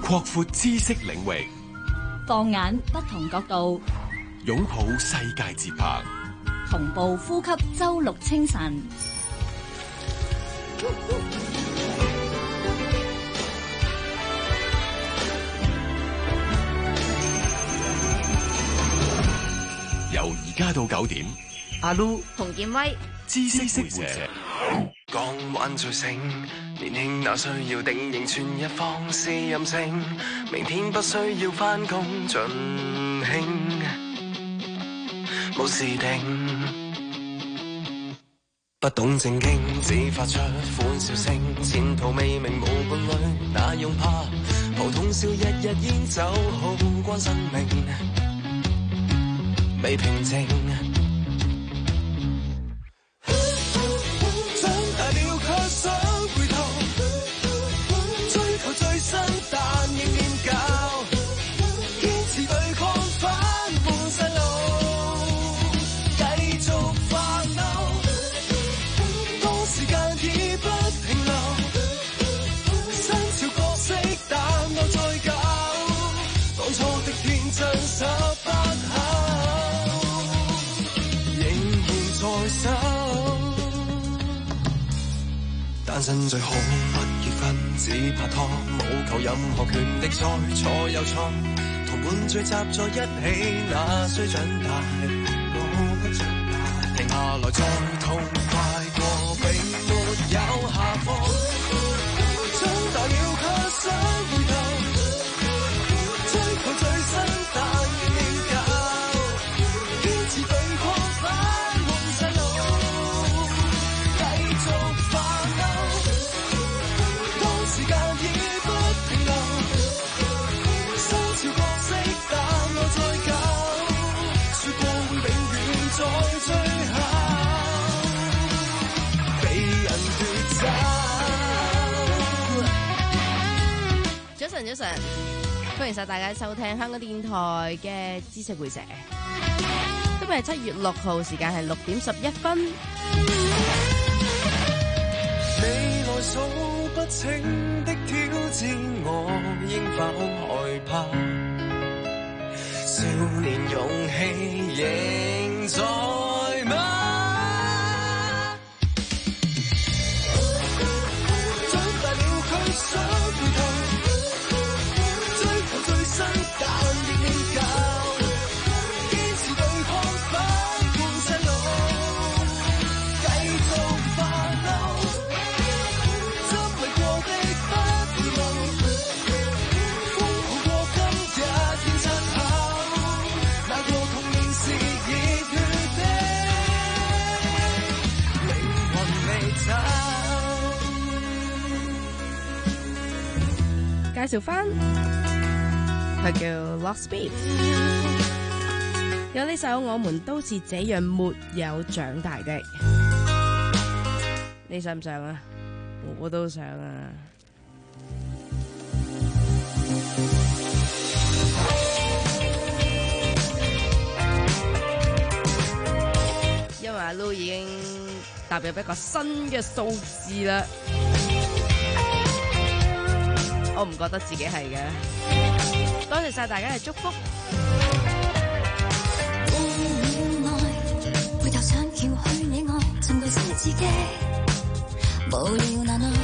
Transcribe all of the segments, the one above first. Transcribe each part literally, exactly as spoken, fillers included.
擴闊知識領域， 放眼不同角度， 擁抱世界節拍， 同步呼吸周六清晨。 由而家到九點， 阿 Lu、 洪建威， 知識回者。 講玩最醒，年輕那需要定型，全日放肆任性，明天不需要返工盡興，冇事定，不懂正經，只發出歡笑聲，前途未明無伴侶，哪用怕？葡通宵日日煙酒，好關生命，未平靜。單身最好不結婚，只拍拖，冇求任何權力，再錯又錯，同伴聚集在一起，那需長大，我不長大，停下來再痛快過，並沒有下課，長大了卻想回頭，追求最新但仍念舊，堅持對抗反夢細路，繼續發時間已不停留，新潮角色但我再搞，說過會永遠在最後被人奪走。 早晨，早晨，歡迎晒大家收聽香港電台嘅知識會社。今日係七月六號，時間係六點十一分。 未來數不清的挑戰，我應否害怕？少年勇氣仍在嗎？長大了卻想回頭，追求最新但仍念舊，堅持對抗反叛細路，繼續發嬲。 介紹翻，佢叫 Lost Beat， 有呢首《我們都是這樣沒有長大的》，你想唔想啊？我都想啊！因為阿 Lu 已經踏入一個新嘅數字啦。我唔覺得自己係嘅，多謝晒大家嘅祝福。回頭想翹去你我，盡對真自己，無聊難耐，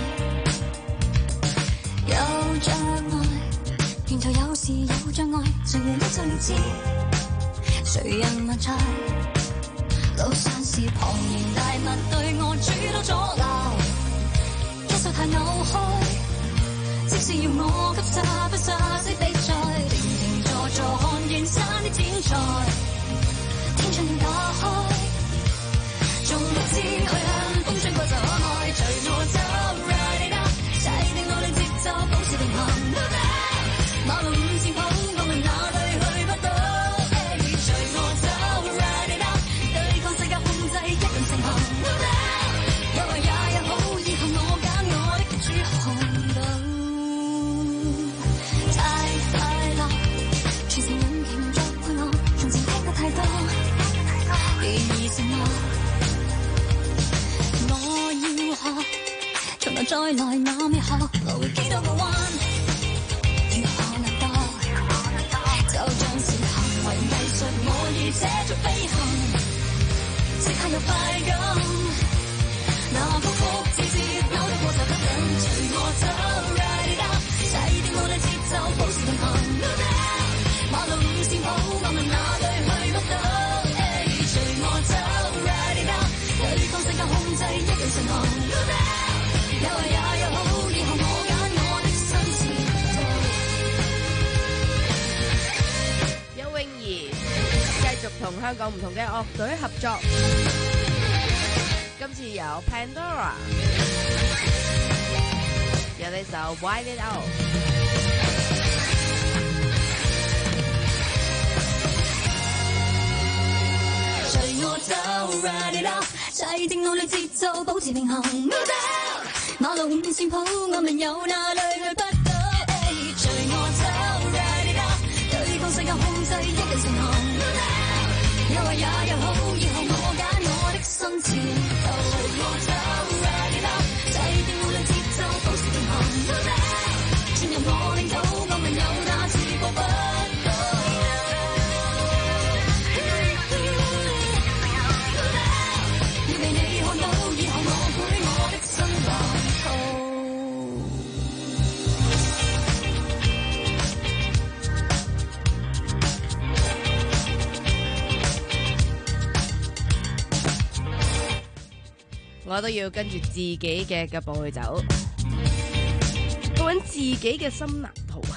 有障礙，沿途有時有障礙，誰人都想知，誰人問在路上是龐然大物對我諸多阻撓，一手太扭開。即使要我急剎不殺死比賽，停停坐坐看遠山的剪裁，天窗要打開，縱不知去向，風吹過就可愛，隨我走 ，ride it up， 踩定我哋節奏，保持平衡。馬路五線譜，我們哪裏去不到？隨我走 ，ride it up， 對抗世界控制，一人成行。有來也也好，以後我揀我的主航道。再來那尾學，來回幾多個彎，如何這種飛行，即刻有快感。那曲曲折折扭得過就不等，隨我走 ，ride it out， 制定無論節奏，保持平衡。No doubt， 馬路五線譜，我問哪裏去不到？隨我走 ，ride it out， 對方性格控制一樣成行。No doubt， 有壞也有好，以後我揀我的新前途。 邱詠儀繼續同香港唔同嘅樂隊合作。今次有 Pandora， 有呢首 Wild It Out。 隨我走 ，ride it out， 制定努力節奏，保持平衡。No doubt， 馬路五線譜，我們有哪裏去不到？隨我走 ，ride it out， 對抗世界控制一樣成行。No doubt， 有壞也有好，以後我揀我的新前途。隨我走 ，ride it out， 制定努力節奏，保持平衡。No doubt， 進入我領土，我們有哪次過不到？ 我都要跟住自己嘅腳步去走，去揾自己嘅新藍圖啊！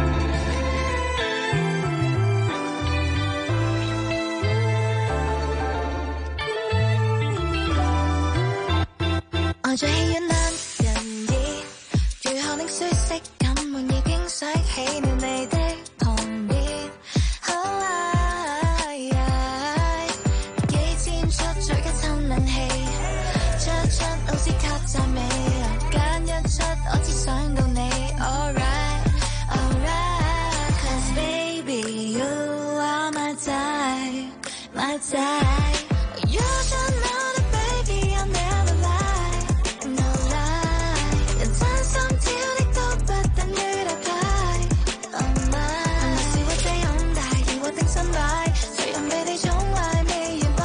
愛在戲院難人意，如何令舒適感滿已經想起了你的旁邊。好啊，幾千出最佳親吻戲。出出奧斯卡讚美，揀一出我只想到你。Alright, alright, 'cause baby you are my type, my type. You should know that baby I'll never lie, no lie. 人真心挑剔都不等於大牌。Oh my， 是我這樣大，而我定身擺，誰人被你寵壞未完敗。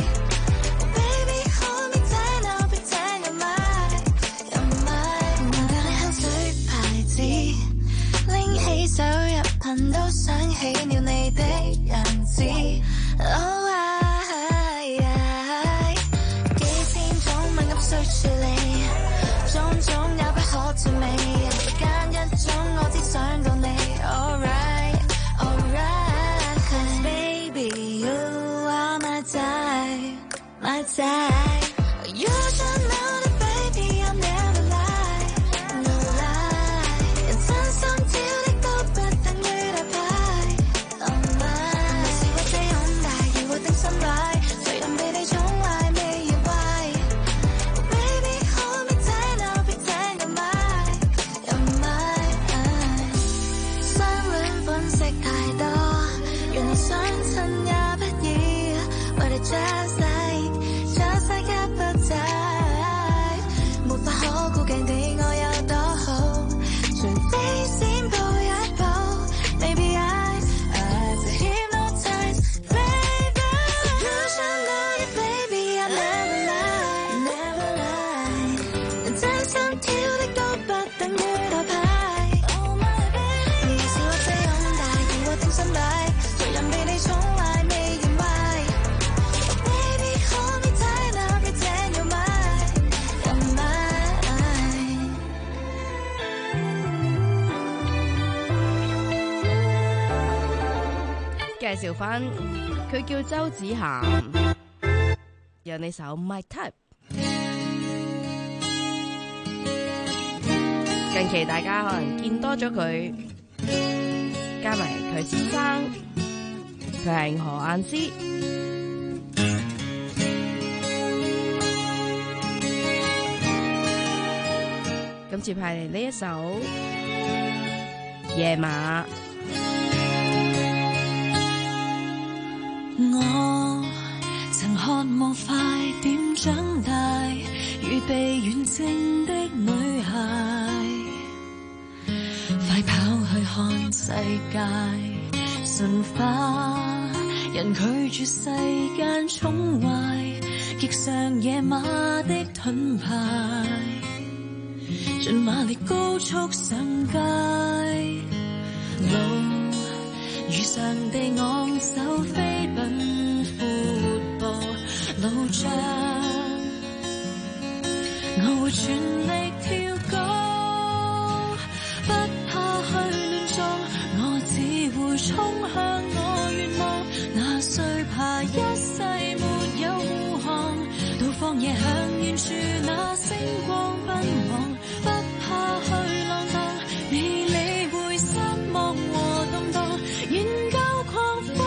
走入頻都想起了你的樣子。Oh I， 幾千種敏感需處理，種種也不可盡美。揀一種我只想到你。Alright, alright, 'cause baby you are my type, my type. You should know that baby I'll never lie, no lie. 人真心挑剔都不等於大牌。Oh my， 是我這樣大，而我定身擺，誰人被你寵壞未完壞。Oh baby hold me tight now pretend you're mine, you're mine。相戀款式太多，原來相襯也不易。What a just like just like a bad time， 沒法可估計你我有多好，除非先步一步。Maybe I I hypnotize baby。You should know that baby I never lie, never lie。人真心挑剔都不等於大牌。Oh my baby， 你是我這樣大，而我定身擺，誰人被你寵壞未完壞。Oh baby hold me tight now pretend you're mine, you're mine。 介紹翻佢叫周子涵，有呢首 My Type。近期大家可能見多咗佢，加埋佢先生，佢係何雁詩。今次派嚟呢一首夜馬。 我曾渴望快點長大，預備遠征的女孩，快跑去看世界，神化人人拒絕世間寵壞，極上野馬的盾牌，盡馬力高速上街，路如常地昂首飛奔闊步路障，我會全力跳高，不怕去亂撞，我只會衝向我願望，那誰怕一世沒有護航，到荒野向遠處那星光奔往，不怕去浪蕩，未理會失望和動盪，願夠狂歡，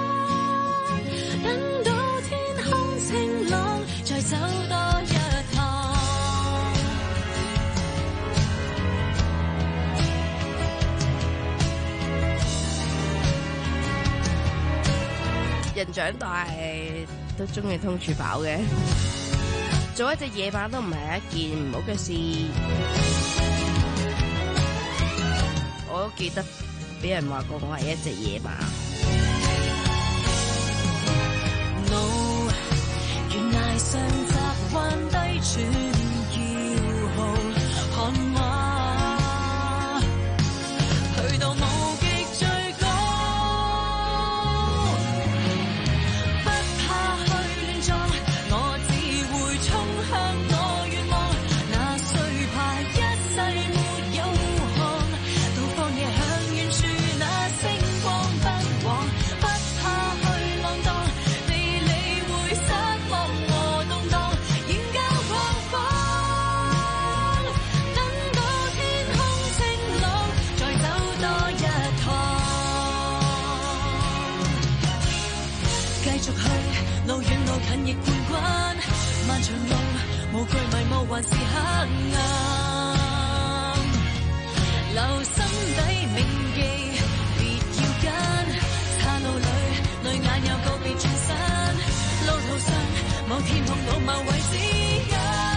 等到天空晴朗，再走多一趟。 人長大都中意通處跑嘅，做一隻野馬都唔係一件唔好嘅事。我都記得俾人話過我係一隻野馬。 路懸崖上習慣低處搖號看馬，去到無極最高，不怕去亂撞，我只會衝向我願望，那誰怕一世沒有護航，到荒野向遠處那星光奔往，不怕去浪蕩，未理會失望和動盪，仍夠狂歡，等到天空晴朗，再走多一趟。繼續去，路遠路近亦貫關，漫長路無懼迷霧還是黑暗，留心底銘記別要緊，岔路裏淚眼有告別重生，路途上望天空到某位指引，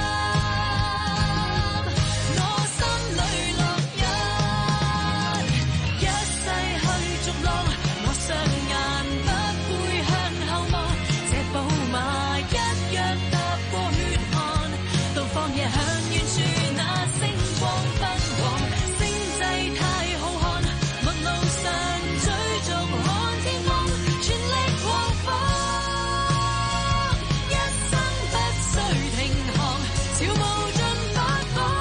我心裏落印，一世去逐浪，我雙眼不會向後望，這寶馬一躍踏過血汗，到荒野向遠處那星光奔往，星際太浩瀚，陌路上追逐看天空，全力狂放，一生不需停航，潮無盡發光。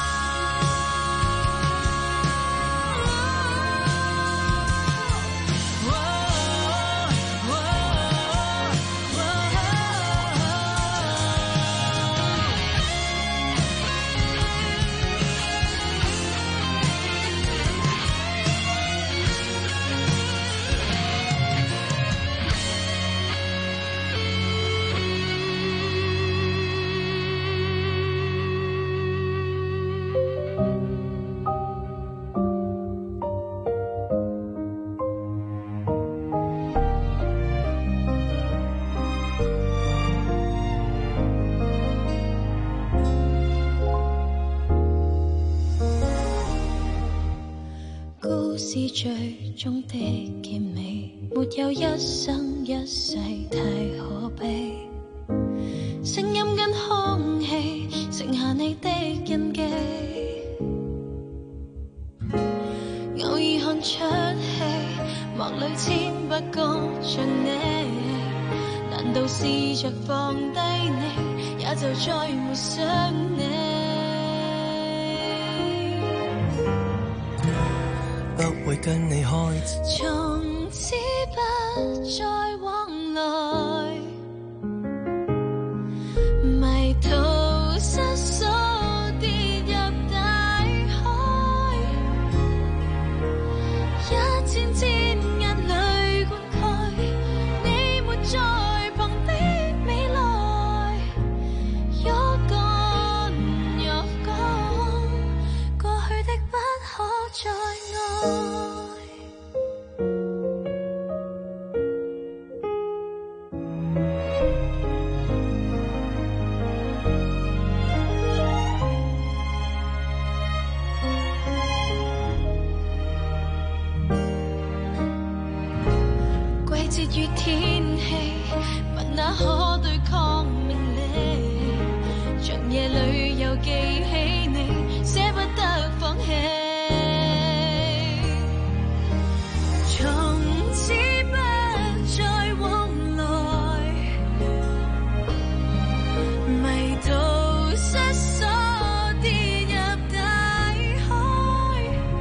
故事最終的結尾，沒有一生一世太可悲，聲音跟空氣剩下你的印記，偶爾看出戲，幕裏千百個像你，難道試着放低你，也就再沒想你。 不會跟你開始， 從此不再往來，迷途失所跌入大海，一天天眼淚灌溉，你沒在旁的未來，若乾若乾，過去的不可再愛。 雨天氣，問那可對抗命理，長夜裏又記起你，捨不得放棄。從此不再往來，迷途失所跌入大海，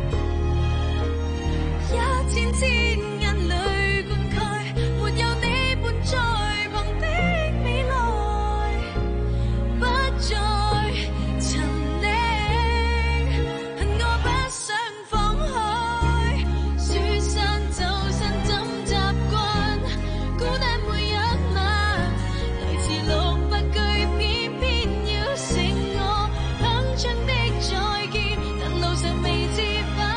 一天天眼淚灌溉，沒有你伴在旁的未來，不再沉溺，恨我不想放開，說散就散怎習慣，孤單每一晚，來自六百句偏偏要成我鏗鏘的再見，但路上未折返。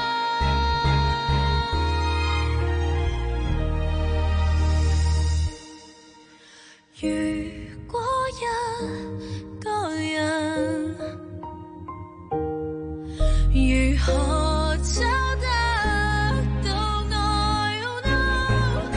如果一個人如何找得到愛？ Oh no，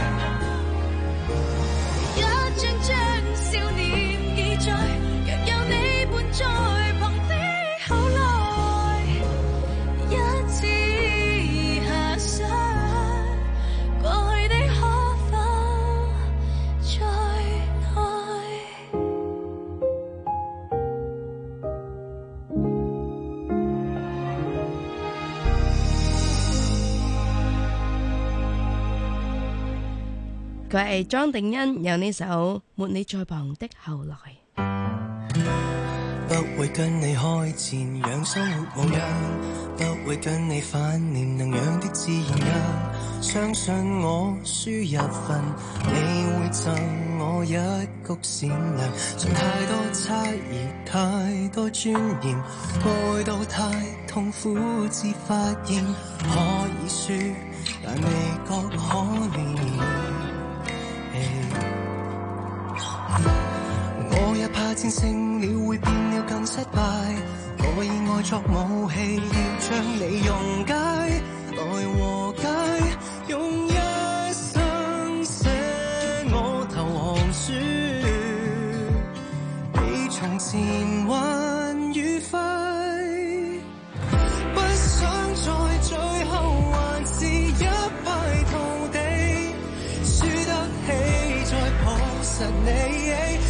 一張張少年記載，若有你伴在旁的後來，一次遐想，過去的可否再愛？ 佢係莊定欣，有呢首《沒你在旁的後來》。 不會跟你開戰，讓生活無恙；不會跟你反面，能養的自然養。相信我輸一分，你會贈我一谷善良。從太多猜疑，太多尊嚴，愛到太痛苦，至發現可以輸，但未覺可憐。我也怕戰勝了會變了更失敗，我以愛作武器，要將你溶解，來和解，用一生寫我投降書，比從前還愉快，不想在最後還是一敗塗地，輸得起再抱實你。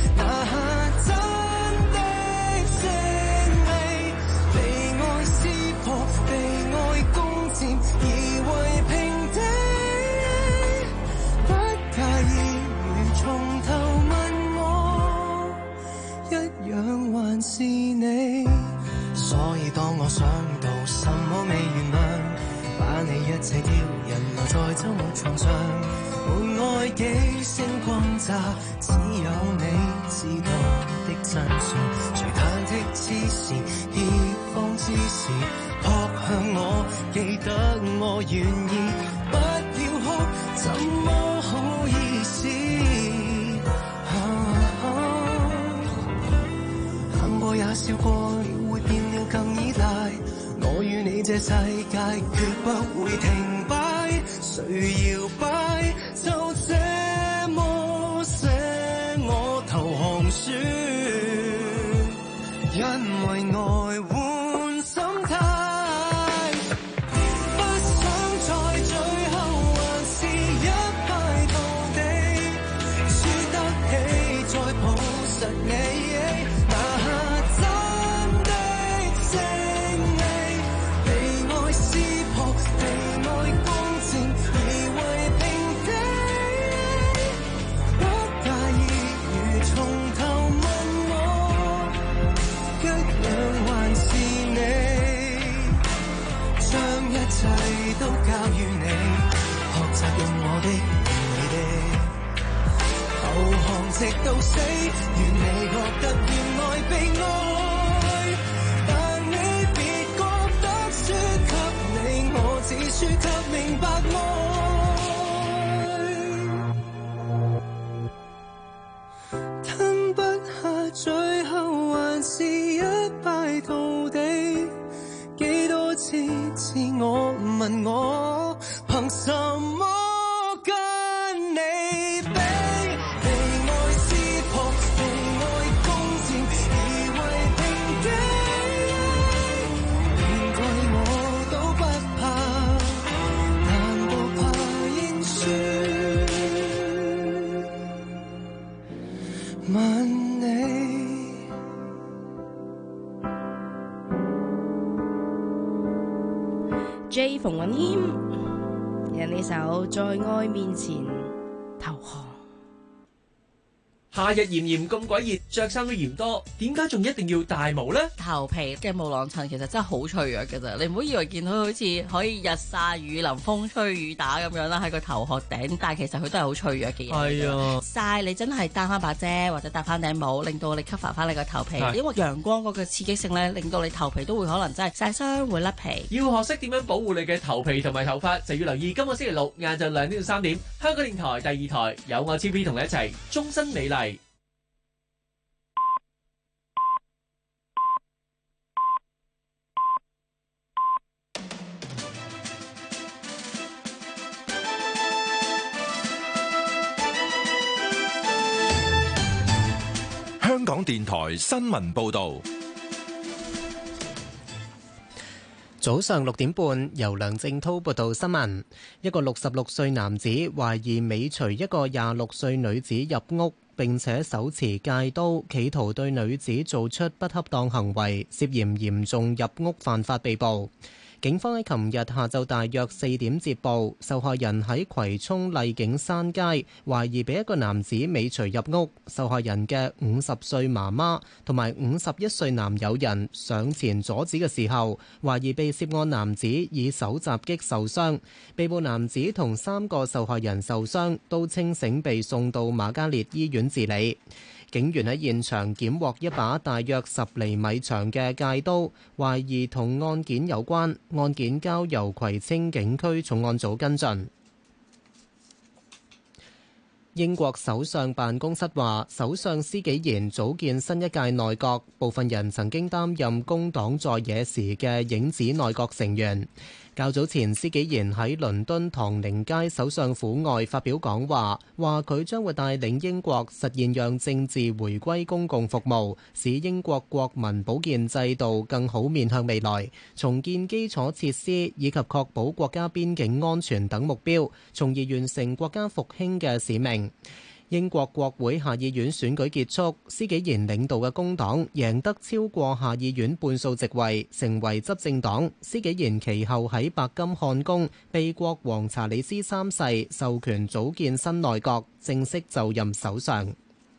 是你，所以當我想到什麼未原諒，把你一切丟人留在週末床上，門外幾聲轟炸，只有你知道的真相。誰忐忑之時，跌宕之時，撲向我，記得我願意，不要哭，怎麼好意思？也笑過了，會變了更依賴。我與你這世界決不會停擺，誰搖擺就這麼寫我投降書，因為愛換心態，不想在最後還是一敗塗地，輸得起再抱實你。一切都交予你，學習用我的你的投降直到死，願你覺得原來被愛，但你別覺得輸給你，我只輸給明白愛，吞不下最後還是一敗塗地。幾多次自我問我，憑什麼跟你比？ J 馮允謙，有呢首在愛面前投降。 夏日炎炎咁鬼熱，着衫都嫌多，點解仲一定要戴帽呢？ 頭皮嘅毛囊層其實真係好脆弱嘅啫，你唔好以為見到佢好似可以日曬雨淋、風吹雨打咁樣啦，喺個頭殼頂，但係其實佢都係好脆弱嘅嘢。 係啊， 曬你真係擔翻把遮或者戴翻頂帽，令到你 cover 翻你個頭皮，因為陽光嗰個刺激性咧，令到你頭皮都會可能真係曬傷會甩皮。 要學識點樣保護你嘅頭皮同埋頭髮，就要留意今個星期六晏晝兩點到三點，香港電台第二台有我 T V 同你一齊終身美麗。 香港電台新聞報道， 早上六點半，由梁正滔報道新聞。一個六十六歲男子懷疑尾隨一個廿六歲女子入屋，並且手持戒刀，企圖對女子做出不恰當行為，涉嫌嚴重入屋犯法被捕。警方喺琴日下晝大約四點接報，受害人喺葵涌麗景山街，懷疑被一個男子尾隨入屋。受害人嘅五十歲媽媽同埋五十一歲男友人上前阻止嘅時候，懷疑被涉案男子以手襲擊受傷。被捕男子同三個受害人受傷，都清醒被送到瑪嘉烈醫院治理。警員喺現場檢獲一把大約十厘米長嘅戒刀，懷疑同案件有關，案件交由葵青警區重案組跟進。英國首相辦公室話，首相施紀賢組建新一屆內閣，部分人曾經擔任工黨在野時嘅影子內閣成員。較早前，施紀賢喺倫敦唐寧街首相府外發表講話，話佢將會帶領英國實現讓政治回歸公共服務，使英國國民保健制度更好面向未來，重建基礎設施以及確保國家邊境安全等目標，從而完成國家復興嘅使命。英國國會下議院選舉結束，施紀賢領導嘅工黨贏得超過下議院半數席位，成為執政黨。施紀賢其後喺白金漢宮被國王查理斯三世授權組建新內閣，正式就任首相。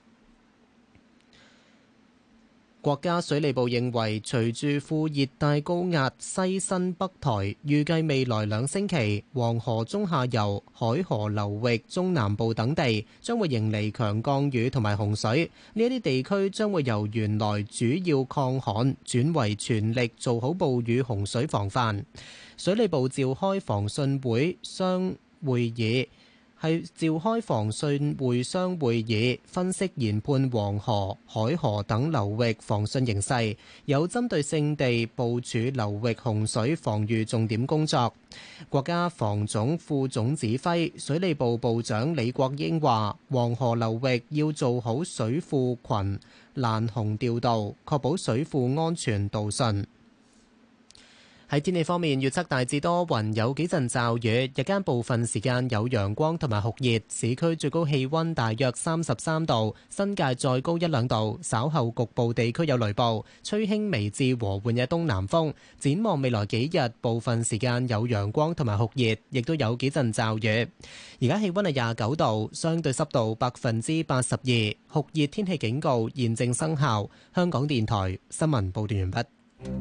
國家水利部認為，隨住副熱帶高壓西伸北抬，預計未來兩星期，黃河中下游、海河流域中南部等地將會迎嚟強降雨同埋洪水。呢一啲地區將會由原來主要抗旱轉為全力做好暴雨洪水防範。水利部召開防汛會商會議。係召開防汛會商會議，分析研判黃河、海河等流域防汛形勢，有針對性地部署流域洪水防禦重點工作。國家防總副總指揮、水利部部長李國英話：黃河流域要做好水庫群攔洪調度，確保水庫安全導順。喺天氣方面，預測大致多雲，有幾陣驟雨，日間部分時間有陽光同埋酷熱，市區最高氣溫大約三十三度，新界再高一兩度，稍後局部地區有雷暴，吹輕微至和緩嘅東南風。展望未來幾日，部分時間有陽光同埋酷熱，亦都有幾陣驟雨。而家氣溫係廿九度，相對濕度百分之八十二，酷熱天氣警告現正生效。香港電台新聞報道完畢。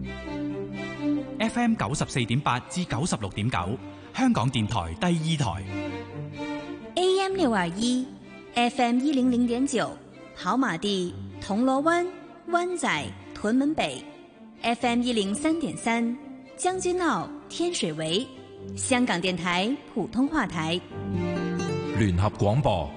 F M 九十四點八至九十六點九，香港電台第二台。 A M 六二一 ，F M 一零零點九，跑馬地、銅鑼灣、灣仔、屯門北 ，F M 一零三點三，將軍澳、天水圍，香港電台普通話台。 聯合廣播。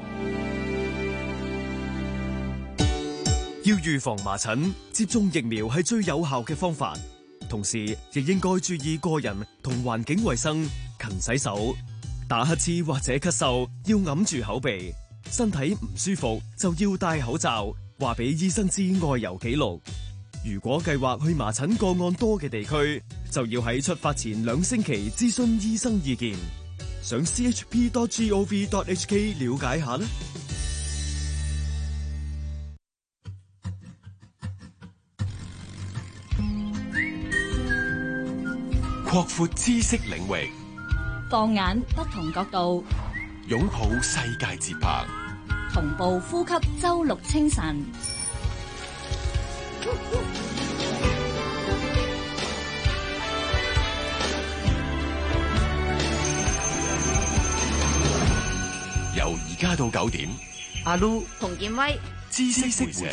要預防麻疹，接種疫苗係最有效嘅方法。同時，亦應該注意個人同環境衛生，勤洗手。打乞嗤或者咳嗽要揞住口鼻，身體唔舒服就要戴口罩，話俾醫生知外遊記錄。如果計劃去麻疹個案多嘅地區，就要喺出發前兩星期諮詢醫生意見。上 c h p dot gov dot h k 了解下啦。 擴闊知識領域， 放眼不同角度， 擁抱世界節拍， 同步呼吸周六清晨。 由而家到九點， 阿 Lu 洪建威， 知識識社。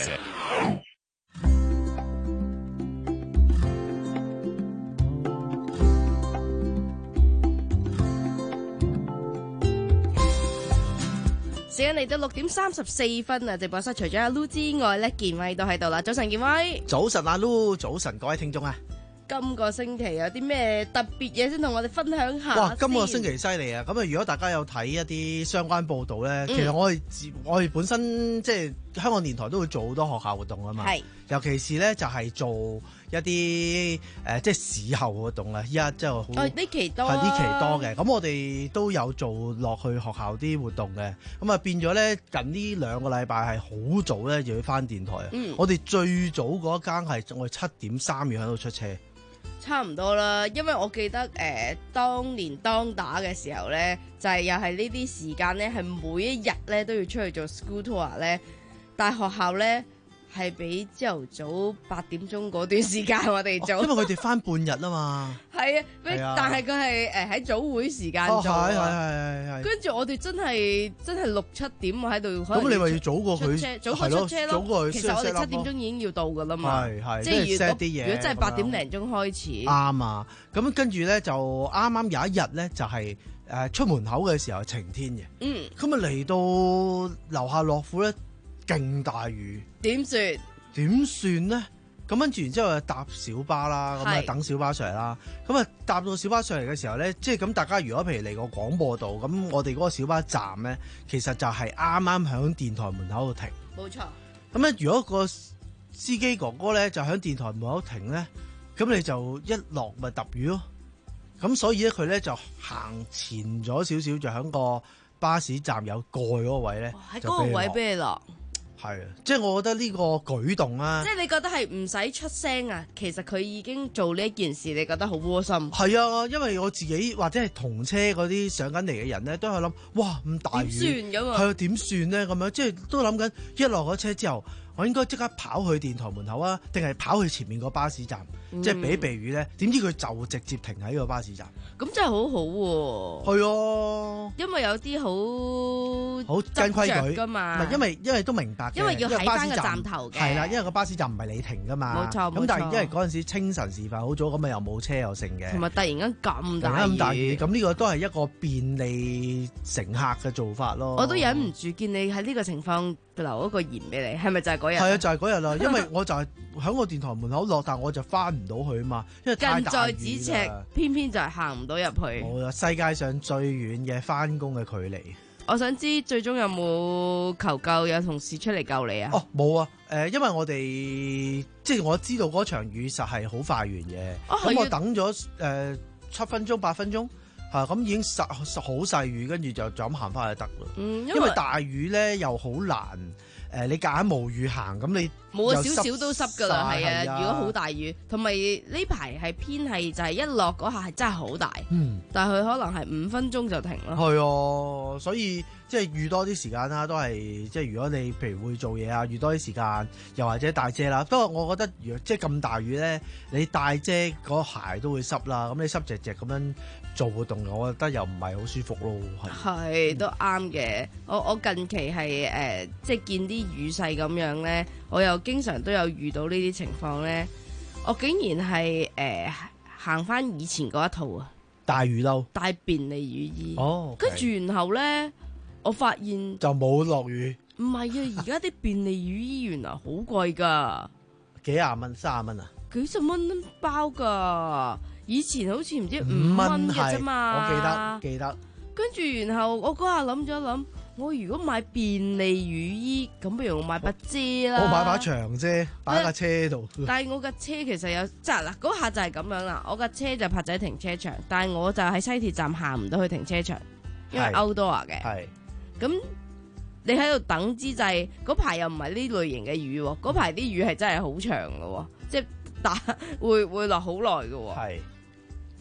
時間嚟到六點三十四分啊！直播室除咗阿 Lu 之外咧，建威都喺度啦。早晨，建威。 早晨，阿 Lu，早晨，各位聽眾啊！ 今個星期有啲咩特別嘢先同我哋分享下？ 哇！今個星期犀利啊！咁啊，如果大家有睇一啲相關報導咧，嗯、其實我哋我哋本身即係香港電台都會做好多學校活動啊嘛。係。尤其是咧，就係做一啲誒、呃，即係試後活動啊！依家即係好。哦，呢期多。係呢期多嘅，咁我哋都有做落去學校啲活動嘅。咁啊變咗咧，近呢兩個禮拜係好早咧，就要返電台啊！嗯、我哋最早嗰一間係我哋七點三要喺度出車。 差唔多啦，因為我記得誒、呃、當年當打嘅時候咧，就係、是、又係呢啲時間咧，係每一日咧都要出去做 school tour 咧，但係學校咧係俾朝頭早八點鐘嗰段時間我哋做、哦，因為佢哋返半日啊嘛。 係啊，但係佢係誒喺早會時間做啊。係係係係。跟住我哋真係真係六七點喺度。 咁你話要早過佢？ 早過出車咯。 早過佢。 其實我哋七點鐘已經要到㗎啦嘛。係係。即係如果如果真係八點零鐘開始。 啱啊！咁跟住咧就啱啱有一日咧就係誒出門口嘅時候晴天嘅。嗯。咁啊嚟到樓下樂富咧勁大雨。 點算？點算咧？咁跟住然之後就搭小巴啦，咁啊等小巴上嚟啦。咁啊搭到小巴上嚟嘅時候咧，即係咁大家如果譬如嚟個廣播道，咁我哋嗰個小巴站咧，其實就係啱啱喺電台門口度停。 冇錯。咁咧，如果個司機哥哥咧就喺電台門口停咧，咁你就一落咪揼雨咯。咁所以咧佢咧就行前咗少少，就喺個巴士站有蓋嗰個位咧， 喺嗰個位俾你落。 係啊，即係我覺得呢個舉動啊， 即係你覺得係唔使出聲啊，其實佢已經做呢一件事，你覺得好窩心。 係啊，因為我自己或者係同車嗰啲上緊嚟嘅人咧，都係諗，哇咁大雨， 點算咁啊？ 係啊，點算咧？咁樣即係都諗緊，一落咗車之後，我應該即刻跑去電台門口啊，定係跑去前面個巴士站，嗯、即係避避雨咧？點知佢就直接停喺個巴士站， 咁真係好好、啊、喎。 係啊， 因為有啲好好跟規矩㗎嘛， 唔係因為因為都明白， 因為要喺翻個站頭嘅， 係啦，因為個巴士站唔係你停㗎嘛， 冇錯。 咁但係因為嗰陣時清晨時分好早，咁啊又冇車又剩嘅， 同埋突然間咁大雨， 咁大雨，咁呢個都係一個便利乘客嘅做法咯。 我都忍唔住見你喺呢個情況留一個言俾你，係咪就係嗰日？ 係啊，就係嗰日啦，因為我就係喺我電台門口落，但我就翻唔到去啊嘛，因為太大雨啦。 近在咫尺，偏偏就係行唔到入去。 冇啦，世界上最遠嘅翻工嘅距離。 我想知最終有冇求救，有同事出嚟救你啊？ 哦，冇啊，誒、呃，因為我哋即係我知道嗰場雨實係好快完嘅，咁、哦、我等咗誒、呃、七分鐘八分鐘。嚇咁、啊、已經實好細雨，跟住就就咁行翻去得啦。嗯，因為，因為大雨咧又好難誒、呃，你夾硬冇雨行，咁你冇啊，少少都濕噶啦，係啊。如果好大雨，同埋呢排係偏係就係一落嗰下係真係好大。嗯，但係佢可能係五分鐘就停咯。 係啊，所以即係預多啲時間啦，都係即係如果你譬如會做嘢啊，預多啲時間，又或者帶遮啦。不過我覺得，如即係咁大雨咧，你帶遮嗰鞋都會濕啦。咁你濕隻隻咁樣做活動，我覺得又唔係好舒服咯。 係都啱嘅。我我近期係誒、呃，即係見啲雨勢咁樣咧，我又經常都有遇到呢啲情況咧。我竟然係誒、呃、行翻以前嗰一套啊， 大雨褸， 帶便利雨衣。 哦， 跟住然後咧，我發現就冇落雨。 唔係啊，而家啲便利雨衣原來好貴噶， 幾廿蚊、三十蚊啊， 幾十蚊包噶。以前好似唔知五蚊嘅啫嘛， 我記得記得。 跟住然後我嗰下諗咗諗，我如果買便利雨衣，咁不如我買把遮啦。 我買把長遮擺喺架車度。 但係我架車其實有，即係嗱嗰下就係咁樣啦。我架車就泊喺停車場，但係我就喺西鐵站行唔到去停車場，因為 outdoor 嘅。係。咁你喺度等之際，嗰排又唔係呢類型嘅雨，嗰排啲雨係真係好長嘅，即係打會會落好耐嘅。係。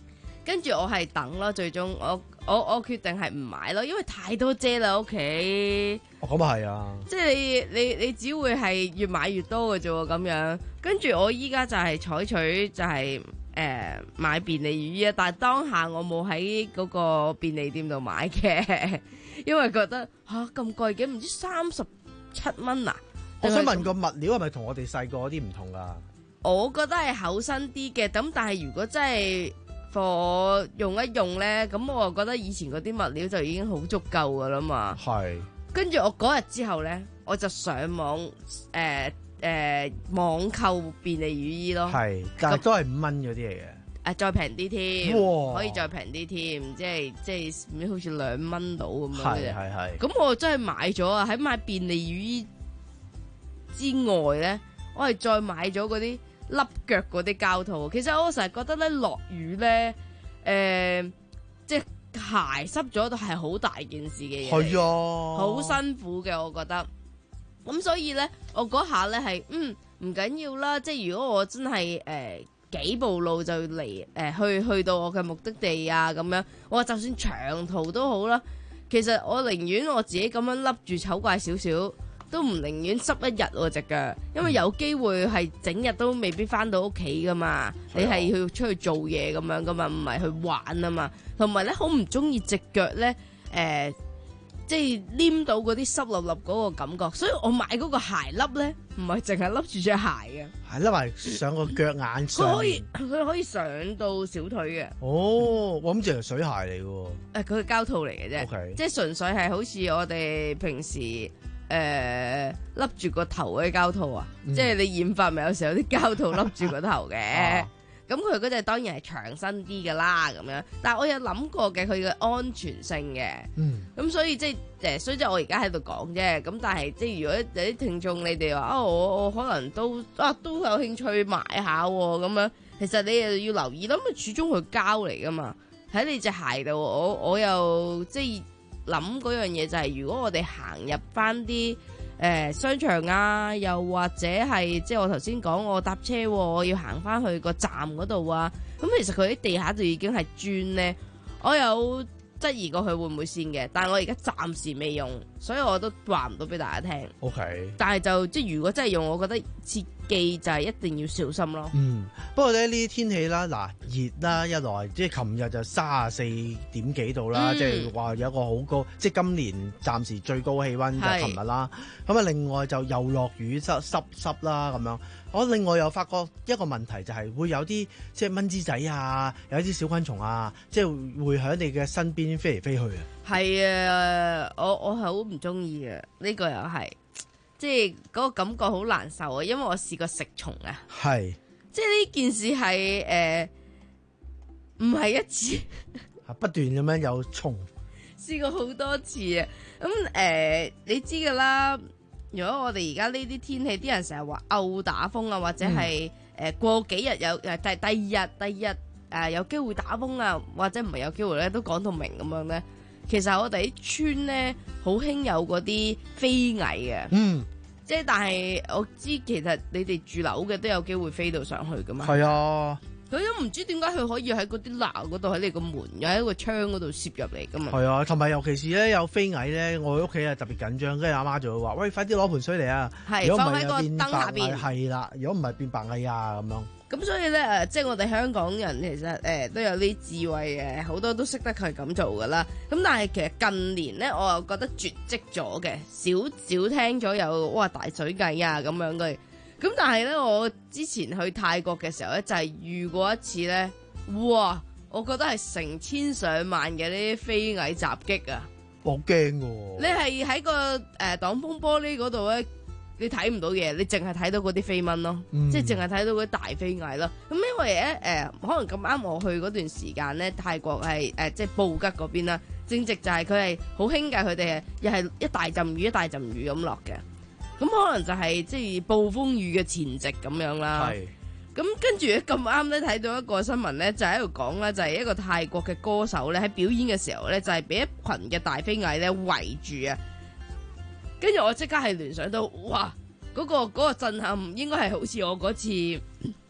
跟住我係等咯，最終我我我決定係唔買咯，因為太多遮啦屋企。 哦，咁啊係啊！ 即係你你你只會係越買越多嘅啫喎，咁樣。跟住我依家就係採取就係、是、誒、呃、買便利雨衣啊，但係當下我冇喺嗰個便利店度買嘅，因為覺得吓咁貴嘅，唔知三十七蚊啊！ 我想問個物料係咪同我哋細個嗰啲唔同㗎？ 我覺得係厚身啲嘅，咁但係如果真係貨用一用咧，咁我就覺得以前嗰啲物料就已經好足夠噶啦嘛。 係。跟住我嗰日之後咧，我就上網誒誒、呃呃、網購便利雨衣咯。 係，但係都係五蚊嗰啲嚟嘅。 誒，再平啲添， 哇可以再平啲添，即係即係好似兩蚊到咁樣嘅啫。 係係係。 咁我真係買咗啊！喺買便利雨衣之外咧，我係再買咗嗰啲笠腳嗰啲膠套。其實我成日覺得咧，落雨咧，誒、呃，即係鞋濕咗都係好大件事嘅嘢。 係啊， 好辛苦嘅，我覺得。咁所以咧，我嗰下咧係，嗯，唔緊要啦。即係如果我真係誒、呃、幾步路就嚟誒、呃、去去到我嘅目的地啊，咁樣，我話就算長途都好啦。其實我寧願我自己咁樣笠住醜怪少少，都唔寧願濕一日喎隻腳，因為有機會係整日都未必翻到屋企噶嘛。你係要出去做嘢咁樣噶嘛，唔係去玩啊嘛。同埋咧，好唔中意隻腳咧，誒、呃，即係黏到嗰啲濕立立嗰個感覺。所以我買嗰個鞋笠咧，唔係淨係笠住隻鞋嘅， 係笠埋上個腳眼上。 佢可以佢可以上到小腿嘅。 哦，我諗住係水鞋嚟嘅喎。 誒、呃，佢係膠套嚟嘅啫，okay. 即係純粹係好似我哋平時。誒，笠住個頭嗰啲膠套啊，嗯、即係你染髮咪有時候有啲膠套笠住個頭嘅，咁佢嗰隻當然係長身啲噶啦，咁樣。但係我有諗過嘅，佢嘅安全性嘅，咁、嗯、所以即係誒，所以即係我而家喺度講啫。咁但係即係如果有啲聽眾你哋話啊，我我可能都啊都有興趣買下咁樣，其實你又要留意啦，咁始終佢膠嚟噶嘛，喺你隻鞋度，我我又即係。諗嗰樣嘢就係，如果我哋行入翻啲誒商場啊，又或者係即係我頭先講我搭車，我要行翻去個站嗰度啊，咁其實佢啲地下就已經係磚咧，我有質疑過佢會唔會跣嘅，但係我而家暫時未用，所以我都話唔到俾大家聽。O K，但係就即係如果真係用，我覺得切記就係一定要小心咯。 嗯，不過咧呢啲天氣啦，嗱熱啦，一來即係琴日就三十四點幾度啦，即係話有一個好高，即係今年暫時最高氣溫就係琴日啦。咁啊，另外就又落雨濕濕濕啦咁樣。我另外又發覺一個問題就係會有啲即係蚊滋仔啊，有啲小昆蟲啊，即係會喺你嘅身邊飛嚟飛去啊。係啊，我我係好唔中意嘅，呢個又係，即係嗰個感覺好難受啊，因為我試過食蟲啊。係，即係呢件事係誒唔係一次， 不斷咁樣有蟲， 試過好多次啊。咁誒、呃，你知噶啦。如果我哋而家呢啲天氣，啲人成日話漚打風啊，或者係誒、嗯呃、過幾日有誒第第二日第二日誒、呃、有機會打風啊，或者唔係有機會咧，都講到明咁樣咧。其實我哋啲村咧好興有嗰啲飛蟻嘅，嗯，即係但係我知其實你哋住樓嘅都有機會飛到上去噶嘛。係啊。佢都唔知點解佢可以喺嗰啲欄嗰度，喺你個門又喺個窗嗰度攝入嚟噶嘛？係啊， 同埋尤其是咧有飛蟻咧，我屋企係特別緊張，跟住阿媽就會話：喂，快啲攞盆水嚟啊！如果唔係變白蟻，係啦，如果唔係變白蟻啊咁樣。咁所以咧誒，即係我哋香港人其實誒、呃、都有啲智慧嘅，好多都識得佢咁做噶啦。咁但係其實近年咧，我又覺得絕跡咗嘅，少少聽咗有哇大水蟻啊咁樣嘅。咁但係咧，我之前去泰國嘅時候咧，就係、是、遇過一次咧，哇！我覺得係成千上萬嘅呢啲飛蟻襲擊啊！ 好驚喎！ 你係喺個誒擋風玻璃嗰度咧，你睇唔到嘢，你淨係睇到嗰啲飛蚊咯，嗯、即係淨係睇到嗰啲大飛蟻咯。咁因為咧誒、呃，可能咁啱我去嗰段時間咧，泰國係誒、呃、即係布吉嗰邊啦，正值就係佢係好興㗎，佢哋係又係一大陣雨一大陣雨咁落嘅。咁可能就係即係暴風雨嘅前夕咁樣啦。係。咁跟住咁啱咧睇到一個新聞咧，就喺度講啦，就係一個泰國嘅歌手咧喺表演嘅時候咧，就係俾一群嘅大飛蟻咧圍住啊。跟住我即刻係聯想到，哇！嗰個嗰個震撼應該係好似我嗰次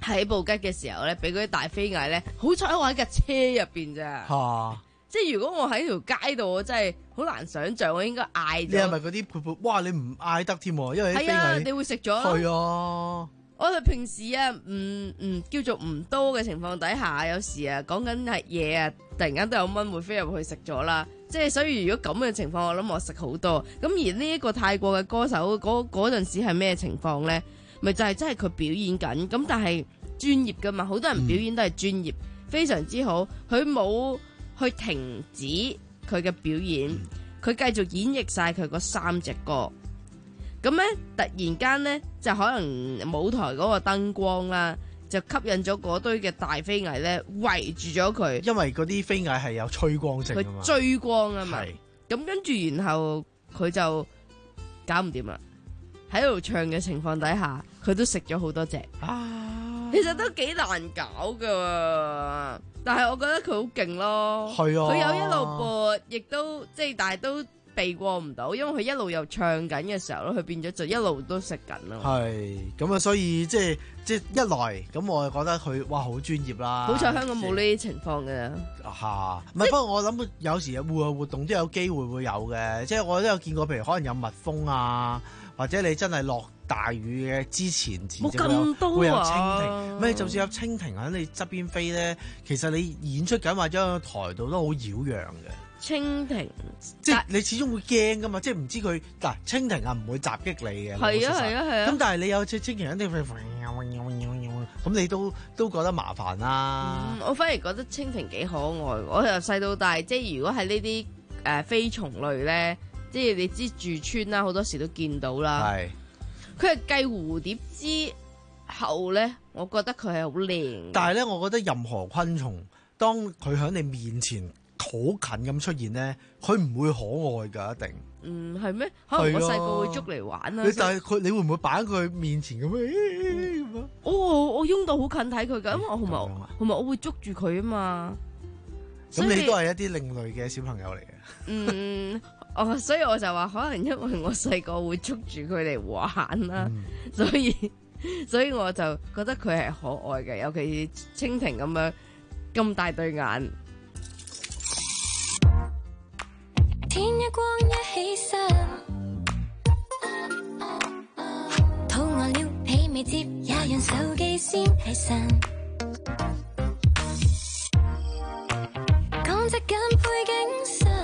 喺布吉嘅時候咧，俾嗰啲大飛蟻咧，好彩我喺架車入邊咋。 嚇！ 即係如果我喺條街度，我真係好難想像，我應該嗌咗。 你係咪嗰啲潑潑？哇！你唔嗌得添喎，因為啲飛蟻。 係啊，你會食咗。 係啊。 我哋平時啊，唔唔叫做唔多嘅情況底下，有時啊講緊係嘢啊，突然間都有蚊會飛入去食咗啦。即係所以如果咁嘅情況，我諗我食好多。咁而呢一個泰國嘅歌手嗰嗰陣時係咩情況咧？咪就係、是、真係佢表演緊，咁但係專業噶嘛，好多人表演都係專業，嗯、非常之好。佢冇去停止佢嘅表演，佢繼續演繹晒佢嗰三隻歌。咁咧，突然間咧，就可能舞台嗰個燈光啦，就吸引咗嗰堆嘅大飛蟻咧，圍住咗佢。 因為嗰啲飛蟻係有趨光性㗎嘛， 佢追光啊嘛。咁跟住，然後佢就搞唔掂啦。喺度唱嘅情況底下，佢都食咗好多隻。啊，其實都幾難搞噶，但係我覺得佢好勁咯。係啊，佢有一路播，亦都即係，但係都避過唔到，因為佢一路又唱緊嘅時候咧，佢變咗就一路都食緊咯。係咁啊，所以即係即係一來咁，我就覺得佢哇好專業啦。好彩香港冇呢啲情況嘅。嚇，唔係，不過我諗有時戶外活動都有機會會有嘅，即係我都有見過，譬如可能有蜜蜂啊。或者你真係落大雨嘅之前，冇咁多啊，會有蜻蜓。咩？就算有蜻蜓喺你側邊飛咧，其實你演出緊或者喺台度都好擾攘嘅。蜻蜓，即係你始終會驚噶嘛，即係唔知佢嗱蜻蜓啊唔會襲擊你嘅。係啊係啊係啊！咁但係你有隻蜻蜓一定會咁，你都都覺得麻煩啦。嗯，我反而覺得蜻蜓幾可愛。我由細到大，即係如果係呢啲誒飛蟲類咧。即係你知住村啦，好多時都見到啦。係，佢係繼蝴蝶之後咧，我覺得佢係好靚。但係咧，我覺得任何昆蟲，當佢喺你面前好近咁出現咧，佢唔會可愛㗎，一定。嗯，係咩？可能我細個會捉嚟玩啦。你但係佢，你會唔會擺喺佢面前咁樣？哦，我擁到好近睇佢㗎，因為我同埋同埋我會捉住佢啊嘛。咁你都係一啲另類嘅小朋友嚟嘅。嗯。哦，所以我就話可能因為我細個會捉住佢嚟玩啦，嗯、所以所以我就覺得佢係可愛嘅，尤其是蜻蜓咁樣咁大對眼。天一光一起身，肚餓了被未接，也讓手機先起身。講隻緊背景聲。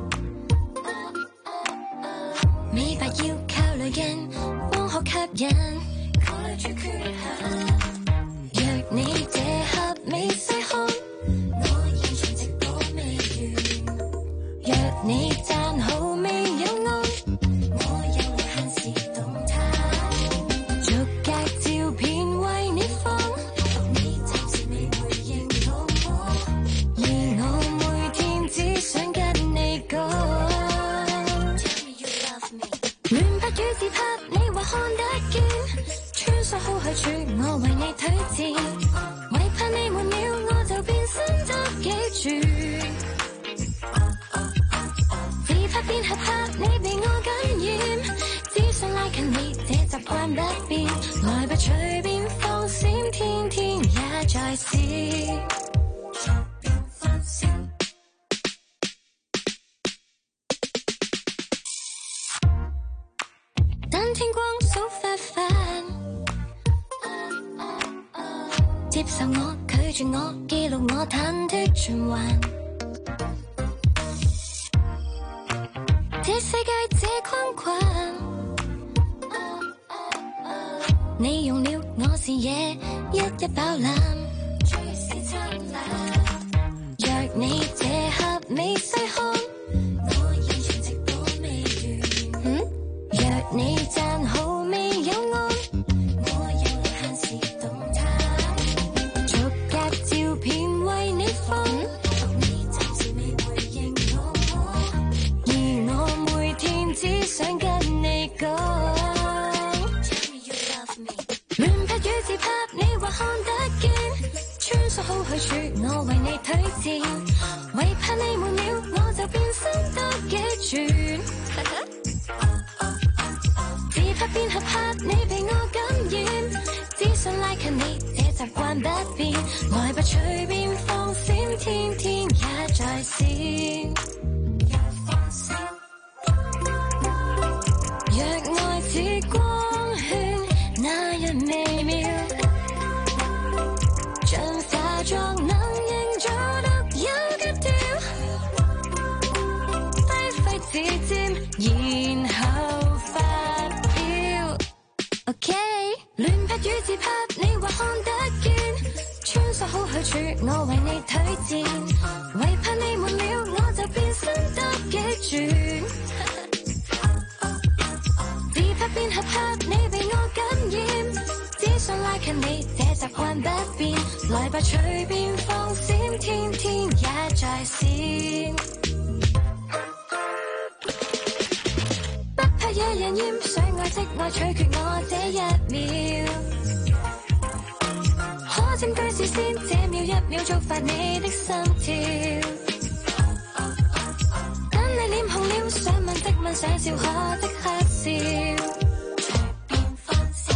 美白要靠濾鏡，光學吸引，考慮住缺陷。若你這刻未細看，我現場直播未完。若你讚好未有按，我有限時動態，逐格照片為你放。你暫時未回應我，而我每天只想跟你講。亂拍與自拍，你或看得見，穿梭好去處，我為你推薦，為怕你悶了，我就變身得幾轉。自拍變合拍，你被我感染，只想拉近你，這習慣不變，來吧隨便放閃，天天也在試。等天光數發飯，接受我，拒絕我，記錄我忐忑循環。這世界這框框，你用了我視野，一一飽覽。若你這刻未細看，我現場直播未完。嗯？若你讚好未有按，我有限時動態，逐格照片為你放。你暫時未回應我，而我每天只想跟你講。亂拍與自拍，你或看得見，穿梭好去處，我為你推薦，為怕你悶了，我就變身得幾轉。自拍變合拍，你被我感染，只想拉近你，這習慣來吧隨便放閃，天天也在線。若愛似光圈那樣微妙，像化妝能營造獨有格調，揮揮指尖然後發表。OK， 亂拍與自拍你或看得見，穿梭好去處我為你推薦，唯怕你悶了我就變身多幾轉。自拍變合拍你被我感染，只想拉近你這習慣不變，來吧隨便放閃，天天也在線。不怕惹人厭，想愛即愛取決我這一秒，可佔據視線，這秒一秒觸發你的心跳。等你臉紅了，想問即問，想笑可即刻笑。隨便放閃。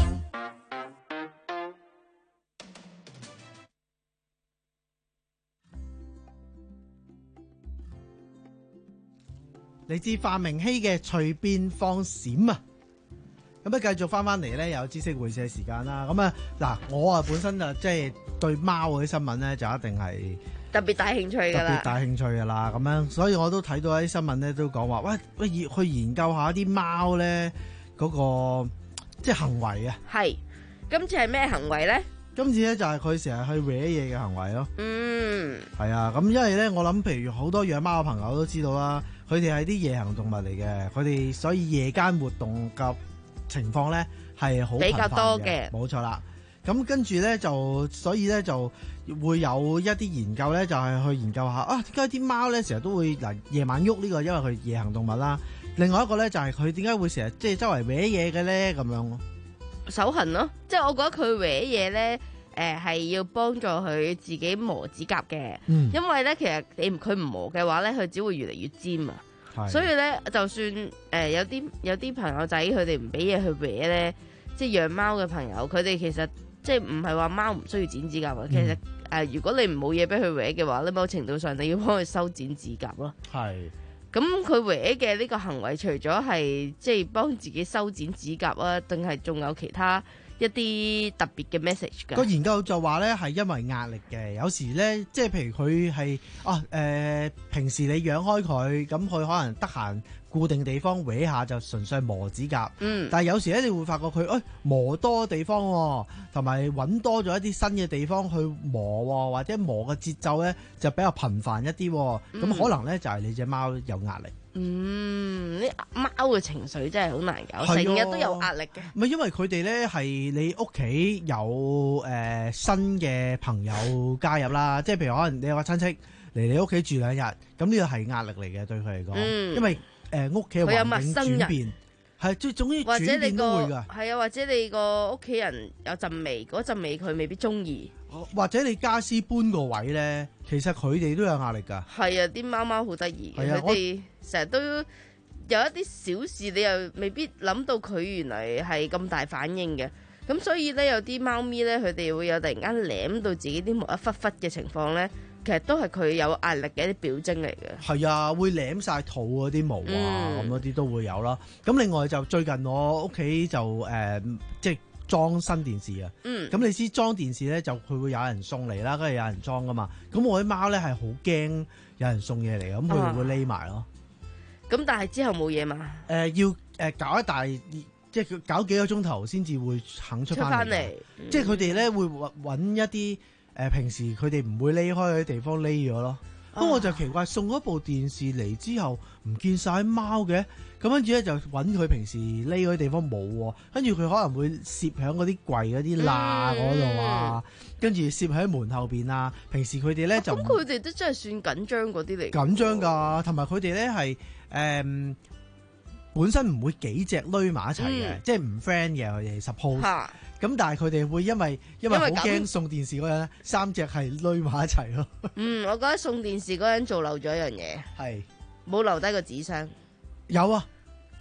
嚟自范明希嘅隨便放閃啊！咁啊，繼續翻翻嚟咧，有知識會社時間啦。咁啊，嗱，我啊本身啊，即係對貓嗰啲新聞咧，就一定係特別大興趣㗎啦， 特別大興趣㗎啦。咁樣，所以我都睇到一啲新聞咧，都講話，喂，喂，去研究下啲貓咧嗰個即係行為啊。 係，今次係咩行為咧？ 今次咧就係佢成日去搲嘢嘅行為咯。 嗯， 係啊，咁因為咧，我諗譬如好多養貓嘅朋友都知道啦，佢哋係啲夜行動物嚟嘅，佢哋所以夜間活動嘅情況咧係好比較多嘅， 冇錯啦。咁跟住咧就，所以咧就會有一啲研究咧，就係去研究下啊，點解啲貓咧成日都會嗱夜晚喐呢個，因為佢夜行動物啦。另外一個咧就係佢點解會成日即係周圍搲嘢嘅咧咁樣。 手痕咯，即係我覺得佢搲嘢咧，誒、呃、係要幫助佢自己磨指甲嘅， 嗯、 因為咧其實你佢唔磨嘅話咧，佢只會越嚟越尖啊。所以咧，就算誒、呃、有啲有啲朋友仔佢哋唔俾嘢去搲咧，即係養貓嘅朋友，佢哋其實即係唔係話貓唔需要剪指甲啊。嗯、其實誒、呃，如果你唔冇嘢俾佢搲嘅話咧，某程度上你要幫佢修剪指甲咯。係。咁佢搲嘅呢個行為，除咗係即係幫自己修剪指甲啊，定係仲有其他一啲特別嘅 message 㗎？ 個研究就話咧係因為壓力嘅，有時咧即係譬如佢係啊誒、呃，平時你養開佢，咁佢可能得閒固定地方搲下就純粹係磨指甲。嗯。但係有時咧，你會發覺佢誒、哎、磨多地方、哦，同埋揾多咗一啲新嘅地方去磨、哦，或者磨嘅節奏咧就比較頻繁一啲、哦。咁、嗯、可能咧就係、是、你隻貓有壓力。 嗯，啲貓嘅情緒真係好難搞，成日、啊、都有壓力嘅。 唔係因為佢哋咧係你屋企有誒、呃、新嘅朋友加入啦，即係譬如可能你有個親戚嚟你屋企住兩日，咁呢個係壓力嚟嘅對佢嚟講，嗯、因為誒屋企嘅環境轉變，係最總之轉變都會㗎。 係啊，或者你個屋企人有陣味，嗰陣味佢未必中意。 或者你家私搬個位咧，其實佢哋都有壓力㗎。 係啊，啲貓貓好得意嘅，佢哋成日都有一啲小事，你又未必諗到佢原來係咁大反應嘅。咁所以咧，有啲貓咪咧，佢哋會有突然間舐到自己啲毛一忽忽嘅情況咧，其實都係佢有壓力嘅一啲表徵嚟嘅。係啊，會舐晒肚嗰啲毛啊，咁嗰啲都會有啦。咁另外就最近我屋企就誒、呃、即係裝新電視啊。嗯。咁你知裝電視咧就佢會有人送嚟啦，跟住有人裝噶嘛。咁我啲貓咧係好驚有人送嘢嚟嘅，咁佢哋會匿埋咯。 咁、啊、但係之後冇嘢嘛？誒、 呃、要誒、呃、搞一大。即係佢搞幾個鐘頭先至會肯出翻嚟，嗯、即係佢哋咧會揾一啲誒、呃、平時佢哋唔會匿開嘅地方匿咗咯。不過、啊、我就奇怪，送咗部電視嚟之後唔見晒貓嘅，咁跟住咧就揾佢平時匿嗰啲地方冇，跟住佢可能會攝喺嗰啲櫃嗰啲罅嗰度啊，跟住攝喺門後邊啊。平時佢哋咧就咁， 佢哋都真係算緊張嗰啲嚟， 緊張㗎，同埋佢哋咧係誒。本身唔會幾隻匿埋一齊嘅，嗯、即係唔 friend 嘅佢哋 suppose。咁但係佢哋會因為因為好驚送電視嗰陣，三隻係匿埋一齊咯。 嗯，我覺得送電視嗰陣做漏咗一樣嘢，係冇留低個紙箱。 有啊，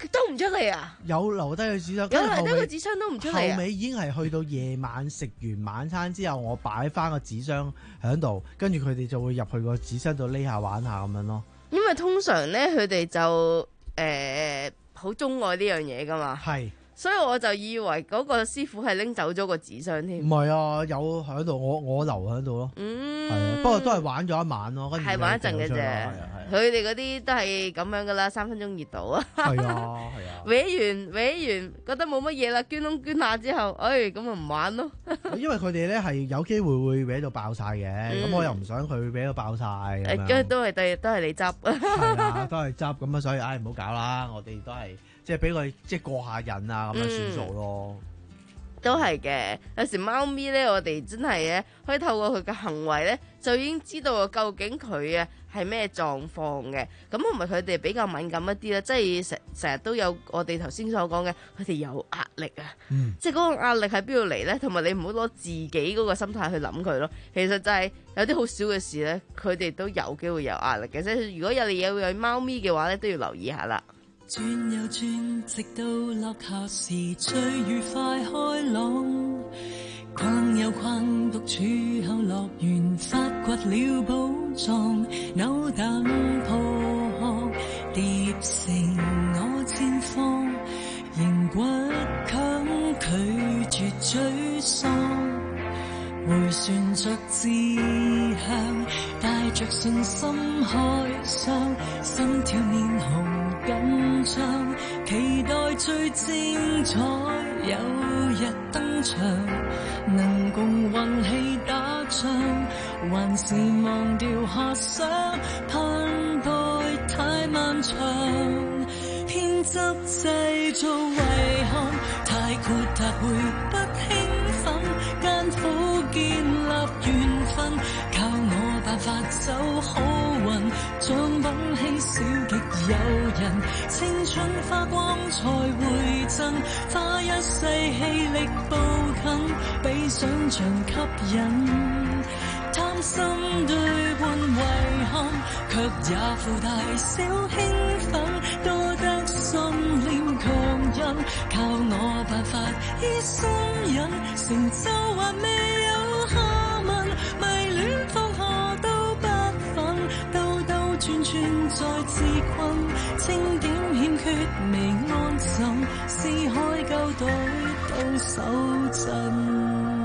都唔出嚟啊！ 有留低個紙箱， 有留低個紙箱都唔出嚟啊！ 後尾已經係去到夜晚食完晚餐之後，我擺翻個紙箱喺度，跟住佢哋就會入去個紙箱度匿下玩下咁樣咯。 因為通常咧，佢哋就誒好鍾愛呢樣嘢噶嘛。係。所以我就以為嗰個師傅係拎走咗個紙箱添。 唔係啊，有喺度，我我留喺度咯。嗯，係啊，不過都係玩咗一晚咯，跟住係玩一陣嘅啫。佢哋嗰啲都係咁樣噶啦，三分鐘熱度啊。係啊，係啊。搲完搲完，覺得冇乜嘢啦，捐窿捐下之後，哎，咁咪唔玩咯。 因為佢哋咧係有機會會搲到爆晒嘅，咁、嗯、我又唔想佢搲到爆晒。誒， 跟住都係對，都係你執。 係啊，都係執咁啊，所以唉唔好搞啦，我哋都係。即係俾佢即係過下癮啊，咁樣算數咯。 都係嘅，有時貓咪咧，我哋真係咧可以透過佢嘅行為咧，就已經知道究竟佢啊係咩狀況嘅。咁同埋佢哋比較敏感一啲啦，即係成成日都有我哋頭先所講嘅，佢哋有壓力啊。嗯、即係嗰個壓力喺邊度嚟咧？同埋你唔好攞自己嗰個心態去諗佢咯。其實就係有啲好少嘅事咧，佢哋都有機會有壓力嘅。即係如果有你有有貓咪嘅話咧，都要留意下啦。 轉又轉，直到落校時最愉快開朗。逛又逛，獨處後樂園發掘了寶藏。扭蛋破殼，疊成我前方。仍倔強拒絕沮喪。回旋着志向，帶着信心開箱，心跳面紅緊張，期待最精彩有日登場，能共運氣打仗，還是忘掉遐想，盼待太漫長，偏執製造遺憾，太豁達會不興奮，艱苦建立緣分，靠我辦法走好運，像運氣小極誘人，青春花光才回贈，花一世氣力步近，比想像吸引。貪心對換遺憾，卻也附帶小興奮，多得信念強韌，靠我辦法醫心癮，成就還未有下文，迷戀放下都不忿，兜兜轉轉再自困，清點欠缺未安枕，撕開舊袋到手震。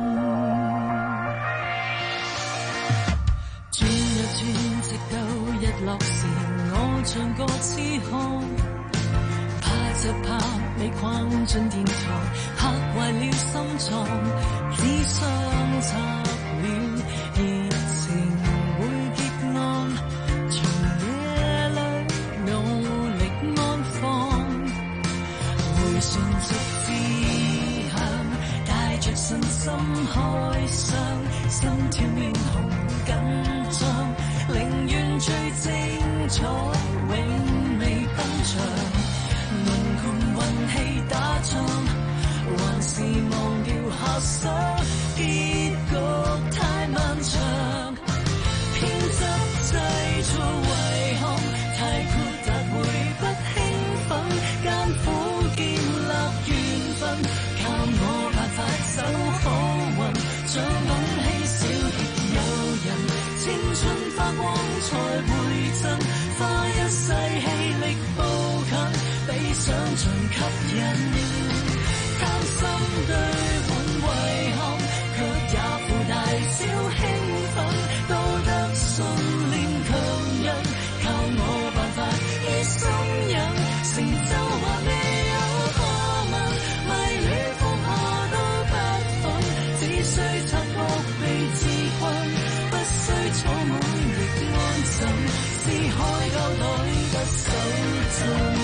直到日落時，我像個痴漢，怕就怕你逛進殿堂，嚇壞了心臟，只相插了熱情會結案，長夜裏努力安放，回旋逐志向，帶着信心開箱，心跳面紅緊張。寧願最精彩，永未登場，能共運氣打仗，還是忘掉遐想，結局太漫長，偏執製造遺憾，太豁達會不興奮，艱苦建立緣分，靠我辦法走好運，像運氣小極誘人。青春花光才回贈，花一世氣力步近，比想像吸引。貪心對換遺憾，卻也附帶小興奮，道德信念強韌，靠我辦法醫心癮，成就還未有下文，迷戀放下都不忿，只需察覺被自困。坐滿亦安枕，撕開膠袋得手震。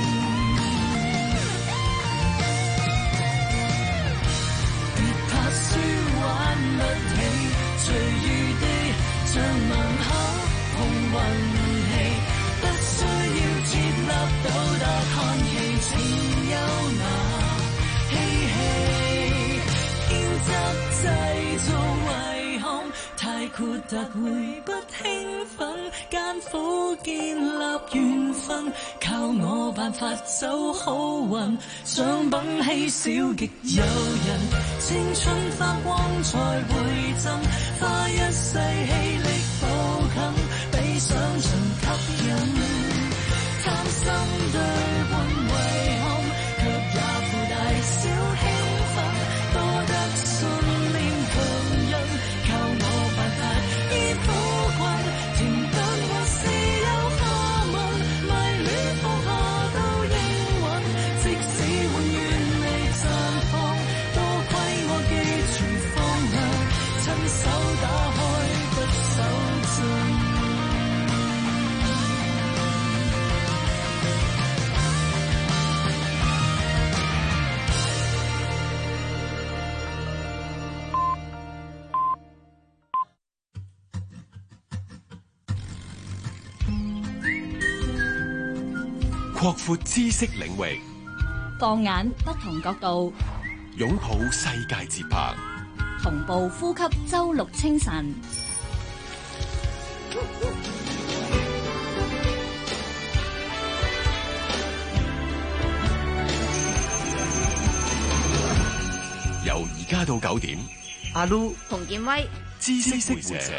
別怕輸玩不起，隨遇地像盲盒碰運氣，不需要設立道德限期，情有那嬉戲，偏執製造遺憾。 太豁達會不興奮，艱苦建立緣分，靠我辦法走好運，獎品稀少極誘人，青春花光才會震，花一世氣力步近，比想像吸引，貪心對換遺憾，卻也附帶小興奮，多得信念強韌，靠我辦法醫苦困，甜得我是有下文，迷戀放下都應允，即使永遠未綻放，多虧我記住方向，親手打開不手震。 擴闊知識領域， 放眼不同角度， 擁抱世界節拍， 同步呼吸周六清晨。 由而家到九點， 阿 Lu 洪建威， 知識會社。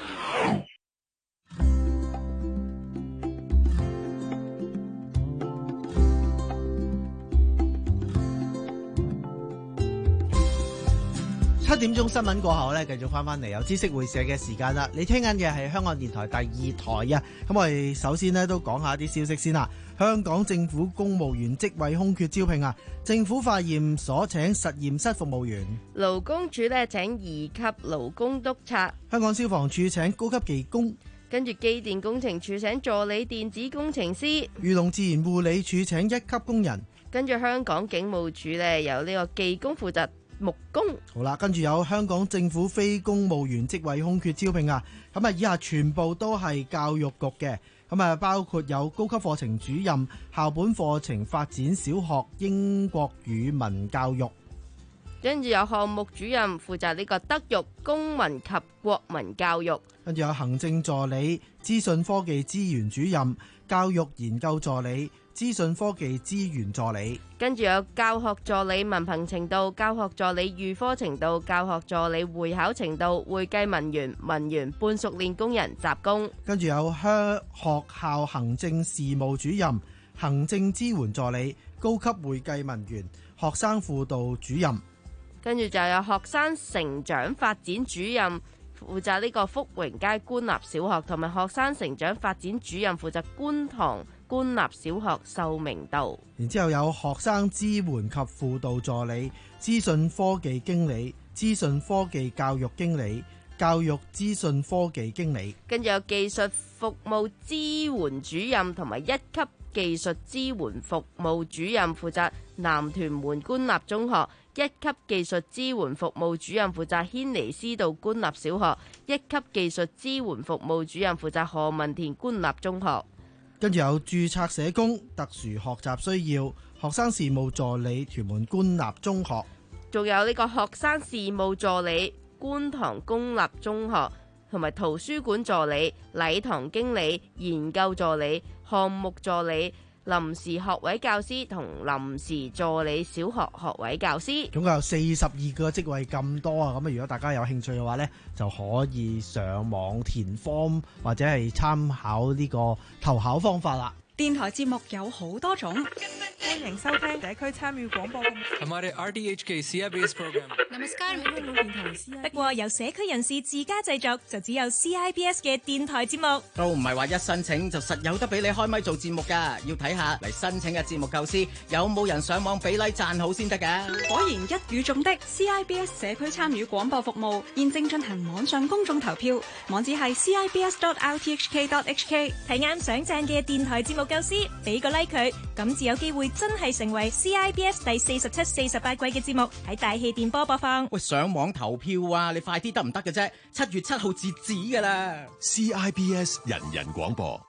七點鐘新聞過後咧，繼續翻翻嚟有知識會社嘅時間啦。你聽緊嘅係香港電台第二台啊。咁我哋首先呢都講下啲消息先啦。香港政府公務員職位空缺招聘啊，政府化驗所請實驗室服務員， 勞工處咧請二級勞工督察， 香港消防處請高級技工， 跟住機電工程處請助理電子工程師， 漁農自然護理處請一級工人， 跟住香港警務處咧由呢個技工負責木工。 好啦，跟住有香港政府非公務員職位空缺招聘啊，咁啊以下全部都係教育局嘅，咁啊包括有高級課程主任、校本課程發展小學英國語文教育， 跟住有項目主任負責呢個德育、公民及國民教育， 跟住有行政助理、資訊科技資源主任、教育研究助理、資訊科技資源助理， 跟住有教學助理文憑程度、教學助理預科程度、教學助理會考程度、會計文員、文員、半熟練工人、雜工， 跟住有學學校行政事務主任、行政支援助理、高級會計文員、學生輔導主任， 跟住就有學生成長發展主任負責呢個福榮街官立小學，同埋學生成長發展主任負責觀塘官立小學秀明道。 然之後有學生支援及輔導助理、資訊科技經理、資訊科技教育經理、教育資訊科技經理， 跟住有技術服務支援主任同埋一級技術支援服務主任負責南屯門官立中學，一級技術支援服務主任負責軒尼詩道官立小學，一級技術支援服務主任負責何文田官立中學。 跟住有註冊社工、特殊學習需要、學生事務助理屯門官立中學， 仲有呢個學生事務助理觀塘公立中學，同埋圖書館助理、禮堂經理、研究助理、項目助理、臨時學位教師同臨時助理小學學位教師， 總共有四十二個職位咁多啊！咁啊，如果大家有興趣嘅話呢，就可以上網填 form 或者係參考呢個投考方法啦。 電台節目有好多種，歡迎收聽社區參與廣播。 हमारे R T H K C I B S program。 不過由社區人士自家製作，就只有 C I B S 嘅電台節目。 都唔係話一申請就實有得俾你開咪做節目㗎，要睇下嚟申請嘅節目構思有冇人上網俾 like 讚好先得㗎。 果然一語中的 C I B S 社區參與廣播服務現正進行網上公眾投票，網址係 C I B S dot R T H K dot H K。 睇啱想讚嘅電台節目構思，俾個 like 佢，咁至有機會真係成為 C I B S 第四十七、四十八季嘅節目喺大氣電波播放。 喂，上網投票啊，你快啲得唔得嘅啫？七月七號截止㗎啦。 C I B S 人人廣播，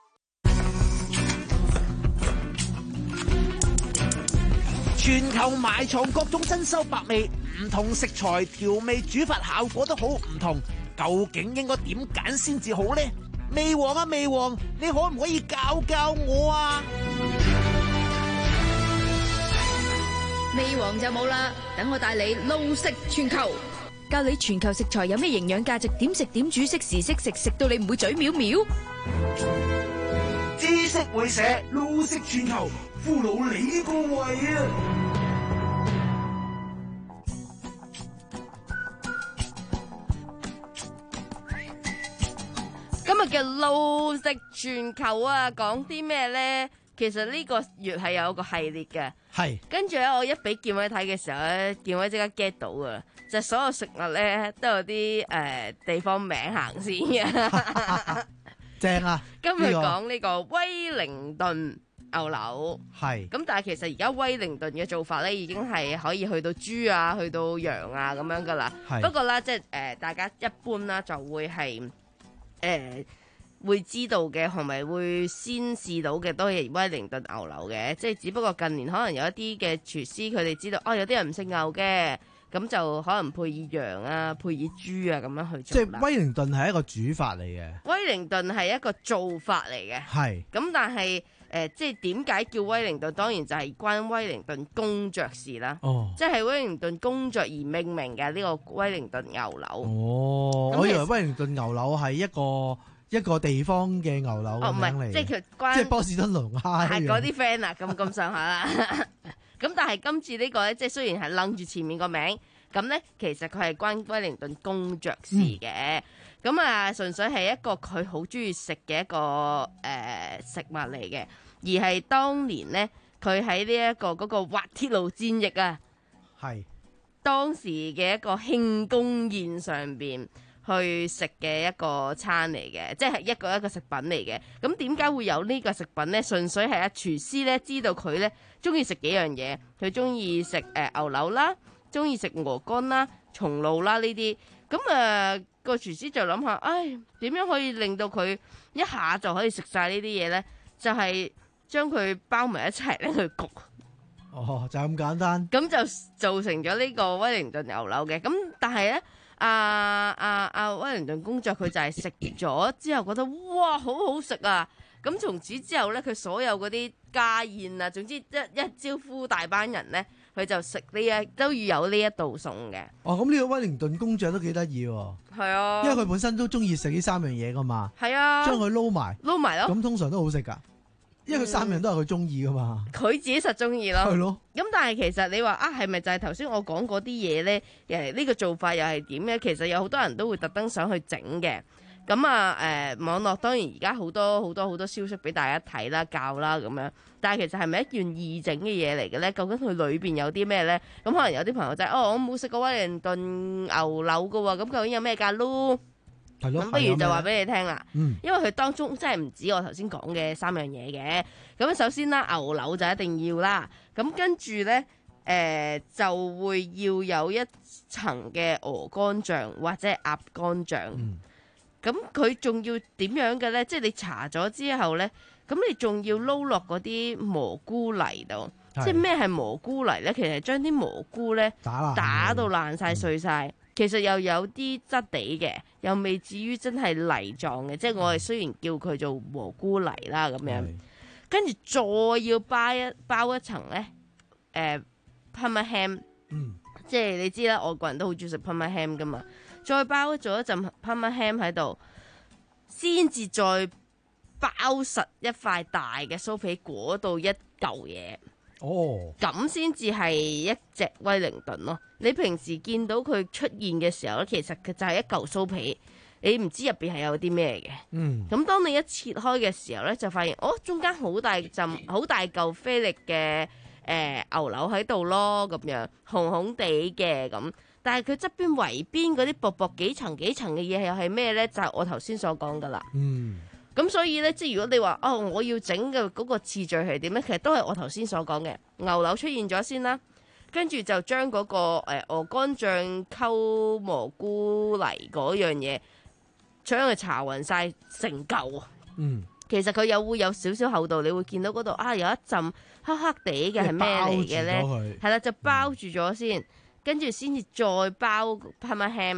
全球埋藏各種珍饈百味，唔同食材調味煮法效果都好唔同。 究竟應該點揀先至好呢？味王啊，味王，你可唔可以教教我啊？ 味王就冇啦，等我帶你撈食全球，教你全球食材有咩營養價值，點食點煮，適時適食，食到你唔會嘴藐藐。 知識會社撈食全球，俘虜你個胃啊！ 今日嘅撈食全球啊，講啲咩咧？其實呢個月係有個系列嘅， 係跟住咧，我一俾建偉睇嘅時候咧，建偉即刻 get 到啊！就係、所有食物咧都有啲誒、呃、地方名行先嘅， 正啊！ 今日講呢個威靈頓牛柳， 係咁，但係其實而家威靈頓嘅做法咧，已經係可以去到豬啊，去到羊啊咁樣噶啦。不過咧，即係誒、呃、大家一般啦，就會係誒。呃會知道嘅同埋會先試到嘅都係威靈頓牛柳嘅，即係只不過近年可能有一啲嘅廚師佢哋知道，哦有啲人唔食牛嘅，咁就可能配以羊啊，配以豬啊咁樣去做。 即係威靈頓係一個煮法嚟嘅， 威靈頓係一個做法嚟嘅， 係。 咁但係誒、呃，即係點解叫威靈頓？當然就係關威靈頓公爵事啦。哦，即係威靈頓公爵而命名嘅呢個威靈頓牛柳。 哦，我以為威靈頓牛柳係一個。一個地方嘅牛柳嘅名嚟， 即係佢關， 即係波士頓龍蝦係嗰啲 friend 啊，咁咁上下啦。咁但係今次呢個咧，即係雖然係楞住前面個名，咁咧其實佢係關威靈頓公爵事嘅。咁、嗯、啊，純粹係一個佢好中意食嘅一個誒、呃、食物嚟嘅，而係當年咧佢喺呢一個嗰個滑鐵盧戰役啊，係當時嘅一個慶功宴上邊去食嘅一個餐嚟嘅，即係一個一個食品嚟嘅。咁點解會有呢個食品呢？純粹係阿廚師咧知道佢咧中意食幾樣嘢，佢中意食誒牛柳啦，中意食鵝肝啦、松露啦呢啲。咁誒個廚師就諗下，唉，點樣可以令到佢一下就可以食晒呢啲嘢呢？就係、是、將佢包埋一齊咧去焗。 哦，就咁簡單。咁就造成咗呢個威靈頓牛柳嘅。咁但係呢。阿阿阿威靈頓公爵佢就係食咗之後覺得哇好好食啊！咁從此之後咧，佢所有嗰啲家宴啊，總之一一招呼大班人咧，佢就食呢一都要有呢一道餸嘅。 哦，咁呢個威靈頓公爵都幾得意喎。係啊，因為佢本身都中意食呢三樣嘢噶嘛。係啊，將佢撈埋，撈埋咯。咁通常都好食噶。因為佢三樣都係佢中意噶嘛，佢、嗯、自己實中意咯。係咯。咁但係其實你話啊，係咪就係頭先我講嗰啲嘢咧？誒，呢個做法又係點咧？其實有好多人都會特登想去整嘅。咁啊，誒、呃，網絡當然而家好多好多好多消息俾大家睇啦、教啦咁樣。但係其實係咪一件易整嘅嘢嚟嘅咧？究竟佢裏邊有啲咩咧？咁可能有啲朋友就係、是、哦，我冇食過威靈頓牛柳噶喎，咁究竟有咩㗎咯？咁不如就話俾你聽啦，因為佢當中真係唔止我頭先講嘅三樣嘢嘅。咁首先啦，牛柳就一定要啦。咁跟住呢，誒、呃、就會要有一層嘅鵝肝醬或者鴨肝醬。咁佢仲要點樣嘅呢？即係你搽咗之後呢，咁你仲要撈落嗰啲蘑菇泥度。即係咩係蘑菇泥呢？其實係將啲蘑菇呢打，打到爛晒碎晒。嗯，其實又有啲質地嘅，又未至於真係泥狀嘅，即係我哋雖然叫佢做蘑菇泥啦咁樣，跟住再要包一包一層咧，誒 Parma ham，嗯，即係你知啦，外國人都好中意食 Parma ham 噶嘛，再包咗一陣 Parma ham 喺度，先至再包實一塊大嘅酥皮裹到一嚿嘢。哦，咁先至係一隻威靈頓咯。你平時見到佢出現嘅時候咧，其實佢就係一嚿酥皮，你唔知入邊係有啲咩嘅。嗯，咁當你一切開嘅時候咧，就發現哦，中間好大陣、好大嚿菲力嘅誒牛柳喺度咯，咁樣紅紅地嘅咁。但係佢側邊圍邊嗰啲薄薄幾層幾層嘅嘢又係咩咧？就係、是、我頭先所講噶啦。嗯。咁所以咧，即係如果你話哦，我要整嘅嗰個次序係點咧？其實都係我頭先所講嘅牛柳出現咗先啦，跟住就將嗰、那個誒鵝肝醬溝蘑菇泥嗰樣嘢，將佢搽勻晒成嚿。嗯，其實佢又會有少少厚度，你會見到嗰度啊有一陣黑黑地嘅係咩嚟嘅咧？係啦，就包住咗先，跟住先至再包 Parma ham。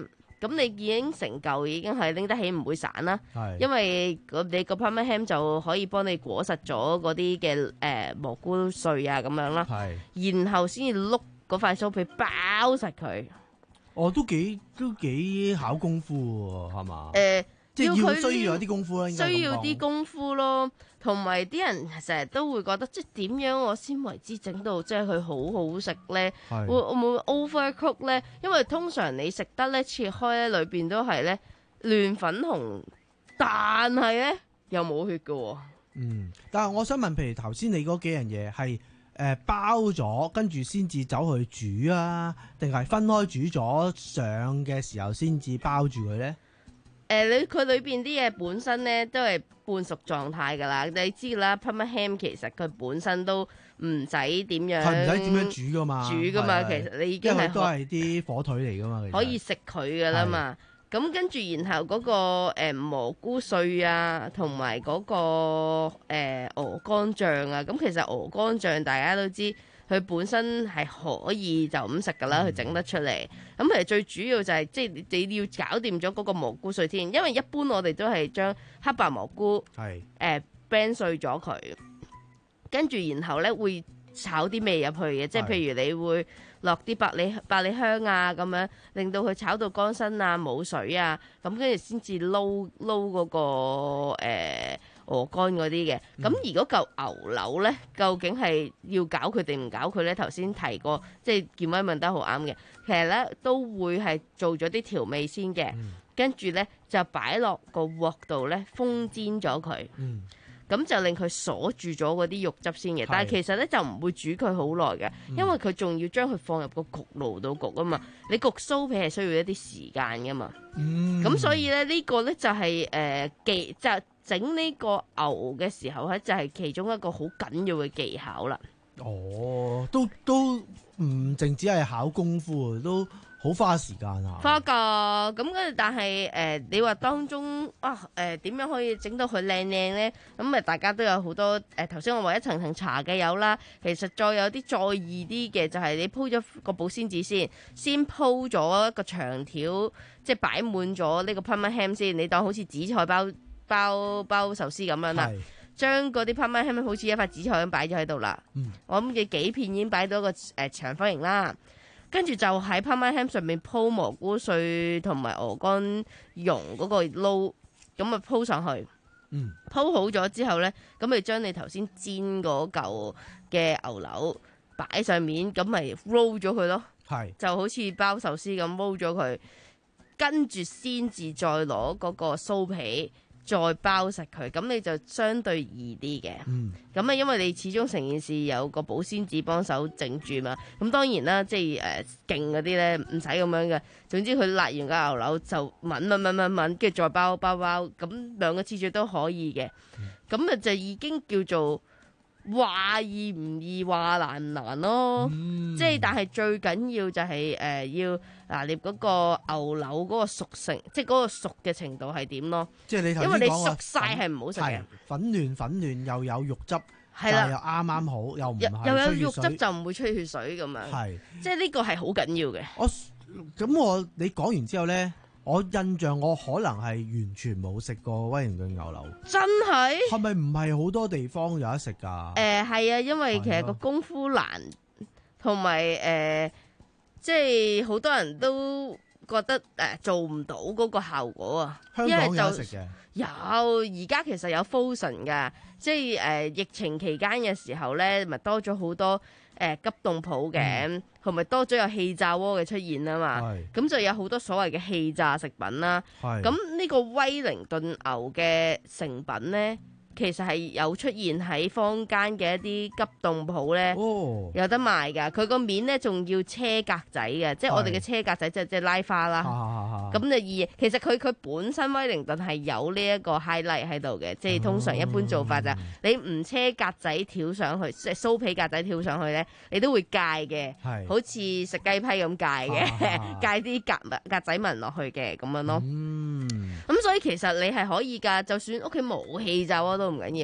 咁你已經成嚿已經係拎得起，唔會散啦。因為你個 Parma ham 就可以幫你裹實咗嗰啲嘅誒蘑菇碎啊咁樣啦。然後先至碌嗰塊酥皮包實佢。 哦，都幾都幾考功夫喎，係嘛？ 誒、呃， 即係要佢需要有啲功夫啦，應該咁講需要啲功夫咯，同埋啲人成日都會覺得，即係點樣我先為之整到即係佢好好食咧？會會唔會 overcook 咧？因為通常你食得咧切開咧，裏邊都係咧亂粉紅，但係咧又冇血嘅喎。 嗯，但係我想問，譬如頭先你嗰幾樣嘢係。誒包咗，跟住先至走去煮啊，定係分開煮咗上嘅時候先至包住佢咧？誒、 呃，你佢裏邊啲嘢本身咧都係半熟狀態㗎啦，你知啦 Parma ham 其實佢本身都唔使點樣， 係唔使點樣煮㗎嘛？ 煮㗎嘛，其實你已經係都係啲火腿嚟㗎嘛， 可以食佢㗎啦嘛。咁跟住，然後嗰、那個、呃、蘑菇碎啊，同埋嗰個誒、呃、鵝肝醬啊，咁其實鵝肝醬大家都知，佢本身係可以就咁食噶啦，佢整、嗯、得出嚟。咁其實最主要就係、是、即係你要搞掂咗嗰個蘑菇碎先，因為一般我哋都係將黑白蘑菇係誒 blend 碎咗佢，跟住然後咧會炒啲味入去嘅，即係譬如你會落啲百里百里香啊，咁樣令到佢炒到乾身啊，冇水啊，咁跟住先至撈撈嗰個誒、呃、鵝肝嗰啲嘅。咁、嗯、而嗰嚿牛柳咧，究竟係要搞佢定唔搞佢咧？頭先提過，即係建威問得好啱嘅。其實咧都會係做咗啲調味先嘅，跟住咧就擺落個鑊度咧風煎咗佢。嗯咁就令佢鎖住咗嗰啲肉汁先嘅，但係其實咧就唔會煮佢好耐嘅，因為佢仲要將佢放入個焗爐度焗啊嘛。你焗酥皮係需要一啲時間噶嘛，咁、嗯、所以咧呢個咧就係誒技就整呢個牛嘅時候咧就係其中一個好緊要嘅技巧啦。 哦，都都唔淨止係考功夫，都好花時間啊！ 花㗎，咁跟住，但係誒、呃，你話當中啊誒點樣可以整到佢靚靚咧？咁誒，大家都有好多誒，頭、呃、先我話一層層搽嘅有啦，其實再有啲再易啲嘅就係你鋪咗個保鮮紙先，先鋪咗一個長條，即係擺滿咗呢個 Parma ham 先，你當好似紫菜包包包壽司咁樣啦，將嗰啲 Parma ham 好似一塊紫菜咁擺咗喺度啦。嗯、我諗嘅幾片已經擺到一個誒、呃、長方形啦。跟住就喺 Parma ham 上面鋪蘑菇碎同埋鵝肝蓉嗰個撈，咁啊鋪上去。嗯，鋪好咗之後咧，咁咪將你頭先煎嗰嚿嘅牛柳擺上面，咁咪 roll 咗佢咯。係，就好似包壽司咁 roll 咗佢，跟住先至再攞嗰個酥皮再包實佢，咁你就相對易啲嘅。嗯，咁啊，因為你始終成件事有個保鮮紙幫手整住嘛。咁當然啦，即係誒勁嗰啲咧唔使咁樣嘅。總之佢辣完個牛柳就抿抿抿抿抿，跟住再包包包，咁兩個次序都可以嘅。咁啊、嗯、就已經叫做話易唔易，話難唔難咯。嗯、即係但係最緊要就係、是、誒、呃、要拿捏嗰個牛柳嗰個熟成，即係嗰個熟嘅程度係點咯。即係你頭先講，因為你熟晒係唔好食嘅。 粉嫩粉嫩又有肉汁， 係啦， 又啱啱好，又唔係又有肉汁就唔會出血水咁樣。係，即係呢個係好緊要嘅。 我咁我你講完之後咧，我印象我可能係完全冇食過威靈頓牛柳。 真係？係咪唔係好多地方有得食㗎？ 誒係啊，因為其實個功夫難，同埋誒。即係好多人都覺得誒、呃、做唔到嗰個效果啊， 香港有得食嘅。 有，而家其實有 Frozen 㗎，即係誒、呃、疫情期間嘅時候咧，咪多咗好多誒、呃、急凍鋪嘅，同埋、嗯、多咗有氣炸鍋嘅出現啊嘛。咁就有好多所謂嘅氣炸食品啦。咁呢個威靈頓牛嘅成品咧，其實係有出現喺坊間嘅一啲急凍鋪咧，哦、有得賣㗎。佢個面咧仲要車格仔嘅，即係我哋嘅車格仔，即係即係拉花啦。咁就二，其實佢佢本身威靈頓係有呢一個 highlight 喺度嘅，即係通常一般做法就係、你唔車格仔跳上去，即係酥皮格仔跳上去咧，你都會戒嘅，是好似食雞批咁戒嘅，戒啲格格仔紋落去嘅咁樣咯。咁、嗯、所以其實你係可以㗎，就算屋企冇氣炸鍋都唔緊要，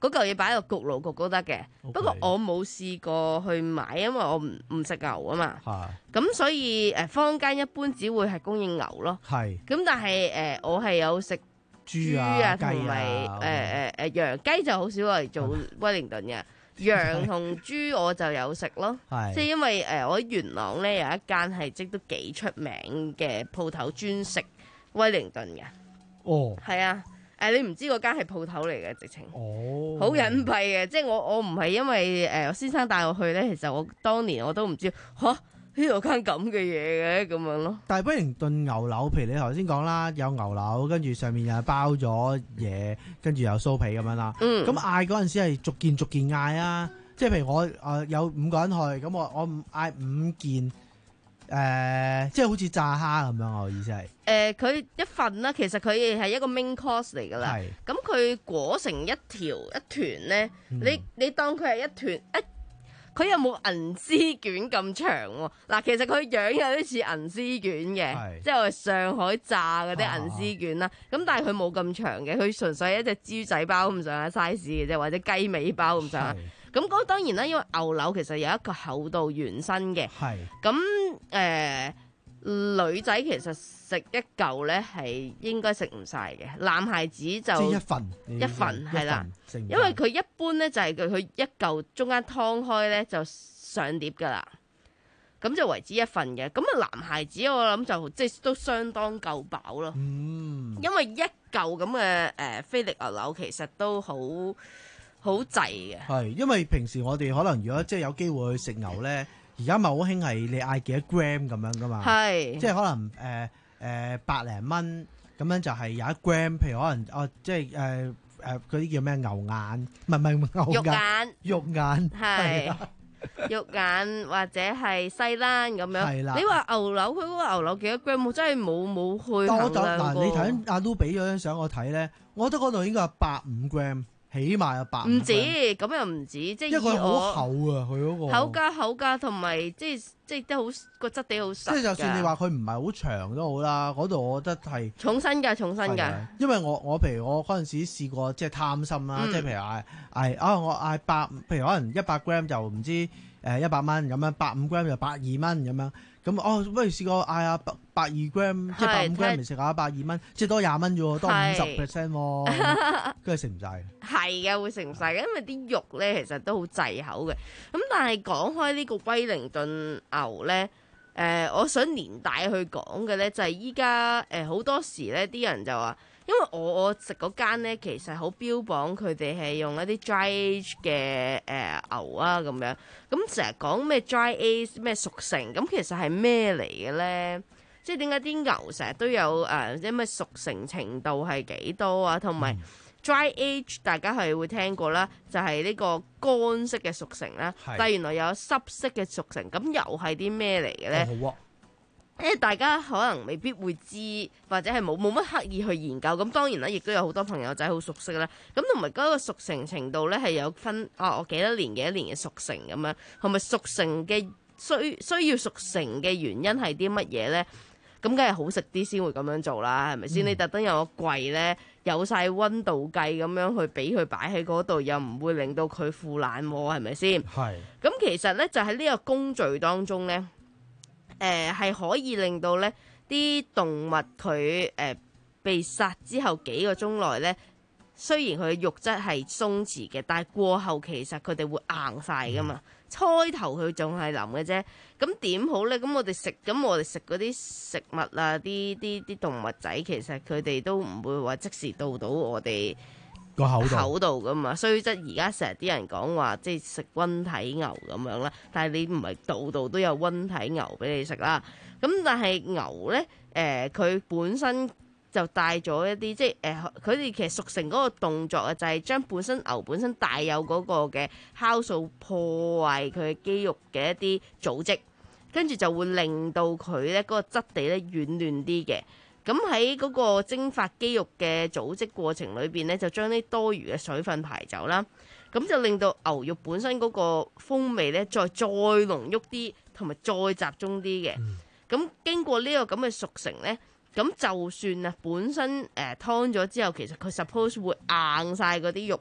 嗰嚿嘢擺喺個焗爐焗都得嘅。 Okay. 不過我冇試過去買，因為我唔唔食牛啊嘛。 係。 咁所以誒坊間一般只會係供應牛咯。 係。咁但係誒、呃、我係有食豬啊，同埋誒誒誒羊雞就好少嚟做威靈頓嘅。羊同豬我就有食咯，即係因為誒、呃、我喺元朗咧有一間係即都幾出名嘅鋪頭，專食威靈頓嘅。 哦， 係啊，誒、呃、你唔知嗰間係鋪頭嚟嘅，直情， 哦， 好隱蔽嘅。即係我我唔係因為誒、呃、先生帶我去咧，其實我當年我都唔知嚇呢度間咁嘅嘢嘅咁樣咯。 但係威靈頓牛柳，譬如你頭先講啦，有牛柳，跟住上面又係包咗嘢，跟住有酥皮咁樣啦。嗯。咁嗌嗰陣時係逐件逐件嗌啊，即係譬如我誒、呃、有五個人去，咁我我嗌五件誒、呃，即係好似炸蝦咁樣。我意思係誒，佢、呃、一份啦，其實佢係一個 main course 嚟㗎啦。係。咁佢裹成一條一團咧、嗯，你你當佢係一團一。佢又冇銀絲卷咁長喎，嗱，其實佢樣有啲似銀絲卷嘅，即係我哋上海炸嗰啲銀絲卷啦。咁、啊、但係佢冇咁長嘅，佢純粹係一隻豬仔包咁上下 size 嘅啫，或者雞尾包咁上下。咁嗰當然啦，因為牛柳其實有一個厚度原身嘅。係。咁誒、呃，女仔其實食一嚿咧係應該食唔晒嘅，男孩子就即係一份一份係啦，因為佢一般咧就係佢佢一嚿中間劏開咧就上碟噶啦，咁就為之一份嘅。咁啊男孩子我諗就即係都相當夠飽咯，嗯，因為一嚿咁嘅誒菲力牛柳其實都好好滯嘅。係因為平時我哋可能如果即係有機會去食牛咧，而家咪好興係你嗌幾多 gram 咁樣噶嘛，係即係可能誒。呃誒、呃、百零蚊咁樣就係有一 gram，譬如可能哦，即係誒誒嗰啲叫咩牛眼，唔係唔係牛肉眼， 肉眼係肉眼或者係西蘭咁樣。係啦，你話牛柳佢嗰個牛柳幾多 gram？我真係冇冇去衡量過。 嗱，你睇阿 Lu 俾咗張相我睇咧，我覺得嗰度應該係百五 gram。起碼有百，唔止咁又唔止，即係以我好厚啊，佢嗰個厚加厚加，同埋即係即係都好個質地好實。 即係就算你話佢唔係好長都好啦，嗰度我覺得係重身㗎，重身㗎。 因為我我譬如我嗰陣時試過即係貪心啦，即係譬如嗌嗌啊，我嗌百，譬如可能一百 gram 就唔知誒一百蚊咁樣，百五 gram 就百二蚊咁樣。咁哦，不如試過嗌下百百二 gram，即係百五 gram 嚟食下百二蚊，即係多廿蚊啫喎，多五十 percent 喎，跟住食唔晒。 係嘅，會食唔晒嘅，因為啲肉咧其實都好滯口嘅。咁但係講開呢個威靈頓牛咧，誒、呃，我想連帶去講嘅咧就係依家誒好多時咧啲人就話。因為我我食嗰間咧，其實好標榜佢哋係用一啲 dry age 嘅誒、呃、牛啊咁樣，咁成日講咩 dry age 咩熟成，咁其實係咩嚟嘅咧？即係點解啲牛成日都有誒即係咩熟成程度係幾多啊？同埋 dry age 大家係會聽過啦，就係、是、呢個乾式嘅熟成啦，但係原來有濕式嘅熟成，咁又係啲咩嚟嘅咧？哦好啊因為大家可能未必會知，或者係冇冇乜刻意去研究。咁當然啦，亦都有好多朋友仔好熟悉啦。咁同埋嗰個熟成程度咧係有分啊，我幾多年幾多年嘅熟成咁樣，同埋熟成嘅需需要熟成嘅原因係啲乜嘢咧？咁梗係好食啲先會咁樣做啦，係咪先？嗯、你特登有個櫃咧，有晒溫度計咁樣去俾佢擺喺嗰度，又唔會令到佢腐爛喎，係咪先？係。咁其實咧就喺呢個工序當中咧。誒、呃、係可以令到咧啲動物佢誒、呃、被殺之後幾個鐘內咧，雖然佢嘅肉質係鬆弛嘅，但係過後其實佢哋會硬晒噶嘛。開頭佢仲係腍嘅啫，咁點好咧？咁我哋食，咁我哋食嗰啲食物啊，啲啲啲動物仔，其實佢哋都唔會話即時到到我哋個口度噶嘛，所以即係而家成日啲人講話即係食溫體牛咁樣啦，但係你唔係度度都有溫體牛俾你食啦。咁但係牛咧，誒、呃、佢本身就帶咗一啲即係誒，佢、呃、哋其實熟成嗰個動作啊，就係將本身牛本身帶有嗰個嘅酵素破壞佢肌肉嘅一啲組織，跟住就會令到佢咧嗰個質地咧軟嫩啲嘅。咁喺嗰個蒸發肌肉嘅組織過程裏邊咧，就將啲多餘嘅水分排走啦。咁就令到牛肉本身嗰個風味咧，再再濃郁啲，同埋再集中啲嘅。咁、嗯、經過呢個咁嘅熟成咧，咁就算啊本身誒、呃、劏咗之後，其實佢 suppose 會硬晒嗰啲肉咧，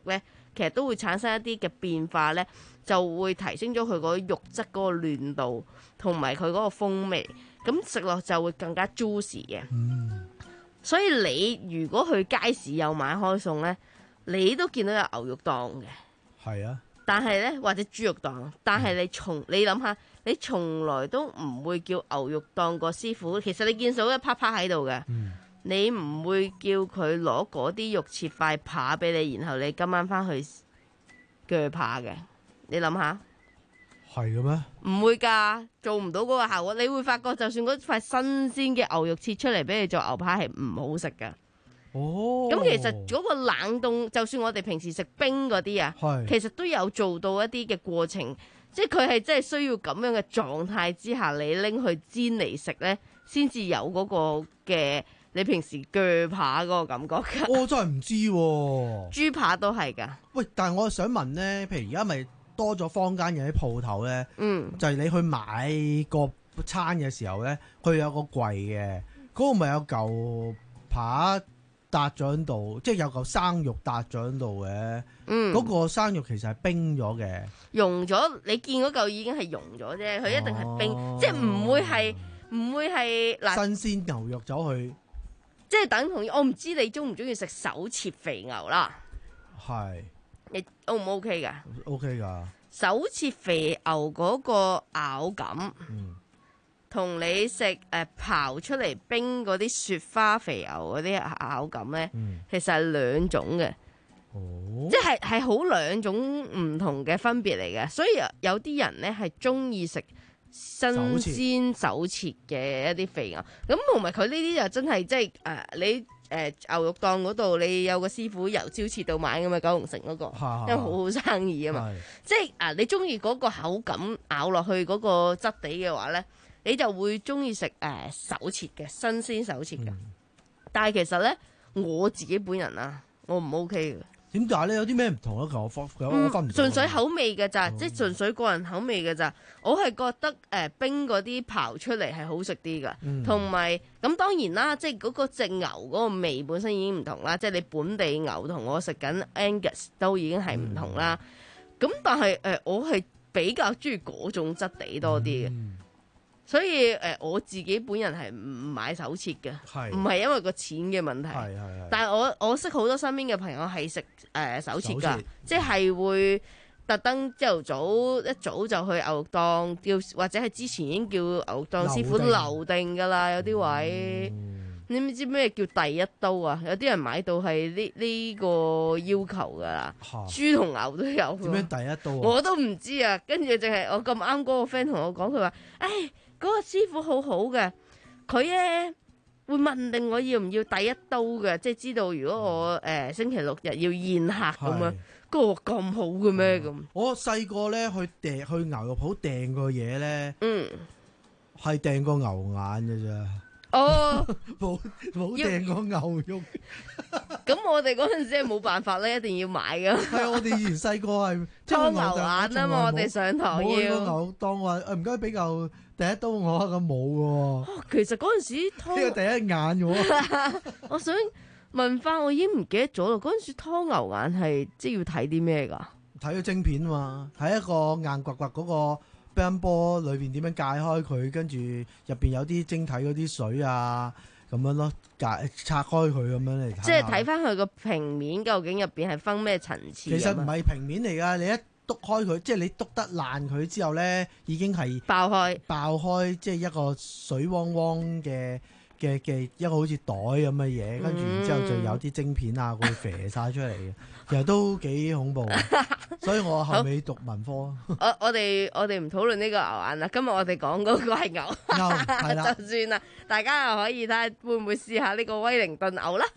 其實都會產生一啲嘅變化咧，就會提升咗佢嗰個肉質嗰個嫩度同埋佢嗰個風味，咁食落就會更加 juicy 嘅。 嗯， 所以你如果去街市有買開餸咧，你都見到有牛肉檔嘅。 係啊。 但係咧，或者豬肉檔，但係你從你諗下，你從來都唔會叫牛肉檔個師傅，其實你見到一啪啪喺度嘅， 嗯、 你唔會叫佢攞嗰啲肉切塊扒俾你，然後你今晚翻去鋸扒嘅，你諗下， 係嘅咩？ 唔會㗎，做唔到嗰個效果。你會發覺，就算嗰塊新鮮嘅牛肉切出嚟俾你做牛扒，係唔好食㗎。 哦， 咁其實嗰個冷凍，就算我哋平時食冰嗰啲啊，其實都有做到一啲嘅過程，即係佢係真係需要咁樣嘅狀態之下，你拎去煎嚟食咧，先至有嗰個嘅你平時鋸扒嗰個感覺㗎。 我真係唔知喎， 豬扒都係㗎。 喂，但係我想問咧，譬如而家咪多咗坊間嘅啲鋪頭咧， 嗯， 就係你去買個餐嘅時候咧，佢有個櫃嘅，嗰個咪有嚿扒搭咗喺度，即係有嚿生肉搭咗喺度嘅。嗯，嗰個生肉其實係冰咗嘅， 溶咗。你見嗰嚿已經係溶咗啫，佢一定係冰，哦、即係唔會係唔會係嗱新鮮牛肉走去， 即係等同於我唔知你中唔中意食手切肥牛啦。 係， 你 O 唔 O K 㗎 ？O K 㗎。 手切肥牛嗰個咬感。嗯。同你食誒、呃、刨出嚟冰嗰啲雪花肥牛嗰啲口感咧，嗯、其實係兩種嘅，哦、即係係好兩種唔同嘅分別嚟嘅。所以有啲人咧係中意食新鮮手切嘅一啲肥牛，咁同埋佢呢啲就真係即係誒你誒、呃、牛肉檔嗰度，你有個師傅由朝切到晚㗎嘛，九龍城嗰、嗰個，哈哈因為好好生意啊嘛，是即係啊你中意嗰個口感咬落去嗰個質地嘅話咧。你就會中意食誒手切嘅新鮮手切嘅，嗯、但係其實咧我自己本人啊，我唔 OK 嘅。 點解咧？有啲咩唔同啊？我分我分唔到。 純粹口味嘅咋， 哦、 即係純粹個人口味嘅咋。我係覺得誒、呃、冰嗰啲刨出嚟係好食啲㗎，同埋咁當然啦，即係嗰個隻牛嗰個味本身已經唔同啦。即係你本地牛同我食緊 Angus 都已經係唔同啦。咁、嗯、但係誒、呃、我係比較中意嗰種質地多啲嘅。嗯所以誒、呃，我自己本人係唔買手切嘅，唔係是因為個錢嘅問題。但係我我識好多身邊嘅朋友係食誒手切㗎，切即係會特登朝頭早一早就去牛肉檔叫，或者係之前已經叫牛肉檔師傅留定㗎啦。有啲位、嗯、你唔知咩叫第一刀啊？有啲人買到係呢呢個要求㗎啦，哈豬同牛都有。點樣第一刀啊？ 我都唔知啊。跟住淨係我咁啱嗰個 friend 同我講，佢話：誒。嗰個師傅好好嘅，佢咧會問定我要唔要第一刀嘅，即係知道如果我誒、呃、星期六日要宴客咁樣，嗰個咁好嘅咩咁？ 我細個咧去訂去牛肉鋪訂個嘢咧， 嗯， 係訂個牛眼嘅咋。 哦， 冇冇訂過牛肉， 咁我哋嗰陣時係冇辦法咧，一定要買噶。 係啊，我哋以前細個係劏牛眼啊嘛，我哋上堂要。 冇個牛當話誒，唔該俾嚿第一刀我，咁冇嘅。 其實嗰陣時劏呢個第一眼嘅。 我想問翻，我已經唔記得咗啦。嗰陣時劏牛眼係即係要睇啲咩噶？ 睇個晶片啊嘛，睇一個硬刮刮嗰個。乒乓波裏邊點樣解開佢，跟住入邊有啲晶體嗰啲水啊，咁樣咯，解拆開佢咁樣嚟睇。 即係睇翻佢個平面究竟入邊係分咩層次？ 其實唔係平面嚟噶，你一篤開佢，即係你篤得爛佢之後咧，已經係爆開， 爆開，即係一個水汪汪嘅嘅嘅一個好似袋咁嘅嘢，跟住然之後就有啲晶片啊，會飛晒出嚟嘅，其實都幾恐怖。所以我後尾讀文科。 我我哋我哋唔討論呢個牛眼啦，今日我哋講嗰個係牛， 牛係啦， 就算啦，大家又可以睇下會唔會試下呢個威靈頓牛啦。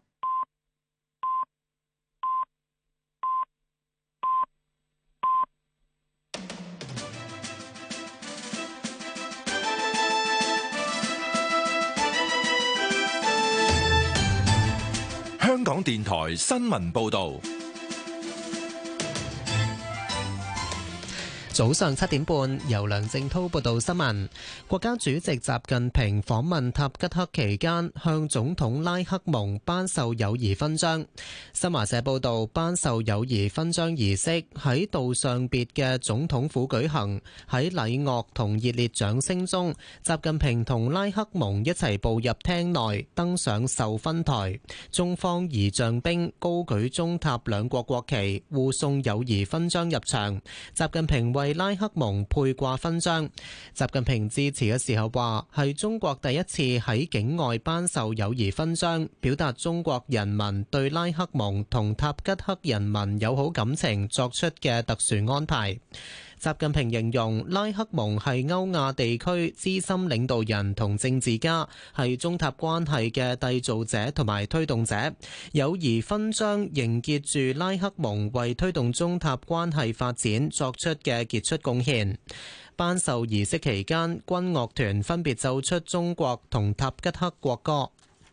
香港電台新聞報道。 早上七點半，由梁正滔報道新聞。國家主席習近平訪問塔吉克期間，向總統拉克蒙頒授友誼勳章。新華社報道，頒授友誼勳章儀式喺杜尚別嘅總統府舉行。喺禮樂同熱烈掌聲中，習近平同拉克蒙一齊步入廳內，登上授勳台。中方儀仗兵高舉中塔兩國國旗，護送友誼勳章入場。習近平為拉克蒙佩掛勳章。習近平致辭嘅時候話，係中國第一次喺境外頒授友誼勳章，表達中國人民對拉克蒙同塔吉克人民友好感情作出嘅特殊安排。習近平形容拉克蒙係歐亞地區資深領導人同政治家，係中塔關係嘅締造者同埋推動者。友誼勳章凝結住拉克蒙為推動中塔關係發展作出嘅傑出貢獻。頒授儀式期間，軍樂團分別奏出中國同塔吉克國歌。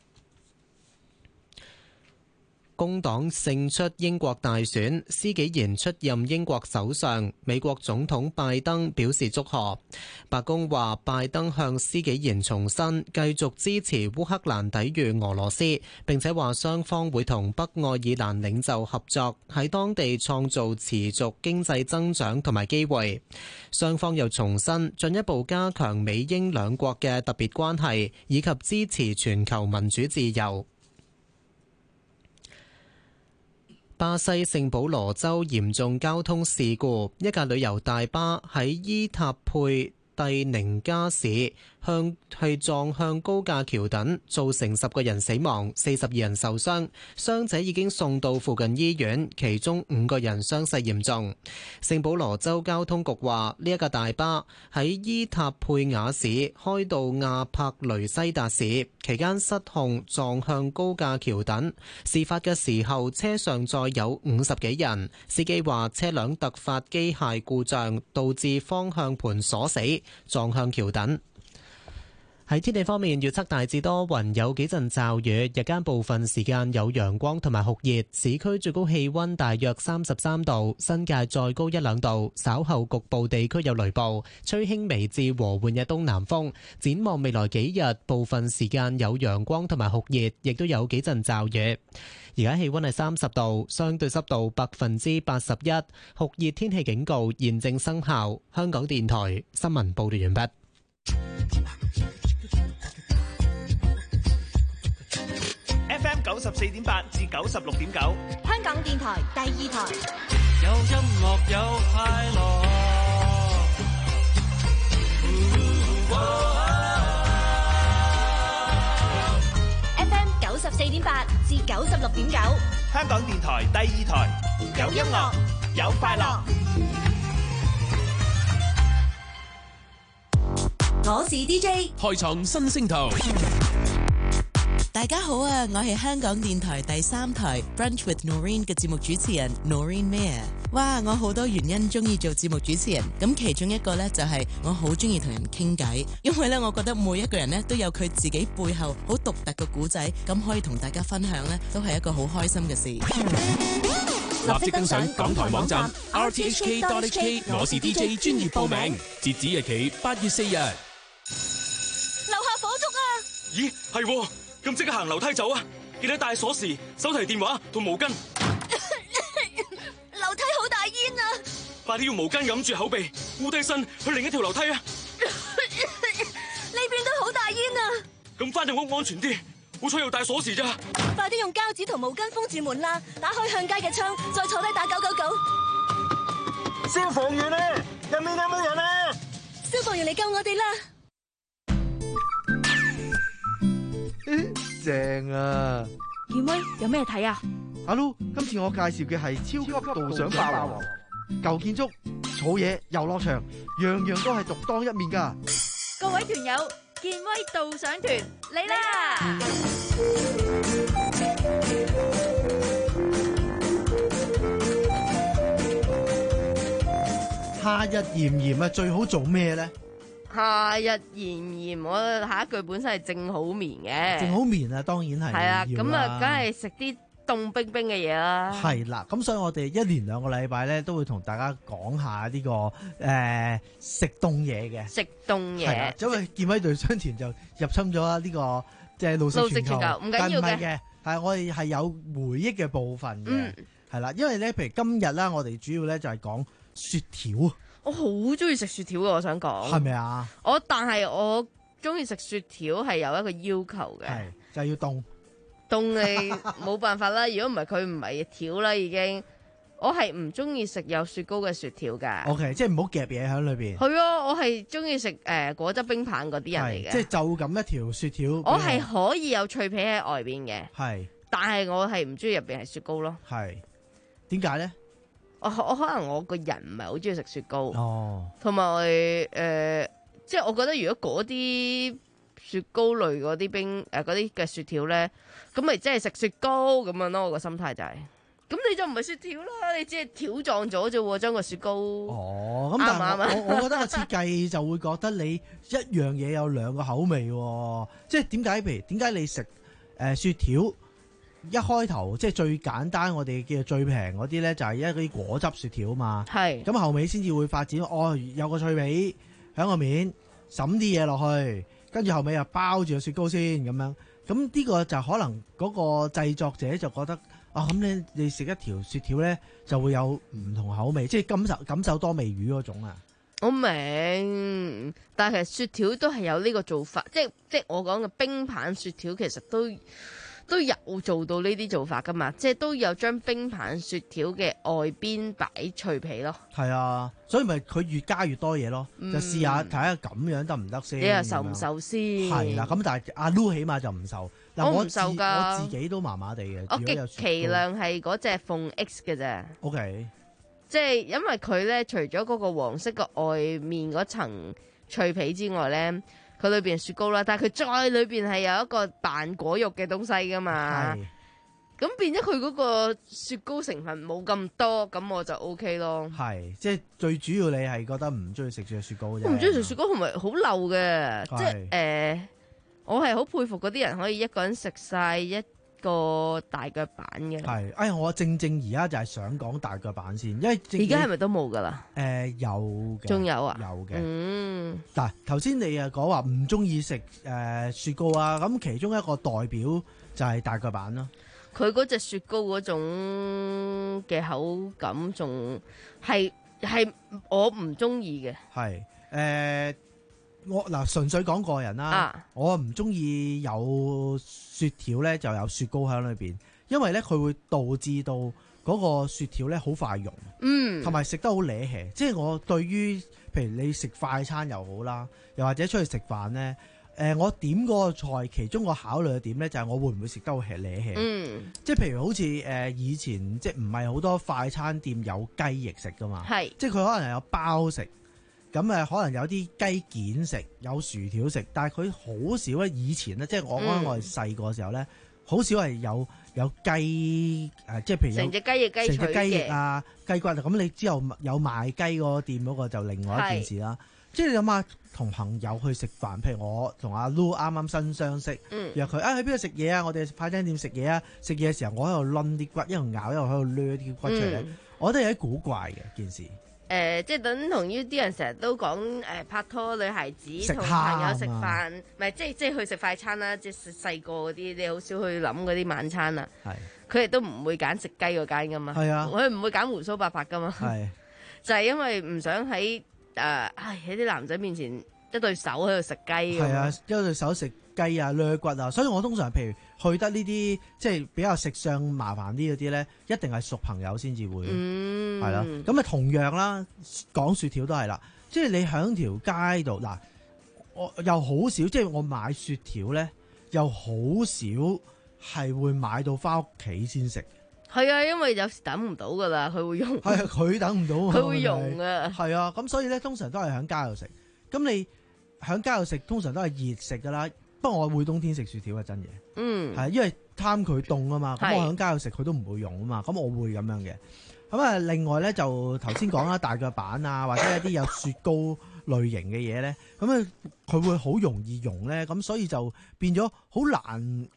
工黨勝出英國大選，施紀賢出任英國首相，美國總統拜登表示祝賀。白宮話，拜登向施紀賢重申繼續支持烏克蘭抵禦俄羅斯，並且話雙方會同北愛爾蘭領袖合作，喺當地創造持續經濟增長同埋機會。雙方又重申進一步加強美英兩國嘅特別關係，以及支持全球民主自由。巴西聖保羅州嚴重交通事故，一架旅遊大巴喺伊塔佩蒂寧加市向去撞向高架橋墩，造成十個人死亡，四十二人受傷，傷者已經送到附近醫院，其中五個人傷勢嚴重。聖保羅州交通局話，呢一架大巴喺伊塔佩雅市開到亞柏雷西達市期間失控撞向高架橋墩，事發嘅時候車上載有五十幾人，司機話車輛突發機械故障導致方向盤鎖死，撞向橋墩。喺天氣方面，預測大致多雲，有幾陣驟雨，日間部分時間有陽光同埋酷熱，市區最高氣溫大約三十三度，新界再高一兩度，稍後局部地區有雷暴，吹輕微至和緩嘅東南風。展望未來幾日，部分時間有陽光同埋酷熱，亦都有幾陣驟雨。而家氣溫係三十度，相對濕度百分之八十一，酷熱天氣警告現正生效。香港電台新聞報道完畢。 F M 九十四點八至九十六點九， 香港電台第二台。 有音樂有快樂。 F M 九十四點八至九十六點九， 香港電台第二台。有音樂有快樂。 我是 D J， 開創新星途。 大家好啊，我係香港電台第三台 Brunch with Noreen 嘅節目主持人 Noreen Mayer。哇，我好多原因中意做節目主持人，咁其中一個呢，就係我好中意同人傾偈，因為呢，我覺得每一個人呢，都有佢自己背後好獨特嘅故仔，咁可以同大家分享呢，都係一個好開心嘅事。 立即登上港台網站 r t h k dot h k 我是 D J 專業報名，截止日期八月四日。 樓下火燭啊！ 咦，係喎，咁即刻行樓梯走啊！記得帶鎖匙、手提電話同毛巾。 樓梯好大煙啊！ 快啲用毛巾揞住口鼻，烏低身去另一條樓梯啊！ 呢邊都好大煙啊！ 咁翻入屋安全啲，好彩又帶鎖匙咋。 快啲用膠紙同毛巾封住門啦！打開向街嘅窗，再坐低打九九九。 消防員啊，入面有冇人啊？ 消防員嚟救我哋啦！ 正啊！ 健威有咩睇啊？ 阿 Lu，今次我介紹嘅係超級導賞霸王，舊建築、草野、遊樂場，樣樣都係獨當一面噶。 各位團友，健威導賞團嚟啦！ 夏日炎炎啊，最好做咩咧？ 夏日炎炎，我下一句本身係正好眠嘅， 正好眠啊，當然係。 係啊，咁啊，梗係食啲凍凍冰冰嘅嘢啦。 係啦，咁所以我哋一連兩個禮拜咧都會同大家講下呢、呢個誒、呃、食凍嘢嘅。 食凍嘢， 因為健威隊商團就入侵咗呢、呢個即係路食全球， 唔緊要嘅，係我哋係有回憶嘅部分嘅，係啦、嗯，因為咧譬如今日啦，我哋主要咧就係講雪條。 我好中意食雪條嘅，我想講。 係咪啊？ 我但係我中意食雪條係有一個要求嘅， 係就係、是、要凍。 凍你冇辦法啦，如果唔係佢唔係條啦已經。我係唔中意食有雪糕嘅雪條㗎。 O K， 即係唔好夾嘢喺裏邊。 係啊，我係中意食誒果汁冰棒嗰啲人嚟嘅。 即係就咁一條雪條。 我係可以有脆皮喺外邊嘅。係。但係我係唔中意入邊係雪糕咯。 係。點解咧？ 我我可能我個人唔係好中意食雪糕。 哦。同埋誒，即係我覺得如果嗰啲雪糕類嗰啲冰誒嗰啲嘅雪條咧，咁咪即係食雪糕咁樣咯。我個心態就係、是。咁你就唔係雪條啦，你只係條狀咗啫喎，將個雪糕。 哦，咁但係我我覺得個設計就會覺得你一樣嘢有兩個口味喎，即係點解？譬如點解你食誒雪條一開頭即係最簡單，我哋叫最平嗰啲咧，就係一啲果汁雪條啊嘛。係。咁後尾先至會發展，哦有個脆皮喺個面，揼啲嘢落去，跟住後尾又包住個雪糕先咁樣。咁呢個就可能嗰個製作者就覺得。啊咁你你食一條雪條咧就會有唔同口味，即係感受感受多味魚嗰種啊。 我明，但係其實雪條都係有呢個做法，即係即係我講嘅冰棒雪條其實都都有做到呢啲做法噶嘛，即係都有將冰棒雪條嘅外邊擺脆皮咯。係啊，所以咪佢越加越多嘢咯，嗯、就試下睇下咁樣得唔得先。 你又受唔受先？ 係啦，咁但係阿 Lu 起碼就唔受。 我唔受噶， 我自己都麻麻地嘅。 我極其量係嗰隻鳳 X 嘅啫。 O K， 即係因為佢咧，除咗嗰個黃色嘅外面嗰層脆皮之外咧，佢裏邊雪糕啦，但係佢再裏邊係有一個扮果肉嘅東西噶嘛。咁變咗佢嗰個雪糕成分冇咁多，咁我就 O K 咯。 係，即係最主要你係覺得唔中意食住雪糕啫。 我唔中意食雪糕，同埋好漏嘅，即係誒。呃我係好佩服嗰啲人可以一個人食晒一個大腳板嘅。係， 哎呀，我正正而家就係想講大腳板先，因為而家係咪都冇噶啦？ 誒、呃，有嘅， 仲有啊， 有嘅。 嗯， 嗱，頭先你啊講話唔中意食誒雪糕啊，咁其中一個代表就係大腳板咯。 佢嗰隻雪糕嗰種嘅口感，仲係係我唔中意嘅。係，誒、 呃。我嗱純粹講個人啦，啊、我唔中意有雪條咧就有雪糕喺裏邊，因為咧佢會導致到嗰個雪條咧好快溶，嗯，同埋食得好瀨氣。即係我對於譬如你食快餐又好啦，又或者出去食飯咧，誒、呃、我點嗰個菜，其中個考慮嘅點咧就係我會唔會食得好吃瀨氣，嗯，即係譬如好似誒以前即係唔係好多快餐店有雞翼食噶嘛，係，即係佢可能有包食。咁誒可能有啲雞件食，有薯條食，但係佢好少咧。以前咧，即係我講緊我哋細個時候咧，好、嗯、少係有有雞誒，即係譬如成隻雞翼、雞成隻雞翼啊、雞骨啊。咁你之後有賣雞嗰個店嗰個就另外一件事啦。即係你諗下，同朋友去食飯，譬如我同阿 Lu 啱啱新相識，嗯、約佢啊去邊度食嘢啊？我哋快餐店食嘢啊！食嘢嘅時候，我喺度攆啲骨，一路咬一路喺度掠啲骨出嚟，嗯、我覺得有啲古怪嘅件事。誒、 呃，即係等同於啲人成日都講誒、呃、拍拖女孩子同朋友食飯，唔係即係即係去食快餐啦，即係細個嗰啲，你好少去諗嗰啲晚餐啊。係，佢哋都唔會揀食雞嗰間噶嘛。係啊，佢唔會揀胡鬚白髮噶嘛。係，就係因為唔想喺誒，唉喺啲男仔面前一對手喺度食雞。係啊，一對手食雞啊、掠骨啊，所以我通常譬如去得呢啲即係比較食相麻煩啲嗰啲咧，一定係熟朋友先至會，係啦、嗯。咁啊同樣啦，講雪條都係啦，即係你喺條街度嗱，我又好少，即係我買雪條咧，又好少係會買到翻屋企先食。係啊，因為有時等唔到噶啦，佢會溶。係啊，佢等唔到，佢會溶啊。係啊，咁所以咧，通常都係喺街度食。咁你喺街度食，通常都係熱食噶啦。不過我會冬天食雪條係真嘢，嗯，係因為貪佢凍啊嘛，咁我喺街度食佢都唔會溶啊嘛，咁我會咁樣嘅。咁啊，另外咧就頭先講啦，大腳板啊，或者一啲有雪糕類型嘅嘢咧，咁啊佢會好容易溶咧，咁所以就變咗好難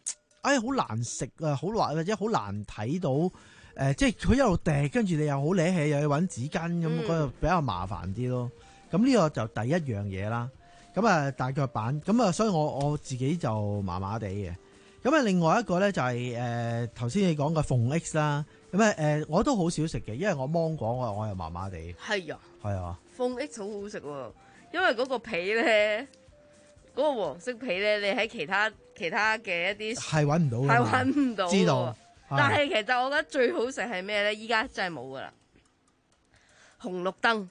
哎好難食啊，好難或者好難睇到誒、呃，即係佢一路掟，跟住你又好攣氣，又要揾紙巾咁，嗰度、嗯、比較麻煩啲咯。咁呢個就第一樣嘢啦。咁啊大腳板，咁啊所以我我自己就麻麻地嘅。咁啊另外一個咧就係誒頭先你講嘅鳳 X 啦。咁啊誒我都好少食嘅，因為我芒果我我又麻麻地。 係啊， 係啊， 鳳 X 好好食喎，因為嗰個皮咧，嗰、嗰個黃色皮咧，你喺其他其他嘅一啲係揾唔到嘅， 係揾唔到。 知道。 但係其實我覺得最好食係咩咧？依家真係冇噶啦，紅綠燈。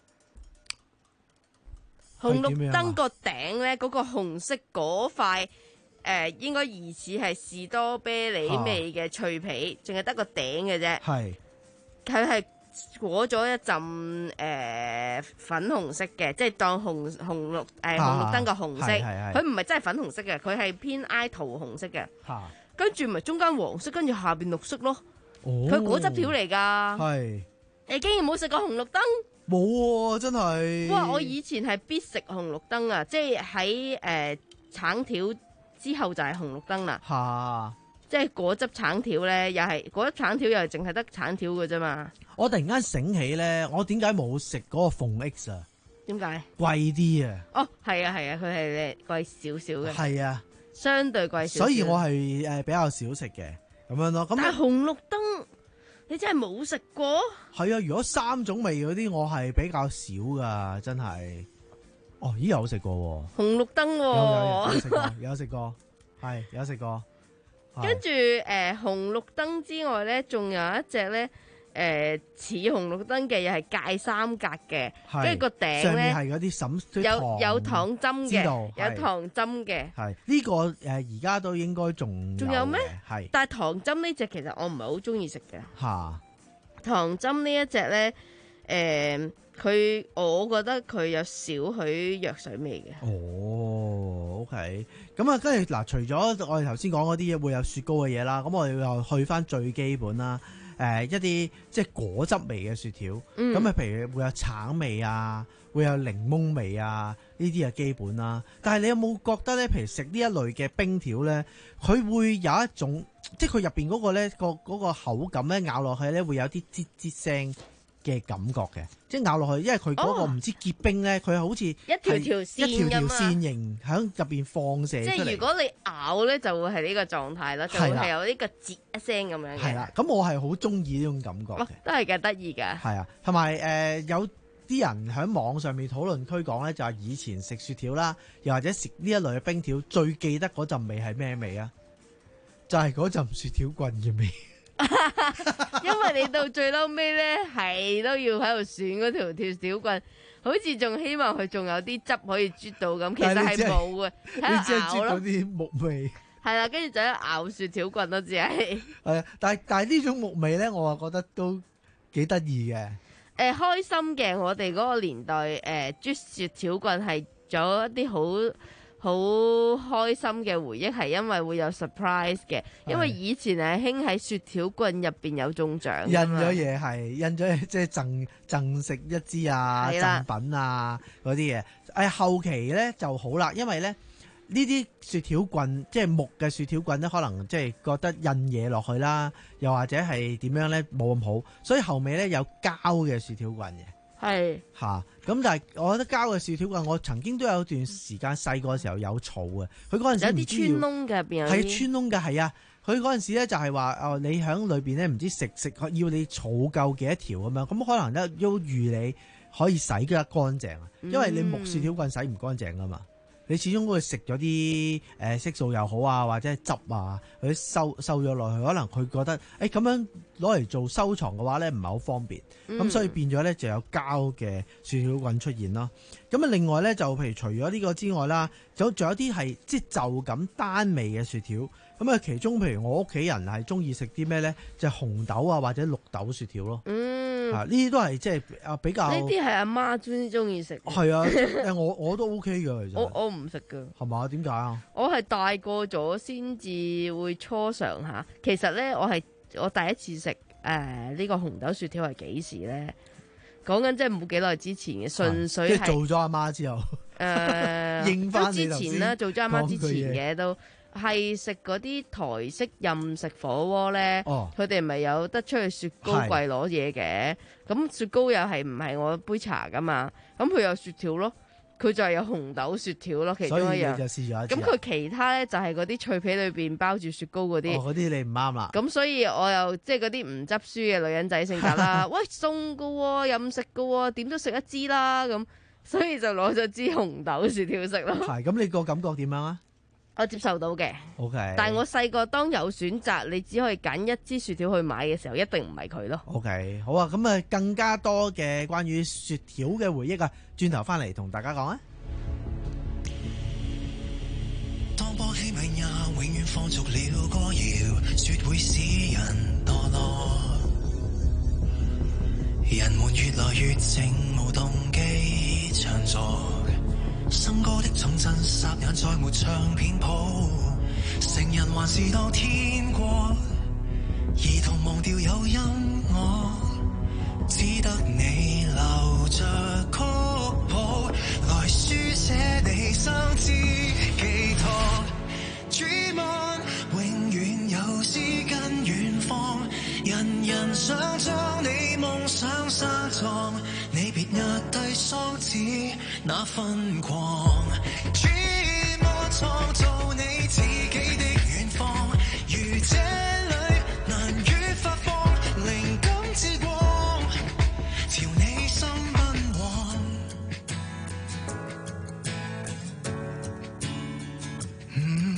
紅綠燈個頂咧，嗰個紅色嗰塊誒，應該疑似係士多啤梨味嘅脆皮，淨係得個頂嘅啫。係，佢係裹咗一陣誒、呃、粉紅色嘅，即係當紅紅綠誒、呃、紅綠燈個紅色。佢唔係真係粉紅色嘅，佢係偏挨桃紅色嘅。跟住咪中間黃色，跟住下邊綠色咯。佢、哦、果汁條嚟噶。係，你竟然冇食過紅綠燈？ 冇喎、啊，真係。 哇！我以前係必食紅綠燈啊，即係喺誒橙條之後就係紅綠燈啦。嚇、啊！即係果汁橙條咧，又係果汁橙條又係淨係得橙條嘅啫嘛。 我突然間醒起咧，我點解冇食嗰個鳳 X 啊？ 點解？貴啲啊！ 哦，係啊，係啊，佢係咧貴少少嘅。係啊， 相對貴少少。 所以我係誒比較少食嘅咁樣咯。咁但係紅綠燈。你真係冇食過？係啊，如果三種味嗰啲，我係比較少噶，真係。哦，咦，有食過喎。紅綠燈喎。有有食過，有食過，係有食過。 跟住誒、呃，紅綠燈之外咧，仲有一隻咧，誒、呃、似紅綠燈嘅，又係界三格嘅，跟住個頂上面咧係嗰啲滲有有糖針嘅，有糖針嘅。 係呢、這個誒，而家都應該仲仲有咩？ 係， 但係糖針呢隻其實我唔係好中意食嘅。 吓， 糖針呢一隻咧，誒、呃，佢我覺得佢有少許藥水味嘅。 哦，OK，咁啊，跟住嗱，除咗我哋頭先講嗰啲嘢會有雪糕嘅嘢啦，咁我哋又去翻最基本啦。誒、呃、一啲即係果汁味嘅雪條，咁、嗯、啊，譬如會有橙味啊，會有檸檬味啊，呢啲係基本啦。但係你有冇覺得咧？譬如食呢一類嘅冰條咧，佢會有一種，即係佢入邊嗰個咧個嗰個口感咧，咬落去咧會有啲吱吱聲嘅感覺嘅，即係咬落去，因為佢嗰個唔知結冰咧，佢、哦、好似一條條線一條條線形喺入邊放射出嚟。 即係如果你咬咧，就會係呢個狀態咯，就會係有呢個吱一聲咁樣嘅。係啦， 咁我係好中意呢種感覺嘅、哦， 都係嘅，得意㗎。 係啊，同埋誒有啲人喺網上面討論區講咧，就係以前食雪條啦，又或者食呢一類嘅冰條，最記得嗰陣味係咩味啊？就係嗰陣雪條棍嘅味。 因為你到最嬲尾咧，係都要喺度選嗰條條小棍，好似仲希望佢仲有啲汁可以啜到咁，其實係冇嘅，喺度咬咯。 啲木味係啦，跟住就喺度咬雪條棍咯，只係。係啊， 但係但係呢種木味咧，我啊覺得都幾得意嘅。誒、 呃，開心嘅，我哋嗰個年代誒，啜、呃、雪條棍係仲有一啲好。好開心嘅回憶係因為會有 surprise 嘅，因為以前係興喺雪條棍入邊有中獎， 印咗嘢係印咗嘢，即係贈贈食一支啊，贈品啊嗰啲嘢。誒後期咧就好啦，因為咧呢啲雪條棍即係木嘅雪條棍咧，可能即係覺得印嘢落去啦，又或者係點樣咧冇咁好，所以後尾咧有膠嘅雪條棍嘅。係吓，咁但係我覺得膠嘅雪條棍，我曾經都有段時間細個嘅時候有儲嘅。佢嗰陣時有啲穿窿嘅，邊有係穿窿嘅，係啊。佢嗰陣時咧就係話哦，你喺裏邊咧唔知食食要你儲夠幾多條咁樣，咁可能咧要預你可以洗得乾淨啊，因為你木雪條棍洗唔乾淨噶嘛。你始終會食咗啲誒色素又好啊，或者係汁啊，佢收收咗落去，可能佢覺得誒咁樣攞嚟做收藏嘅話咧，唔係好方便，咁、嗯、所以變咗咧就有膠嘅雪條棍出現咯。咁啊，另外咧就譬如除咗呢個之外啦，仲仲有啲係即係就咁單味嘅雪條。咁啊，其中譬如我屋企人係中意食啲咩咧？就係、紅豆啊，或者綠豆雪條咯。嗯，啊呢啲都係即係啊比較。呢啲係阿媽專中意食。係啊，誒我我都 OK 嘅，其實。我我唔食㗎。係嘛？點解啊？我係大個咗先至會初嘗下。其實咧，我係我第一次食誒呢個紅豆雪條係幾時咧？講緊即係冇幾耐之前嘅，純粹係。即係做咗阿媽之後。誒、呃，應翻你頭先。之前啦，做咗阿媽之前嘅都。 係食嗰啲台式任食火鍋咧，佢哋咪有得出去雪糕櫃攞嘢嘅。咁雪糕又係唔係我杯茶噶嘛？咁佢有雪條咯，佢就係有紅豆雪條咯，其中一樣。咁佢其他咧就係嗰啲脆皮裏邊包住雪糕嗰啲。 哦，嗰啲你唔啱啦。 咁所以我又即係嗰啲唔執輸嘅女人仔性格啦。喂，送噶喎，任食噶喎，點都食一支啦咁。所以就攞咗支紅豆雪條食咯。 係，咁你個感覺點樣啊？ 我接受到嘅。 O K。 但係我細個當有選擇，你只可以揀一支雪條去買嘅時候，一定唔係佢咯。 O K，好啊，咁啊更加多嘅關於雪條嘅回憶啊，轉頭翻嚟同大家講啊。 當波希米亞永遠放逐了歌謠，雪會使人墮落。人們越來越靜，無動機長作，笙歌的重鎮霎眼再沒唱片鋪，成人還是當天國，兒童忘掉有音樂，只得你留着曲譜來書寫你生之寄託。Dream on， 永遠有詩跟遠方，人人想將你夢想生壯，你別壓低嗓子那瘋狂。Dream on， 創造你自己的遠方，如這裏難於發放，靈感之光朝你心奔往。嗯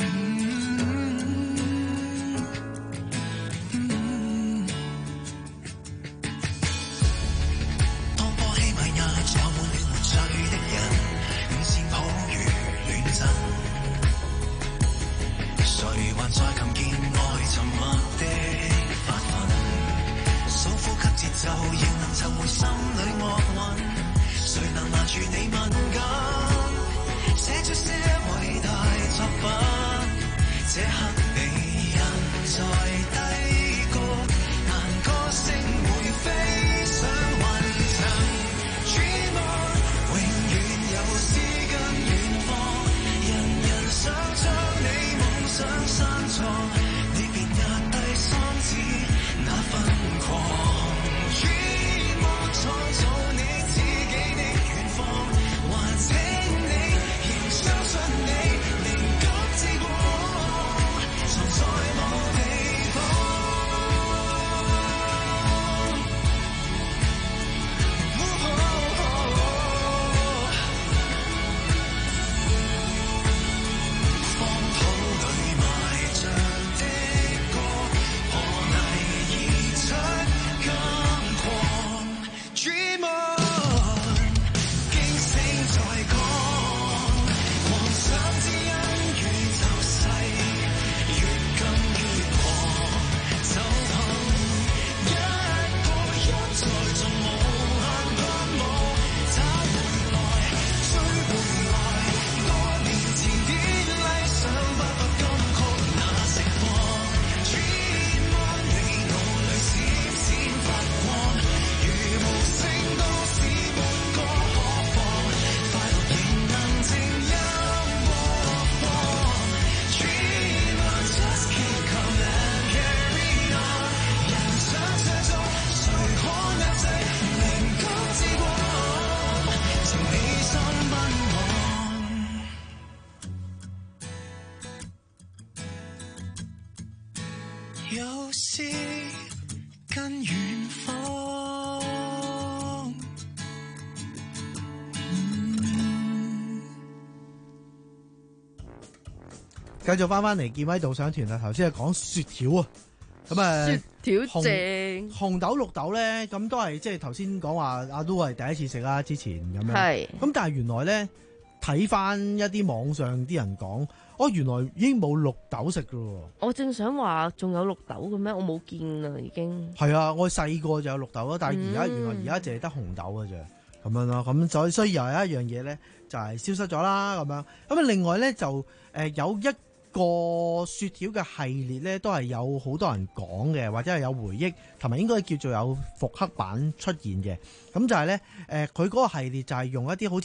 再琴鍵愛沉默的發奮，數呼吸節奏，仍能尋回心裏樂韻。誰能攔住你敏感，寫出些偉大作品？這刻你人在低谷，但歌聲會飛上雲層。Dream on， 永遠有詩跟遠方，人人想將你夢想生壯，你別壓低嗓子那瘋狂。Dream on， 創造你自己的遠方，還請你仍相信你，靈感之光藏在某地方。有詩跟遠方。 繼續翻翻嚟健威導賞團啊！頭先係講雪條啊，咁啊雪條正紅，紅豆綠豆咧，咁都係即係頭先講話阿都係第一次食啦，之前咁樣。係。咁但係原來咧睇翻一啲網上啲人講，哦原來已經冇綠豆食噶咯。我正想話仲有綠豆嘅咩？我冇見啦，已經。係啊，我細個就有綠豆啦，但係而家、嗯、原來而家淨係得紅豆嘅啫，咁樣咯。咁所以所以又有一樣嘢咧，就係、是、消失咗啦，咁樣。咁啊，另外咧就誒、呃、有一個雪條嘅系列咧，都係有好多人講嘅，或者係有回憶，同埋應該叫做有復刻版出現嘅。咁就係咧，誒佢嗰個系列就係用一啲好似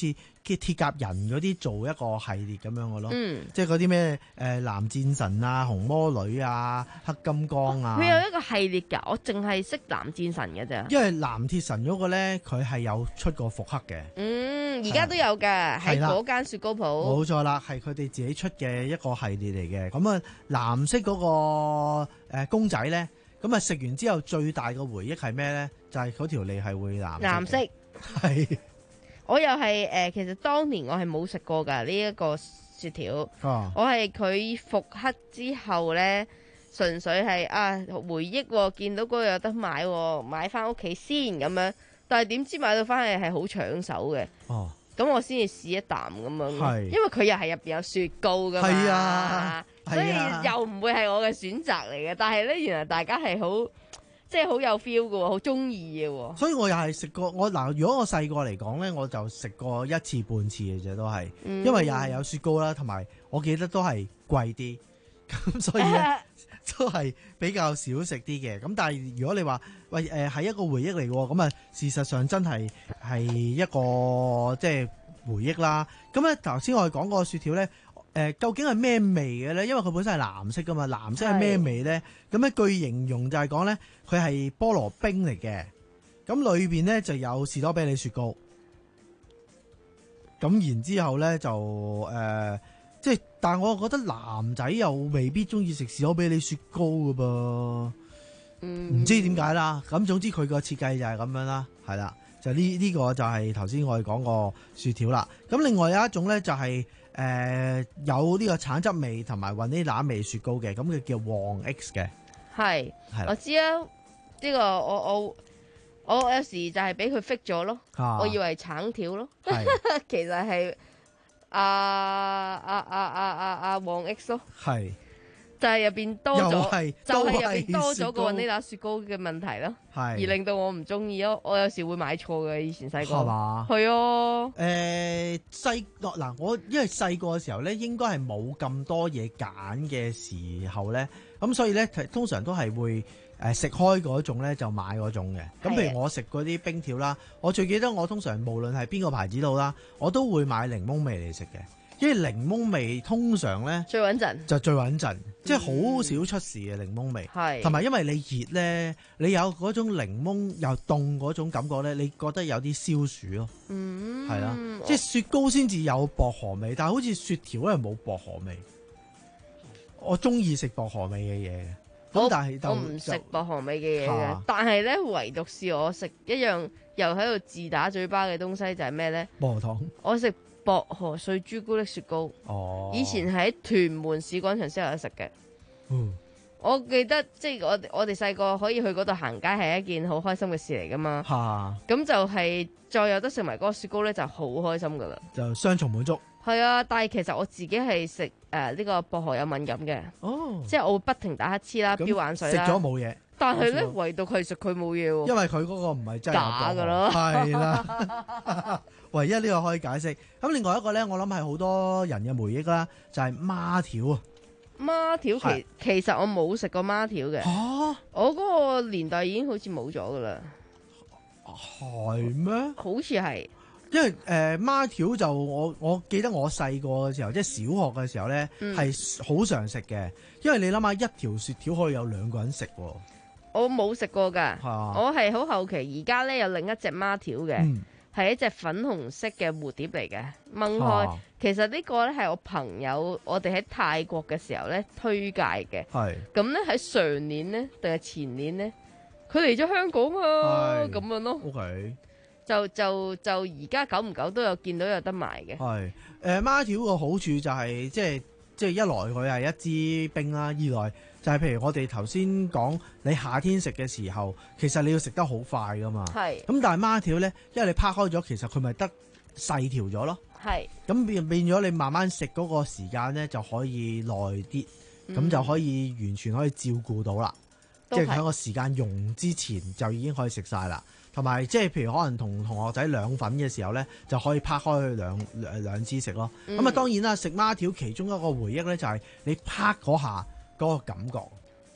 鐵鐵甲人嗰啲做一個系列咁樣嘅咯， 嗯、 即係嗰啲咩誒藍戰神啊、紅魔女啊、黑金剛啊。 佢、哦、有一個系列㗎，我淨係識藍戰神嘅啫。 因為藍鐵神嗰個咧，佢係有出過復刻嘅。 嗯，而家都有㗎，喺嗰間雪糕鋪。 冇錯啦，係佢哋自己出嘅一個系列嚟嘅。咁啊，藍色嗰、嗰個、呃、公仔咧，咁啊食完之後最大嘅回憶係咩咧？就係嗰條脷係會藍色。藍色係。 我又係誒、呃，其實當年我係冇食過㗎呢一個雪條。啊、我係佢復刻之後咧，純粹係啊回憶喎，見到嗰個有得買喎，買翻屋企先咁樣。但係點知買到翻嚟係好搶手嘅。哦、啊，咁我先至試一啖咁樣。係，因為佢又係入邊有雪糕㗎嘛。係啊，所以又唔會係我嘅選擇嚟嘅。但係咧，原來大家係好。即係好有 feel 嘅喎，好中意嘅喎。所以我又係食過我嗱，如果我細個嚟講咧，我就食過一次半次嘅啫，都係，嗯、因為又係有雪糕啦，同埋我記得都係貴啲，咁所以咧都係比較少食啲嘅。咁但係如果你話喂誒係一個回憶嚟嘅喎，咁啊事實上真係係一個即係回憶啦。咁咧頭先我哋講個雪條咧。誒、呃、究竟係咩味嘅咧？因為佢本身係藍色噶嘛，藍色係咩味咧？咁咧據形容就係講咧，佢係菠蘿冰嚟嘅。咁裏邊咧就有士多啤梨雪糕。咁然之後咧就誒、呃，即係但係我覺得男仔又未必中意食士多啤梨雪糕噶噃。唔、嗯、知點解啦。咁總之佢個設計就係咁樣啦，係啦，就呢呢、呢個就係頭先我哋講個雪條啦。咁另外有一種咧就係、是。誒、呃、有呢個橙汁味同埋雲呢拿味雪糕嘅，咁佢叫黃 X 嘅，係係我知啊，呢、呢個我我我有時就係俾佢 fit 咗咯，啊、我以為橙條咯，其實係阿阿阿阿阿阿黃 X 咯，係。就係入邊多咗，就係入邊多咗個雲呢拿雪糕嘅問題咯，而令到我唔中意咯。我有時會買錯嘅，以前細個係嘛，係啊。誒細個嗱，我因為細個嘅時候咧，應該係冇咁多嘢揀嘅時候咧，咁所以咧通常都係會誒食開嗰種咧就買嗰種嘅。咁譬如我食嗰啲冰條啦，我最記得我通常無論係邊個牌子都好啦，我都會買檸檬味嚟食嘅。因為檸檬味通常咧最穩陣，就最穩陣，即係好少出事嘅檸檬味。係同埋因為你熱咧，你有嗰種檸檬又凍嗰種感覺咧，你覺得有啲消暑咯。嗯，係啦，即係雪糕先至有薄荷味，但係好似雪條咧冇薄荷味。我中意食薄荷味嘅嘢嘅，咁但係我唔食薄荷味嘅嘢嘅，但係咧唯獨是我食一樣又喺度自打嘴巴嘅東西就係咩咧？薄荷糖。我食。薄荷碎朱古力雪糕，哦、以前喺屯門市廣場先有得食嘅。嗯，我記得即係我我哋細個可以去嗰度行街係一件好開心嘅事嚟噶嘛。嚇、啊，咁就係再有得食埋嗰個雪糕咧，就好開心噶啦。就雙重滿足。係啊，但係其實我自己係食誒呢個薄荷有敏感嘅。哦，即係我會不停打乞嗤啦、飆眼水啦。食咗冇嘢。但係咧，唯獨係食佢冇嘢喎。因為佢嗰個唔係真係假㗎咯。係啦，唯一呢個可以解釋。咁另外一個咧，我諗係好多人嘅回憶啦，就係孖條啊。孖條其其實我冇食過孖條嘅。嚇！我嗰個年代已經好似冇咗㗎啦。係咩？好似係。因為誒孖條就我我記得我細個嘅時候，即係小學嘅時候咧，係好常食嘅。因為你諗下，一條雪條可以有兩個人食喎。我冇食過㗎，啊、我係好後期。而家咧有另一隻孖條嘅，係、嗯、一隻粉紅色嘅蝴蝶嚟嘅，掹開。啊、其實呢個咧係我朋友，我哋喺泰國嘅時候咧推介嘅。係咁咧喺上年咧定係前年咧，佢嚟咗香港啊，咁樣咯。OK，就就就而家久唔久都有見到有得賣嘅。係誒孖條個好處就係、是、即係即係一來佢係一支冰啦，二來。就係譬如我哋頭先講，你夏天食嘅時候，其實你要食得好快噶嘛。係是。咁但係孖條咧，因為你拋開咗，其實佢咪得細條咗咯。係是。咁變變咗你慢慢食嗰個時間咧，就可以耐啲，咁、嗯、就可以完全可以照顧到啦。即係喺個時間用之前就已經可以食晒啦。同埋即係譬如可能同同學仔兩份嘅時候咧，就可以拋開去兩兩兩支食咯。咁啊、嗯、當然啦，食孖條其中一個回憶咧就係你拋嗰下。嗰個感覺，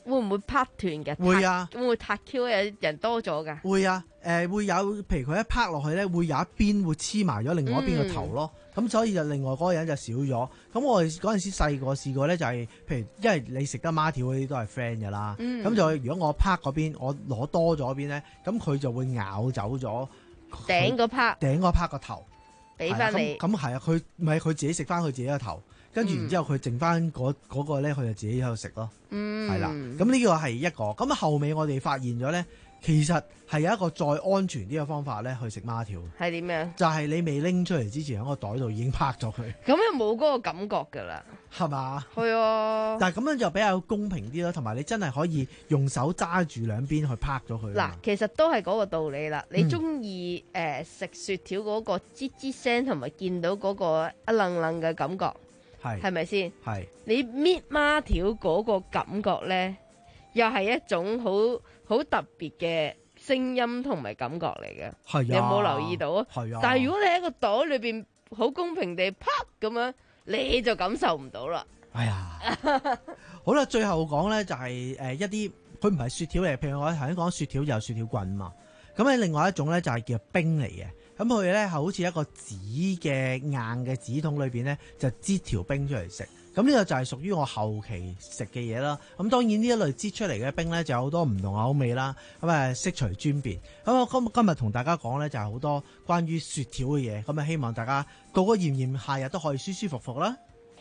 會唔會拍斷嘅？ 會啊， 會唔會撻 Q 有人多咗㗎？ 會啊，誒、呃、會有，譬如佢一拍落去咧，會有一邊會黐埋咗另外一邊個頭咯。咁、嗯、所以就另外嗰個人就少咗。咁我哋嗰陣時細個試過咧，就係、是、譬如因為你食得孖條嗰啲都係 friend 㗎啦。咁、嗯、就如果我拍嗰邊，我攞多咗邊咧，咁佢就會咬走咗頂個拍， 頂個拍個頭， 俾翻你。 咁係啊，佢咪佢自己食翻佢自己個頭。跟住然之後佢剩翻嗰嗰個咧，佢就自己喺度食咯，係啦、嗯。咁呢個係一個。咁後尾我哋發現咗咧，其實係有一個再安全啲嘅方法咧去食孖條。 係點樣？就係你未拎出嚟之前喺個袋度已經拍咗佢。 咁又冇嗰個感覺㗎啦， 係嘛？ 係啊。 但係咁樣就比較公平啲咯，同埋你真係可以用手揸住兩邊去拍咗佢。 嗱，其實都係嗰個道理啦。你中意誒食雪條嗰個吱吱聲，同埋見到嗰個一愣愣嘅感覺。係，係咪先？係。你搣孖條嗰個感覺咧，又係一種好好特別嘅聲音同埋感覺嚟嘅。係啊。你有冇留意到啊？係啊。但係如果你喺個袋裏邊好公平地啪咁樣，你就感受唔到啦。 哎呀。好啦，最後講咧就係、是、誒、呃、一啲，佢唔係雪條嚟，譬如我頭先講雪條就有雪條棍嘛。咁咧另外一種咧就係叫冰嚟嘅。咁佢咧係好似一個紙嘅硬嘅紙筒裏邊咧，就擠條冰出嚟食。咁呢個就係屬於我後期食嘅嘢啦。咁當然呢一類擠出嚟嘅冰咧，就有好多唔同口味啦。咁啊，悉隨尊便。咁我今今日同大家講咧，就係好多關於雪條嘅嘢。咁啊，希望大家到個炎炎夏日都可以舒舒服服啦。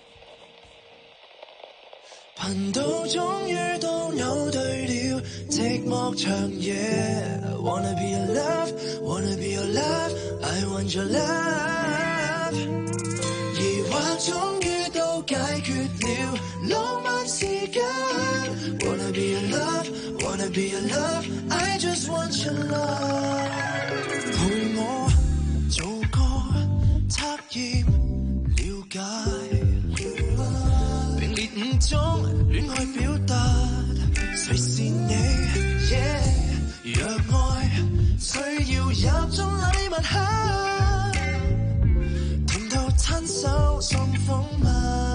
頻道終於都扭對了，寂寞長夜 Wanna be your love, wanna be your love, I want your love 疑惑終於都解決了，浪漫時間 Wanna be your love, wanna be your love, I just want your love 陪我做個測驗了解五種戀愛表達，誰是你？ Yeah, 若愛需要入種禮物盒，甜到親手送蜂蜜，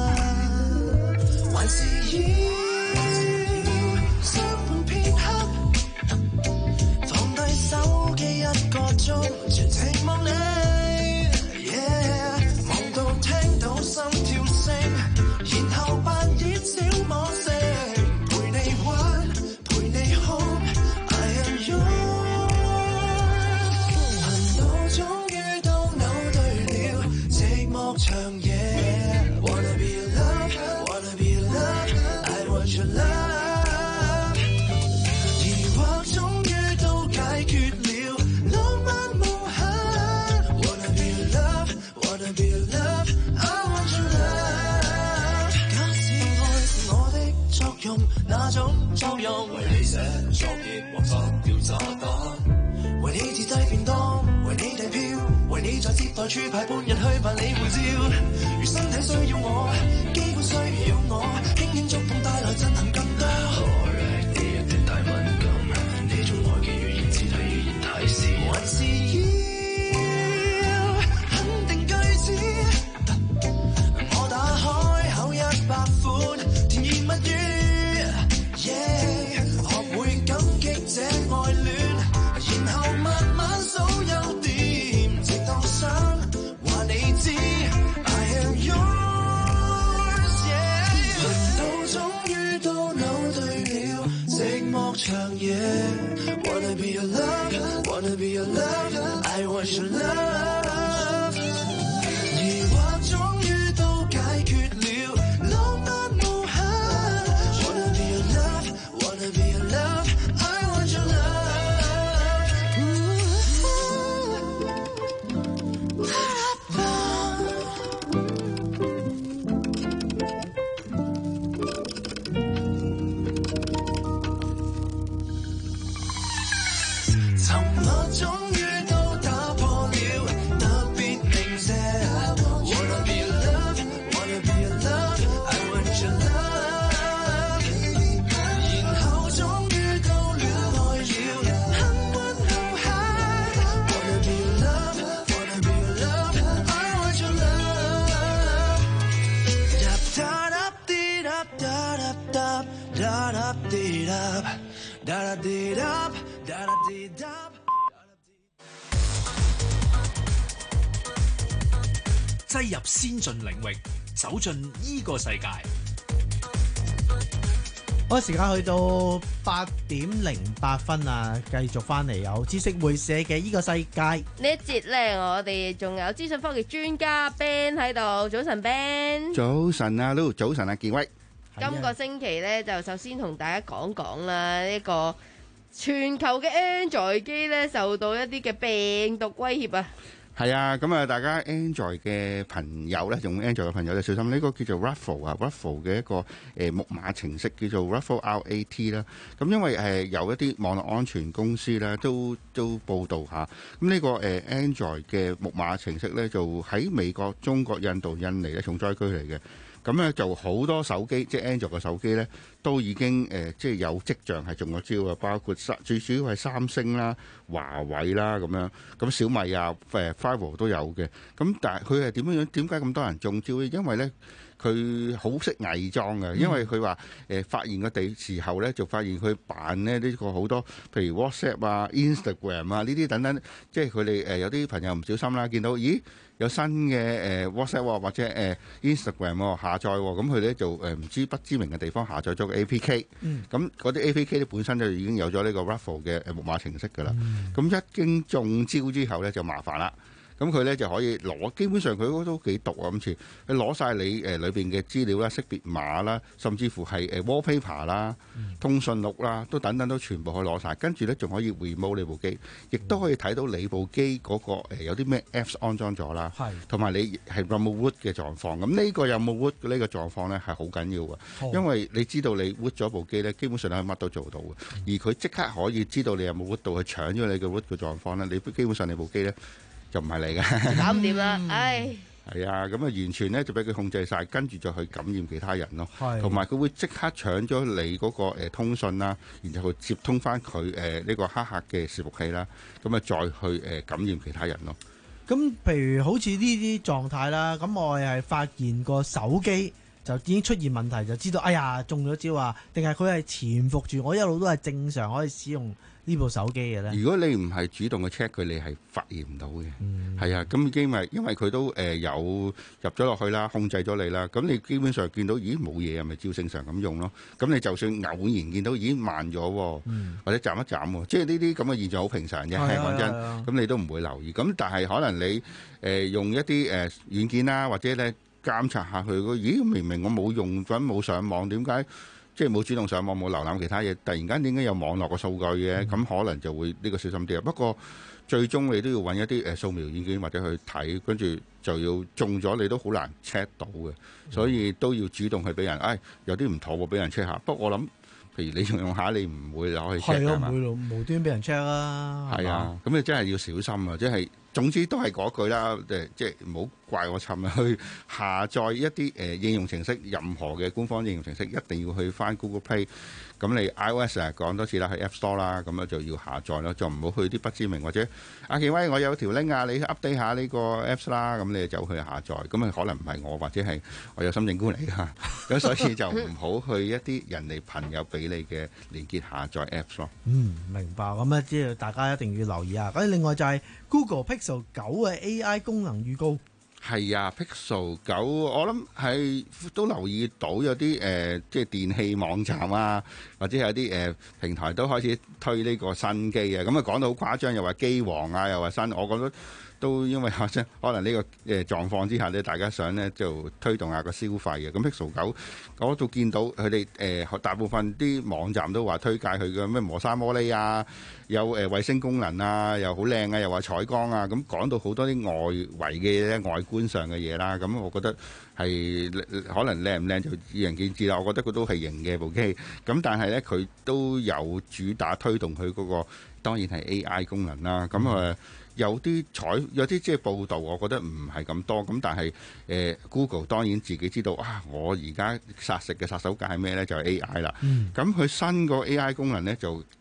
還是要相伴片刻，放低手機一個鐘，全程望你。Yeah, 望到聽到心跳聲，然後扮演小魔星，陪你玩，陪你哭 I am yours 頻道終於都扭對了，寂寞長夜 Wanna be your love, wanna be your love, I want your love 疑惑終於都解決了，浪漫無限 Wanna be your love, wanna be your love, I want your love作用那種作用，為你寫作業或發掉炸彈，為你自製便當，為你訂票，為你在接待處排半日去辦理護照。如身體需要我，基本需要我，輕輕觸碰帶來震撼更多。Alright， 你一定太敏感，呢種愛嘅語言肢體語言太少，還是要肯定句子。我打開口一百款甜言蜜語。Yeah， 學會感激這愛戀，然後慢慢數優點，直到想話你知 I am yours。Yeah， 輪到終於都扭對了，寂寞長夜 Wanna be your love, wanna be your love, I want your love 疑惑終於都解決了，浪漫無限 Wanna be your love, wanna be your love, I want your love 沉默終於都打破了， 擠入先進領域，走進依個世界。 好，時間去到八點零八分啊！繼續翻嚟有知識會社嘅依個世界呢一節咧，我哋仲有資訊科技專家 Ben 喺度。早晨 Ben， 早晨啊 Lulu，早晨啊建威。 今個星期咧就首先同大家講講啦，呢個全球嘅 Android 機咧受到一啲嘅病毒威脅啊。 係啊，咁啊，大家 Android 嘅朋友咧，用 Android 嘅朋友就小心呢、這個叫做 Ruffle 啊 ，Ruffle 嘅一個誒、呃、木馬程式叫做 Ruffle R A T 啦。咁因為誒有一啲網絡安全公司咧，都都報道下，咁呢、這個誒、呃、Android 嘅木馬程式咧，就喺美國、中國、印度、印尼咧重災區嚟嘅。咁咧就好多手機，即係 Android 嘅手機咧，都已經誒、呃，即係有跡象係中咗招啊！包括三最主要係三星啦、華為啦咁樣，咁小米啊、誒 Vivo 都有嘅。咁但係佢係點樣樣？點解咁多人中招咧？因為咧佢好識偽裝嘅，因為佢話誒發現個地時候咧，就發現佢扮咧呢個好多，譬如 WhatsApp 啊、Instagram 啊呢啲等等，即係佢哋誒有啲朋友唔小心啦，見到咦？有新嘅誒 WhatsApp 或者誒 Instagram 下載，咁佢咧就誒唔知不知名嘅地方下載咗個 A P K，咁嗰啲 A P K 咧本身就已經有咗呢個 Ruffle 嘅誒木馬程式㗎啦。咁、嗯、一經中招之後咧就麻煩啦。咁佢咧就可以攞，基本上佢都幾毒啊！今次佢攞晒你誒裏邊嘅資料啦、識別碼啦，甚至乎係誒 wallpaper 啦、通訊錄啦，都等等都全部可以攞晒。跟住咧仲可以 remote 你部機，亦都可以睇到你部機嗰個誒有啲咩 apps 安裝咗啦，同埋你係有冇 root 嘅狀況。咁呢個有冇 root 嘅呢個狀況咧係好緊要嘅，因為你知道你 root 咗部機咧，基本上你乜都做到嘅。而佢即刻可以知道你有冇 root 到，去搶咗你嘅 root 嘅狀況咧，你基本上你部機咧就唔係你嘅， 搞唔掂啦，唉！ 係啊，咁啊完全咧就俾佢控制晒，跟住就去感染其他人咯。同埋佢會即刻搶咗你嗰個誒通訊啦，然後接通翻佢誒呢個黑客嘅伺服器啦，咁啊再去誒感染其他人咯。 咁譬如好似呢啲狀態啦，咁我係發現個手機就已經出現問題，就知道哎呀中咗招啊，定係佢係潛伏住我一路都係正常可以使用呢部手機嘅咧？ 如果你唔係主動去 check 佢，你係發現唔到嘅。係、嗯、啊，咁因為因為佢都誒有入咗落去啦，控制咗你啦。咁你基本上見到咦冇嘢，咪照正常咁用咯。咁你就算偶然見到咦慢咗，嗯、或者斬一斬，即係呢啲咁嘅現象好平常啫。講真，咁你都唔會留意。咁但係可能你誒、呃、用一啲誒軟件啦，或者咧監察下佢，咦明明我冇用緊冇上網，點解？即係冇主動上網，冇瀏覽其他嘢，突然間點解有網絡嘅數據嘅？咁、嗯、可能就會呢個小心啲啊。不過最終你都要揾一啲誒掃描軟件或者去睇，跟住就要中咗，你都好難 check 到嘅，所以都要主動去俾人。唉、哎，有啲唔妥喎，俾人 check 下。不過我諗，譬如你用用下，你唔會攞去 check 㗎嘛？ 係咯，唔會無端俾人 check 啦。 係啊，咁你真係要小心啊！即係總之都係嗰句啦，誒，即係唔好怪我尋日去下載一啲誒、呃、應用程式，任何嘅官方應用程式一定要去翻 Google Play。咁你 iOS 啊講多次啦，喺 App Store 啦，咁咧就要下載咯，就唔好去啲不知名或者阿健威，我有條 link 啊，你 update 下呢個 Apps 啦，咁你就走去下載。咁啊可能唔係我，或者係我有心政官嚟㗎，咁所以就唔好去一啲人哋朋友俾你嘅連結下載 Apps 咯。 嗯，明白。咁啊，即係大家一定要留意啊。咁另外就係 Google Pixel 九嘅 A I 功能預告。 係啊 ，Pixel 九，我諗係都留意到有啲誒、呃，即係電器網站啊，或者有啲誒、呃、平台都開始推呢個新機啊。咁啊講到好誇張，又話機王啊，又話新，我覺得都因為可能呢個誒狀況之下咧，大家想咧就推動下個消費嘅。咁 Pixel 九，我都見到佢哋誒大部分啲網站都話推介佢嘅咩磨砂玻璃啊，有誒衛星功能啊，又好靚啊，又話採光啊，咁講到好多啲外圍嘅嘢咧，外觀上嘅嘢啦，咁我覺得係可能靚唔靚就見仁見智啦。我覺得佢都係型嘅部機，咁但係咧佢都有主打推動佢嗰個，當然係 A I 功能啦。咁誒。嗯有啲採有啲即係報道，我覺得唔係咁多。咁但係誒、呃、Google 當然自己知道啊，我而家殺食嘅殺手鐧係咩咧？就係、是、A I 啦。咁佢、嗯、新個 A I 功能咧就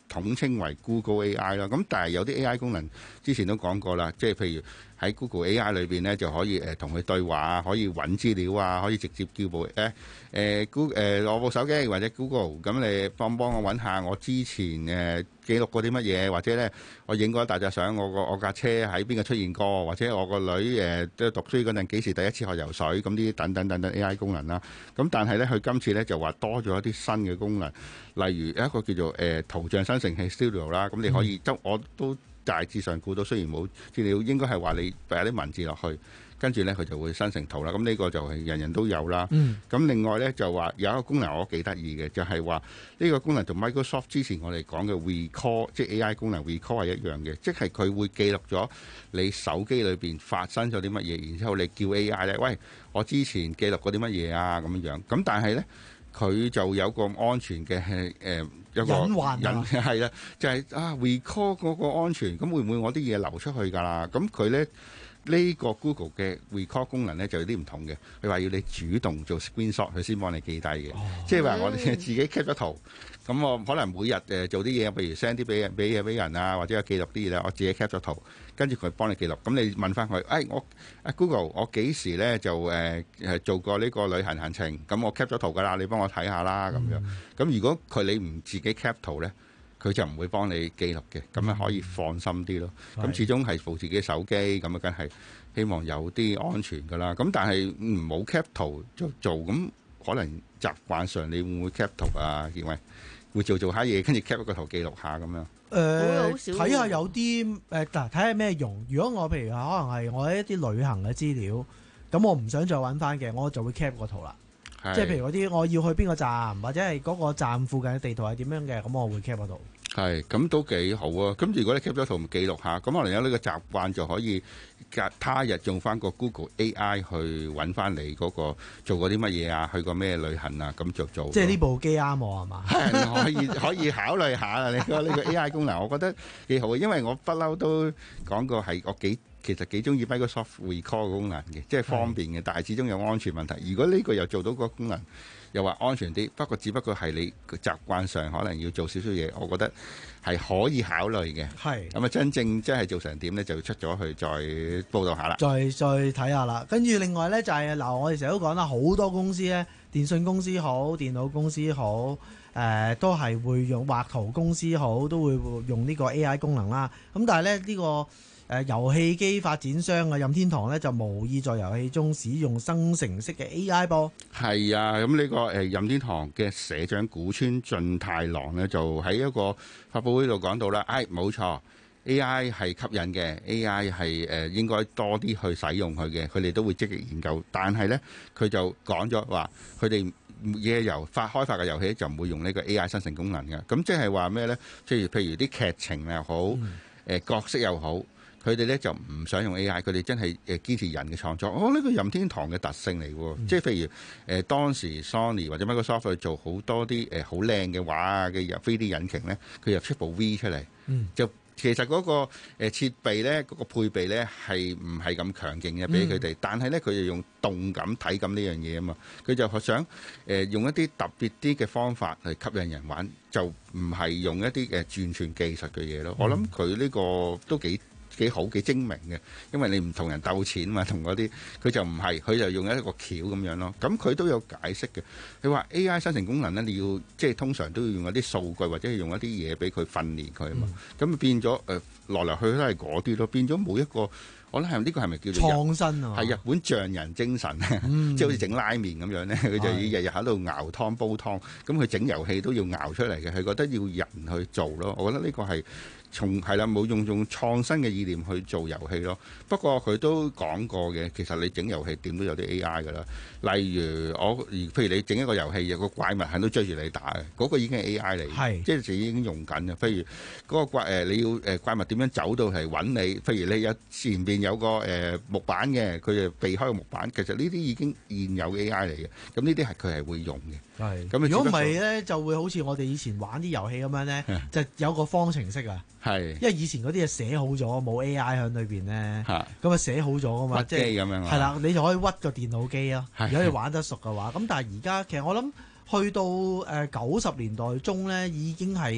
統稱為 Google A I 啦。咁但係有啲 A I 功能之前都講過啦，即係譬如喺 Google A I 裏邊咧就可以誒同佢對話啊，可以揾資料啊，可以直接叫部誒誒 Google 誒攞部手機或者 Google 咁你幫幫我揾下我之前誒記錄過啲乜嘢，或者咧我影過一大隻相，我個我架車喺邊個出現過，或者我個女誒都、呃、讀書嗰陣幾時第一次學游水，咁呢啲等等等等 A I 功能啦。咁但係咧佢今次咧就話多咗一啲新嘅功能，例如有一個叫做誒、呃、圖像生成器 Studio 啦，咁你可以都、嗯、我都大致上估到，雖然冇資料，應該係話你擺啲文字落去。跟住咧，佢就會生成圖啦。咁呢個就係人人都有啦。咁、嗯、另外咧就話有一個功能我幾得意嘅，就係話呢個功能同 Microsoft 之前我哋講嘅 Recall， 即係 A I 功能 Recall 係一樣嘅，即係佢會記錄咗你手機裏邊發生咗啲乜嘢，然之後你叫 A I 咧，喂，我之前記錄過啲乜嘢啊咁樣樣。咁但係咧，佢就有個安全嘅誒、呃、有個隱患啊， 係啦，就係、是、啊 Recall 嗰個安全，咁會唔會我啲嘢流出去㗎啦？咁佢咧。呢個 Google 嘅 Recall 功能咧就有啲唔同嘅，佢話要你主動做 screenshot，佢先幫你記低嘅。即係話我哋自己 cap 咗圖，咁我可能每日誒做啲嘢，譬如 send 啲俾人俾嘢俾人啊，或者有記錄啲嘢咧，我自己 cap 咗圖，跟住佢幫你記錄。咁你問翻佢，誒、哎、我啊 Google，我幾時咧就誒誒、呃、做過呢個旅行行程？咁我 cap 咗圖㗎啦，你幫我睇下啦咁樣。咁、嗯、如果佢你唔自己 cap 圖咧？佢就唔會幫你記錄嘅，咁樣可以放心啲咯。咁、嗯、始終係部自己手機，咁啊梗係希望有啲安全噶啦。咁但係唔好 cap 圖就做，咁可能習慣上你會唔會 cap 圖啊？認為會做做下嘢，跟住 cap 一個圖記錄下咁樣。誒、 呃，睇下有啲誒嗱，睇下咩用。如果我譬如可能係我一啲旅行嘅資料，咁我唔想再揾翻嘅，我就會 cap 個圖啦。即係譬如嗰啲我要去邊個站，或者係嗰個站附近嘅地圖係點樣嘅，咁我會 cap 嗰度。係，咁都幾好啊！咁如果你 cap 咗圖記錄下，咁可能有呢個習慣就可以隔他日用翻個 Google A I 去揾翻你嗰個做過啲乜嘢啊，去過咩旅行啊，咁就做。即係呢部機啱我係嘛？係可以可以考慮下啦，你個呢個 A I 功能，我覺得幾好嘅，因為我不嬲都講過係我幾。其實幾中意 Microsoft Recall 功能嘅，即係方便嘅，但係始終有安全問題。如果呢個又做到個功能，又話安全啲，不過只不過係你習慣上可能要做少少嘢，我覺得係可以考慮嘅。係咁啊，真正即係做成點咧，就出咗去再報導下啦。再再睇下啦。跟住另外咧就係、是、嗱，我哋成日都講啦，好多公司咧，電信公司好，電腦公司好，誒、呃、都係會用畫圖公司好，都會用呢個 A I 功能啦。咁但係咧呢、這個誒遊戲機發展商啊，任天堂咧就無意在遊戲中使用生成式嘅 A I 噃。係啊，咁呢個誒任天堂嘅社長古川俊太郎咧，就喺一個發佈會度講到啦。誒冇錯 ，A I 係吸引嘅 ，A I 係誒應該多啲去使用佢嘅，佢哋都會積極研究。但係咧，佢就講咗話，佢哋嘢由發開發嘅遊戲就唔會用呢個 A I 生成功能嘅。咁即係話咩咧？即係譬如啲劇情又好，誒、嗯、角色又好。佢哋咧就唔想用 A I， 佢哋真係誒堅持人嘅創作。哦，呢個任天堂嘅特性嚟喎，嗯、即係譬如誒、呃、當時 Sony 或者 Microsoft 去做好多啲誒好靚嘅畫啊嘅 three D 引擎咧，佢又出部 V 出嚟，嗯、就其實嗰個誒設備咧，嗰個配備咧係唔係咁強勁嘅俾佢哋，嗯、但係咧佢就用動感體感呢樣嘢啊嘛，佢就想誒、呃、用一啲特別啲嘅方法嚟吸引人玩，就唔係用一啲誒完全技術嘅嘢咯。嗯、我諗佢呢個都幾幾好幾精明嘅，因為你唔同人鬥錢嘛，同嗰啲佢就唔係，佢就用一個橋咁樣咯。咁佢都有解釋嘅。佢話 A I 生成功能咧，你要即係通常都要用一啲數據或者係用一啲嘢俾佢訓練佢啊嘛。咁、嗯、變咗誒來來去去都係嗰啲咯，變咗冇一個。我諗係呢個係咪叫做創新啊？係日本匠人精神，嗯、即係好似整拉麵咁樣咧，佢就要日日喺度熬湯煲湯。咁佢整遊戲都要熬出嚟嘅，佢覺得要人去做咯。我覺得呢個係從係啦，冇用用創新嘅意念去做遊戲咯。不過佢都講過嘅，其實你整遊戲點都有啲 A I 㗎啦。例如我，譬如你整一個遊戲，有個怪物喺度追住你打嘅，嗰、嗰個已經係 A I 嚟，係即係自己已經用緊嘅。譬如嗰個怪誒、呃，你要誒怪物點樣走到嚟揾你？譬如你有前邊有個誒、呃、木板嘅，佢就避開個木板。其實呢啲已經現有 A I 嚟嘅。咁呢啲係佢係會用嘅。係。咁如果唔係咧，就會好似我哋以前玩啲遊戲咁樣咧，就有個方程式啊。係。因為以前嗰啲嘢寫好咗，冇 A I 喺裏邊咧。嚇。咁啊寫好咗噶嘛，即係咁樣。係啦，你就可以屈個電腦機啊。如果你玩得熟嘅話，咁但係而家其實我諗去到誒九十年代中咧，已經係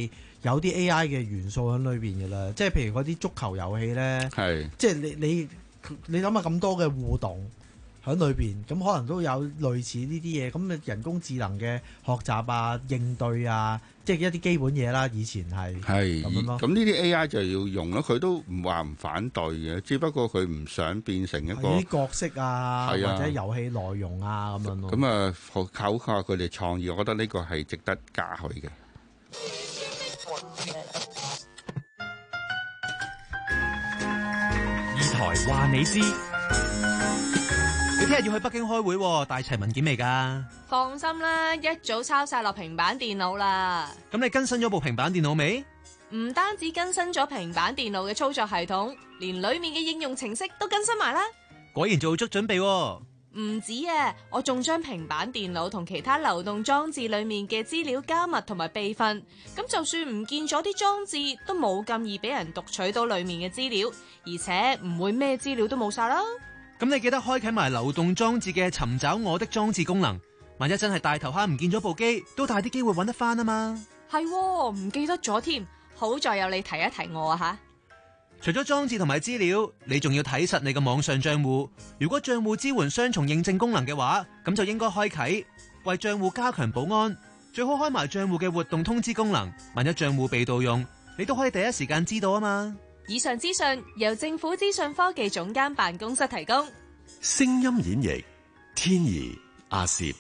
有啲 A I 嘅元素喺裏邊嘅啦。即係譬如嗰啲足球遊戲咧， 係即係你你你諗下咁多嘅互動喺裏邊，咁可能都有類似呢啲嘢。咁人工智能嘅學習啊、應對啊，即係一啲基本嘢啦。以前係係咁樣咯。 咁呢啲 A I 就要用咯，佢都唔話唔反對嘅，只不過佢唔想變成一個啲角色啊， 係啊或者遊戲內容啊咁樣咯。 咁啊，靠靠佢哋創意，我覺得呢個係值得嘉許嘅。 二台話你知。你聽日要去北京開會，帶齊文件未㗎？ 放心啦，一早抄晒落平板電腦啦。 咁你更新咗部平板電腦未？ 唔單止更新咗平板電腦嘅操作系統，連裏面嘅應用程式都更新埋啦。 果然做足準備喎。 唔止啊，我仲將平板電腦同其他流動裝置裏面嘅資料加密同埋備份，咁就算唔見咗啲裝置，都冇咁易俾人讀取到裏面嘅資料，而且唔會咩資料都冇晒啦。 咁你記得開啟埋流動裝置嘅尋找我的裝置功能，萬一真係大頭蝦唔見咗部機，都大啲機會揾得翻啊嘛。 係喎，唔記得咗添，好在有你提一提我啊吓。 除咗裝置同埋資料，你仲要睇實你嘅網上賬戶。如果賬戶支援雙重認證功能嘅話，咁就應該開啟，為賬戶加強保安。最好開埋賬戶嘅活動通知功能，萬一賬戶被盜用，你都可以第一時間知道啊嘛。 以上資訊由政府資訊科技總監辦公室提供。 聲音演繹天怡阿攝。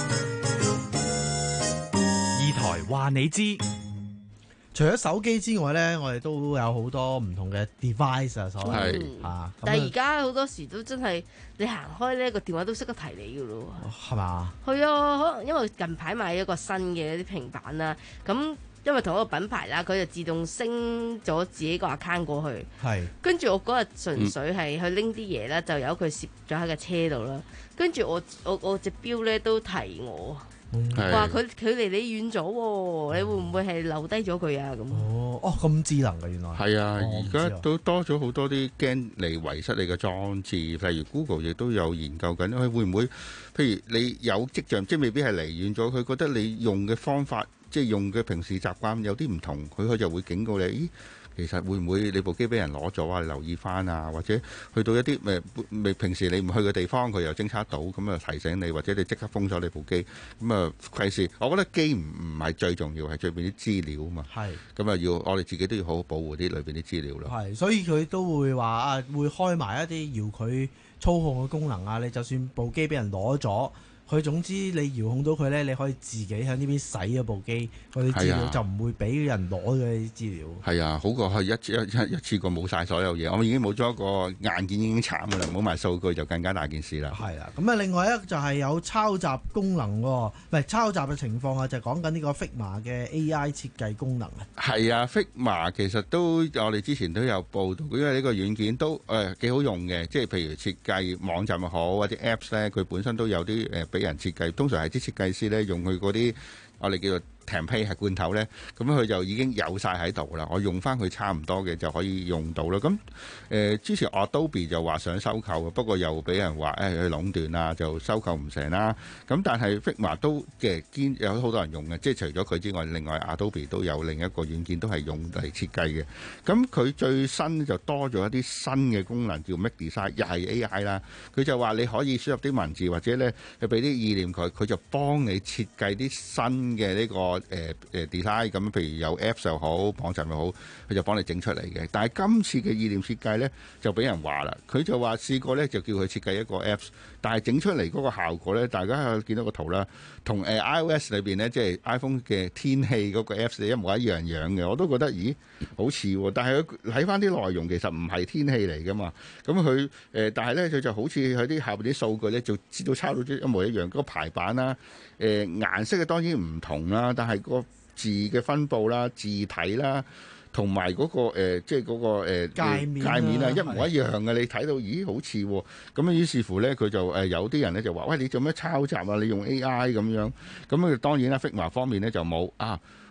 二台話你知。 除咗手機之外咧，我哋都有好多唔同嘅 device 啊，所謂啊。 但係而家好多時都真係你行開呢個電話都識得提你噶咯， 係嘛？ 係啊，可能因為近排買咗個新嘅啲平板啦，咁因為同一個品牌啦，佢就自動升咗自己個 account 過去。係。跟住我嗰日純粹係去拎啲嘢咧，就由佢攝咗喺個車度啦。跟住我我我隻錶咧都提我。話佢距離你遠咗喎，你會唔會係留低咗佢啊？咁哦哦，咁智能嘅原來係啊！而家都多咗好多啲驚嚟遺失你嘅裝置，例如 Google 亦都有研究緊，佢會唔會譬如你有跡象，即係未必係離遠咗，佢覺得你用嘅方法，即係用嘅平時習慣有啲唔同，佢佢就會警告你。咦，其實會唔會你部機俾人攞咗啊？你留意翻啊，或者去到一啲誒未平時你唔去嘅地方，佢又偵測到，咁啊提醒你，或者你即刻封咗你部機，咁啊費事。我覺得機唔唔係最重要，係最邊啲資料啊嘛。係。咁啊要我哋自己都要好好保護啲裏邊啲資料咯。係， 所以佢都會話啊，會開埋一啲遙距操控嘅功能啊。你就算部機俾人攞咗，佢總之你遙控到佢咧，你可以自己喺呢邊洗咗部機，嗰啲資料就唔會俾人攞嘅啲資料。 係啊，好過係一一一一次過冇晒所有嘢。我已經冇咗一個硬件已經慘噶啦，冇埋數據就更加大件事啦。 係啊，咁啊另外一就係有抄襲功能喎，唔係抄襲嘅情況啊，就係講緊呢個 Figma 嘅 A I 設計功能啊。 係啊 ，Figma 其實都我哋之前都有報道，因為呢個軟件都誒幾、呃、好用嘅，即係譬如設計網站又好或者 Apps 咧，佢本身都有啲誒俾人設計，通常係啲設計師咧用佢嗰啲我哋叫做 template 係罐頭咧，咁佢就已經有晒喺度啦。我用翻佢差唔多嘅就可以用到啦。咁誒、呃、之前 Adobe 就話想收購嘅，不過又俾人話誒去壟斷啊，就收購唔成啦。咁但係 Figma 都嘅堅有好多人用嘅，即係除咗佢之外，另外 Adobe 都有另一個軟件都係用嚟設計嘅。咁佢最新就多咗一啲新嘅功能叫 Make Design，又係 A I 啦。佢就話你可以輸入啲文字或者咧，你俾啲意念佢，佢就幫你設計啲新嘅呢、這個。誒、呃、誒 design 咁，譬如有 Apps 又好，網站又好，佢就幫你整出嚟嘅。但係今次嘅意念設計咧，就俾人話啦，佢就話試過咧，就叫佢設計一個 Apps，但係整出嚟嗰個效果咧，大家見到個圖啦，同誒、呃、iOS 裏邊咧，即係 iPhone 嘅天氣嗰個 Apps 一模一樣樣嘅，我都覺得咦好似喎，但係佢睇翻啲內容其實唔係天氣嚟噶嘛，咁佢誒，但係咧佢就好似喺啲下邊啲數據咧，就知道抄到一模一樣，嗰個排版啦，誒、呃、顏色嘅當然唔同啦，但係個字嘅分佈啦、字體啦，同埋嗰個、呃、即係嗰、嗰個、呃、界面界面啊，一模一樣嘅。你睇到，咦，好似喎。咁於是乎咧，佢就誒、呃、有啲人咧就話：喂，你做咩抄襲啊？你用 A I 咁樣。咁啊，當然啦，Figma 方面咧就冇啊。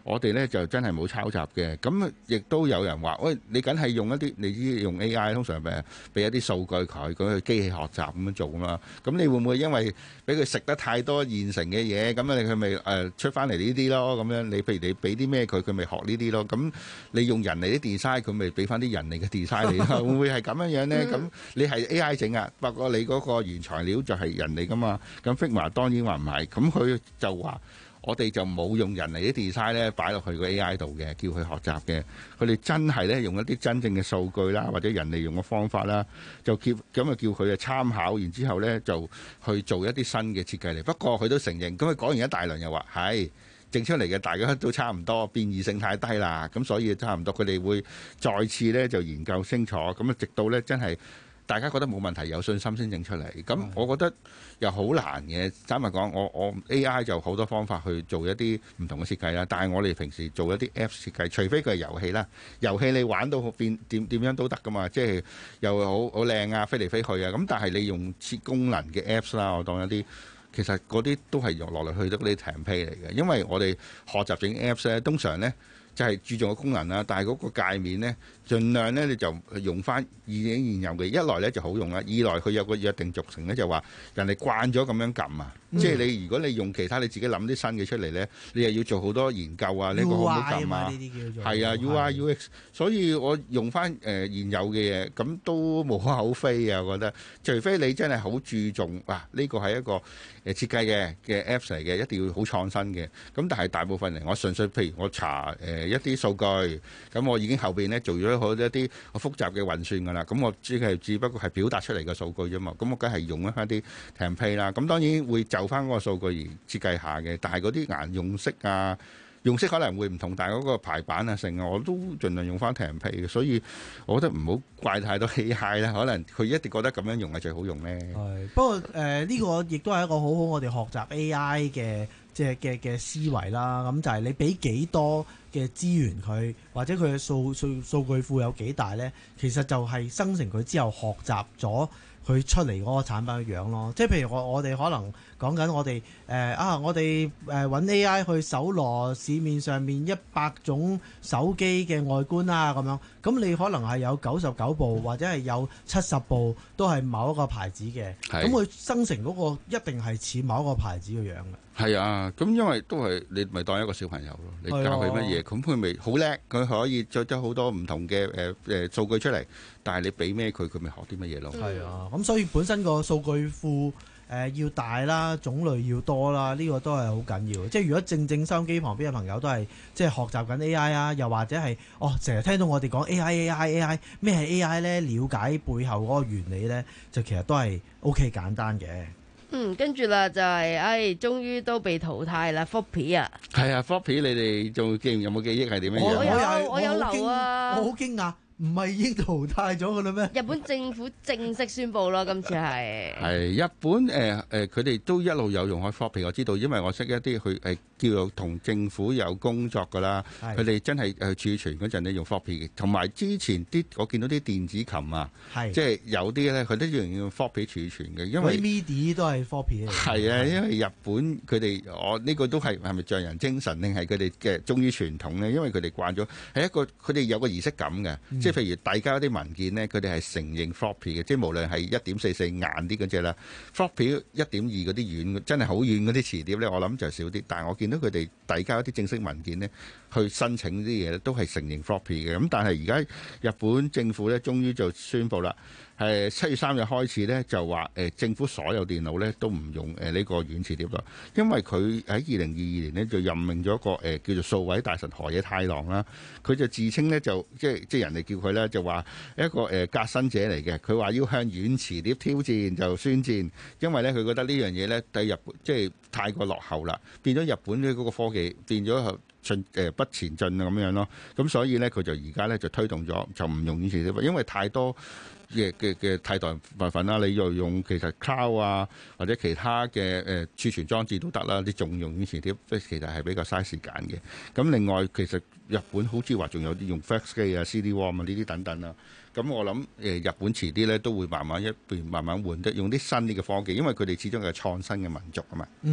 我哋咧就真係冇抄襲嘅。咁亦都有人話：喂，你梗係用一啲，你知用 A I 通常誒俾一啲數據佢，佢去機器學習咁樣做啦。咁你會唔會因為俾佢食得太多現成嘅嘢，咁啊佢咪誒出翻嚟呢啲咯？咁樣你譬如你俾啲咩佢，佢咪學呢啲咯？咁你用人哋啲 design，佢咪俾翻啲人哋嘅 design 你咯？會唔會係咁樣樣咧？咁你係 A I 整啊，不過你嗰個原材料就係人嚟噶嘛？咁 Figma 當然話唔係，咁佢就話。我哋就冇用人嚟啲 design 咧擺落去個 A I 度嘅，叫佢學習嘅。佢哋真係咧用一啲真正嘅數據啦，或者人哋用嘅方法啦，就叫咁啊叫佢啊參考，然之後咧就去做一啲新嘅設計嚟。不過佢都承認，咁佢講完一大輪又話係整出嚟嘅，大家都差唔多，變異性太低啦，咁所以差唔多。佢哋會再次咧就研究清楚，咁啊直到咧真係。大家覺得冇問題，有信心先整出嚟。咁我覺得又好難嘅。坦白講，我我 A I 就好多方法去做一啲唔同嘅設計啦。但係我哋平時做一啲 App 設計，除非佢係遊戲啦，遊戲你玩到變點點樣都得噶嘛。即係又好好靚啊，飛嚟飛去啊。咁但係你用設功能嘅 Apps 啦，我當一啲其實嗰啲都係用落嚟去到嗰啲 template 嚟嘅。因為我哋學習整 Apps 咧，通常咧就係注重個功能啦，但係嗰個界面咧。盡量咧你就用翻已經現有嘅，一來咧就好用啦，二來佢有個約定俗成咧，就話人哋慣咗咁樣撳啊，嗯、即係你如果你用其他你自己諗啲新嘅出嚟咧，你又要做好多研究啊，呢、呢個好唔好撳啊？係啊 ，U I U X， 所以我用翻誒、呃、現有嘅嘢，咁都無可厚非啊，我覺得。除非你真係好注重啊，呢、呢個係一個誒設計嘅嘅 Apps 嚟嘅，一定要好創新嘅。咁但係大部分嚟，我純粹譬如我查誒、呃、一啲數據，咁我已經後邊咧做咗。好一啲好複雜嘅運算㗎啦，咁我只係只不過係表達出嚟嘅數據啫嘛，咁我梗係用一翻啲 template 啦，咁當然會就翻嗰個數據而設計下嘅，但係嗰啲顏用色啊，用色可能會唔同，但係嗰個排版啊成啊，我都盡量用翻 template 嘅，所以我覺得唔好怪太多 A I 啦，可能佢一定覺得咁樣用係最好用咧。 係，不過誒呢、呃呢個亦都係一個好好我哋學習 A I 嘅。即係嘅嘅思維啦，咁就係你俾幾多嘅資源佢，或者佢嘅數數數據庫有幾大咧？其實就係生成佢之後學習咗佢出嚟嗰個產品嘅樣咯。即係譬如我我哋可能講緊我哋誒、呃、啊，我哋誒揾 A I 去搜羅市面上面一百種手機嘅外觀啦，咁樣咁你可能係有九十九部或者係有七十部都係某一個牌子嘅，咁佢生成嗰個一定係似某一個牌子嘅樣嘅。 係啊，咁因為都係你咪當一個小朋友咯，你教佢乜嘢，咁佢咪好叻，佢可以做咗好多唔同嘅誒誒數據出嚟，但係你俾咩佢，佢咪學啲乜嘢咯。 係啊，咁所以本身個數據庫誒、呃、要大啦，種類要多啦，呢、這個都係好緊要。即係如果正正收音機旁邊嘅朋友都係即係學習緊 A I 啊，又或者係哦成日聽到我哋講 A I A I A I 咩係 A I 咧，了解背後嗰個原理咧，就其實都係 OK 簡單嘅。 嗯，跟住啦就係、是，唉，終於都被淘汰啦 Floppy 啊！ 係啊 Floppy 你哋仲記有冇記憶係點樣樣？ 我有， 我， 我有留啊！ 我好驚訝，唔係已經淘汰咗㗎啦咩？ 日本政府正式宣布咯，今次係係日本誒誒，佢、呃、哋都一路有用開 Floppy，我知道，因為我識一啲佢係叫做同政府有工作㗎啦，佢哋真係誒儲存嗰陣咧用 Floppy 嘅，同埋之前啲我見到啲電子琴啊，即係有啲咧佢都要用 Floppy 儲存嘅，因為 MIDI 都係 Floppy 嚟。 係啊，因為日本佢哋我呢個都係係咪匠人精神定係佢哋嘅忠於傳統咧？因為佢哋慣咗係一個佢哋有個儀式感嘅，嗯、即係譬如遞交一啲文件呢，佢哋係承認 Floppy 嘅，即係無論係一點四四硬啲嗰隻啦 ，Floppy 一點二嗰啲軟真係好軟嗰啲磁碟咧，我諗就少啲，但係我見到佢哋遞交一啲正式文件呢，去申請啲嘢咧，都係承認 Floppy 嘅。咁但係而家日本政府咧，終於就宣布啦，係七月三日開始咧，就話誒、呃、政府所有電腦咧都唔用誒呢、呃這個軟磁碟啦，因為佢喺二零二二年呢，就任命咗一個誒、呃、叫做數位大臣河野太郎啦，佢就自稱咧就即係即係人哋叫佢咧就話一個誒、呃、革新者嚟嘅，佢話要向軟磁碟挑戰就宣戰，因為咧佢覺得呢樣嘢咧對日本即係太過落後啦，變咗日本嘅嗰個科技變咗進誒不前進啊咁樣咯，咁所以咧佢就而家咧就推動咗就唔用軟磁碟，因為太多嘅嘅嘅替代部分啦，你又用其實 cloud 啊或者其他嘅誒儲存裝置都得啦，你仲用軟磁碟，即係其實係比較嘥時間嘅。咁另外其實日本好似話仲有啲用 fax 機啊、C D-ROM 啊呢啲等等啦。咁我諗誒日本遲啲咧都會慢慢一邊慢慢換得用啲新啲嘅科技，因為佢哋始終係創新嘅民族啊嘛。 嗯，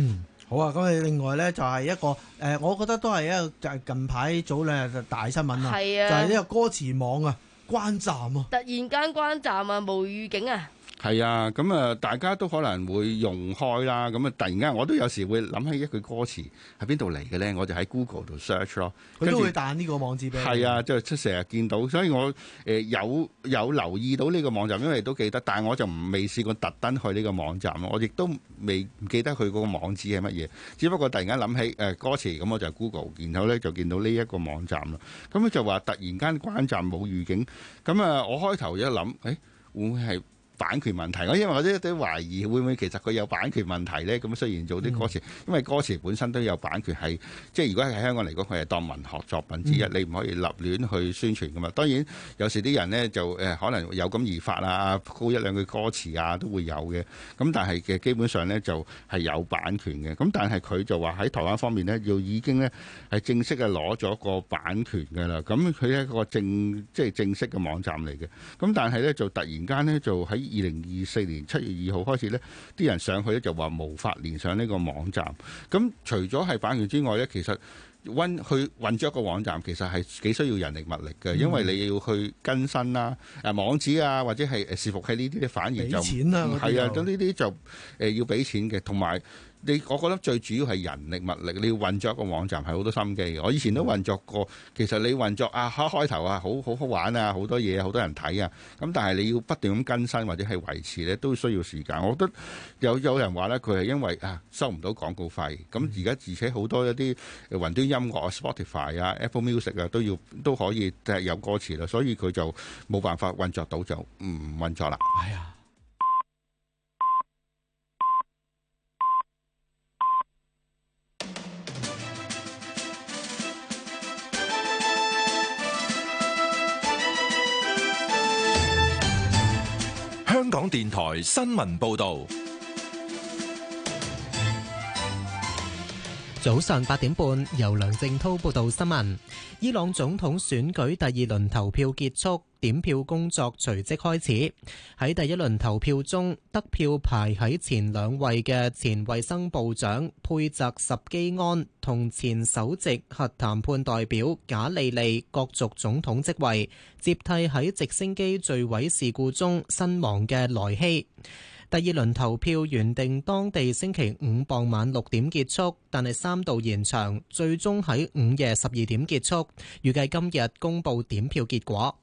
好啊，咁你另外咧就係一個誒、呃，我覺得都係一個近排早兩日大新聞啊， 係啊， 就係呢個歌詞網啊關站啊， 突然間關站啊，無預警啊。 係啊，咁啊，大家都可能會用開啦。咁啊，突然間我都有時會諗起一句歌詞係邊度嚟嘅咧，我就喺 Google 度 search 咯。 佢都會彈呢個網址俾你。係啊，即係出成日見到，所以我誒有有留意到呢個網站，因為都記得，但係我就唔未試過特登去呢個網站咯。我亦都未唔記得佢嗰個網址係乜嘢，只不過突然間諗起誒歌詞，咁我就 Google，然後咧就見到呢一個網站咯。咁佢就話突然間關站冇預警，咁啊，我開頭一諗，誒會唔會係版權問題？我因為我都都懷疑會唔會其實佢有版權問題咧？咁雖然做啲歌詞，因為歌詞本身都有版權，係即係如果喺香港嚟講，佢係當文學作品之一，嗯、你唔可以立亂去宣傳噶嘛。當然有時啲人咧就誒可能有感而發啊，高一兩句歌詞啊都會有嘅。咁但係嘅基本上咧就係有版權嘅。咁但係佢就話喺台灣方面咧，要已經咧係正式嘅攞咗個版權㗎啦。咁佢係一個正即係正式嘅網站嚟嘅。咁但係咧就突然間咧就喺二零二四年七月二號開始呢，啲人上去咧就話無法連上呢個網站。咁除咗係版權之外呢，其實運去運作一個網站其實係幾需要人力物力嘅，因為你要去更新啦、誒網址啊，或者係誒伺服器呢啲咧，反而就係啊，咁呢啲就誒要俾錢嘅，同埋。你我覺得最主要係人力物力，你要運作一個網站係好多心機嘅。我以前都運作過，其實你運作啊開開頭啊好好好玩啊，好多嘢好多人睇啊，咁但係你要不斷咁更新或者係維持咧，都需要時間。我覺得有有人話咧，佢係因為啊收唔到廣告費，咁而家而且好多一啲雲端音樂啊 Spotify 啊 Apple Music 啊都要都可以有歌詞啦，所以佢就冇辦法運作到就唔運作啦。 係啊。 香港電台新聞報道， 早上八點半，由梁正濤報道新聞。伊朗總統選舉第二輪投票結束，點票工作隨即開始。喺第一輪投票中，得票排喺前兩位嘅前衛生部長佩澤什基安同前首席核談判代表賈利利角逐總統職位，接替喺直升機墜毀事故中身亡嘅萊希。第二輪投票原定當地星期五傍晚六點結束，但係三度延長，最終喺午夜十二點結束。預計今日公佈點票結果。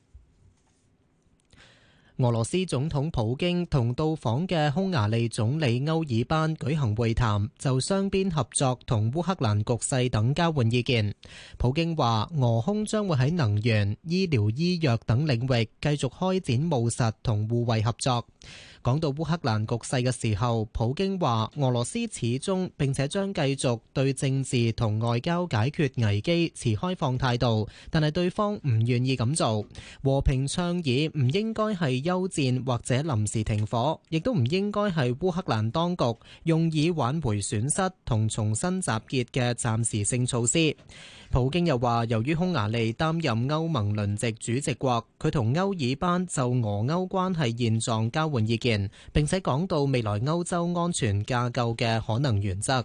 俄羅斯總統普京同到訪嘅匈牙利總理歐爾班舉行會談，就雙邊合作同烏克蘭局勢等交換意見。普京話俄匈將會喺能源、醫療、醫藥等領域繼續開展務實同互惠合作。講到烏克蘭局勢嘅時候，普京話俄羅斯始終並且將繼續對政治同外交解決危機持開放態度，但係對方唔願意咁做。和平倡議唔應該係休戰或者臨時停火，亦都唔應該係烏克蘭當局用以挽回損失同重新集結嘅暫時性措施。普京又話，由於匈牙利擔任歐盟輪值主席國，佢同歐爾班就俄歐關係現狀交換意見，並且講到未來歐洲安全架構嘅可能原則。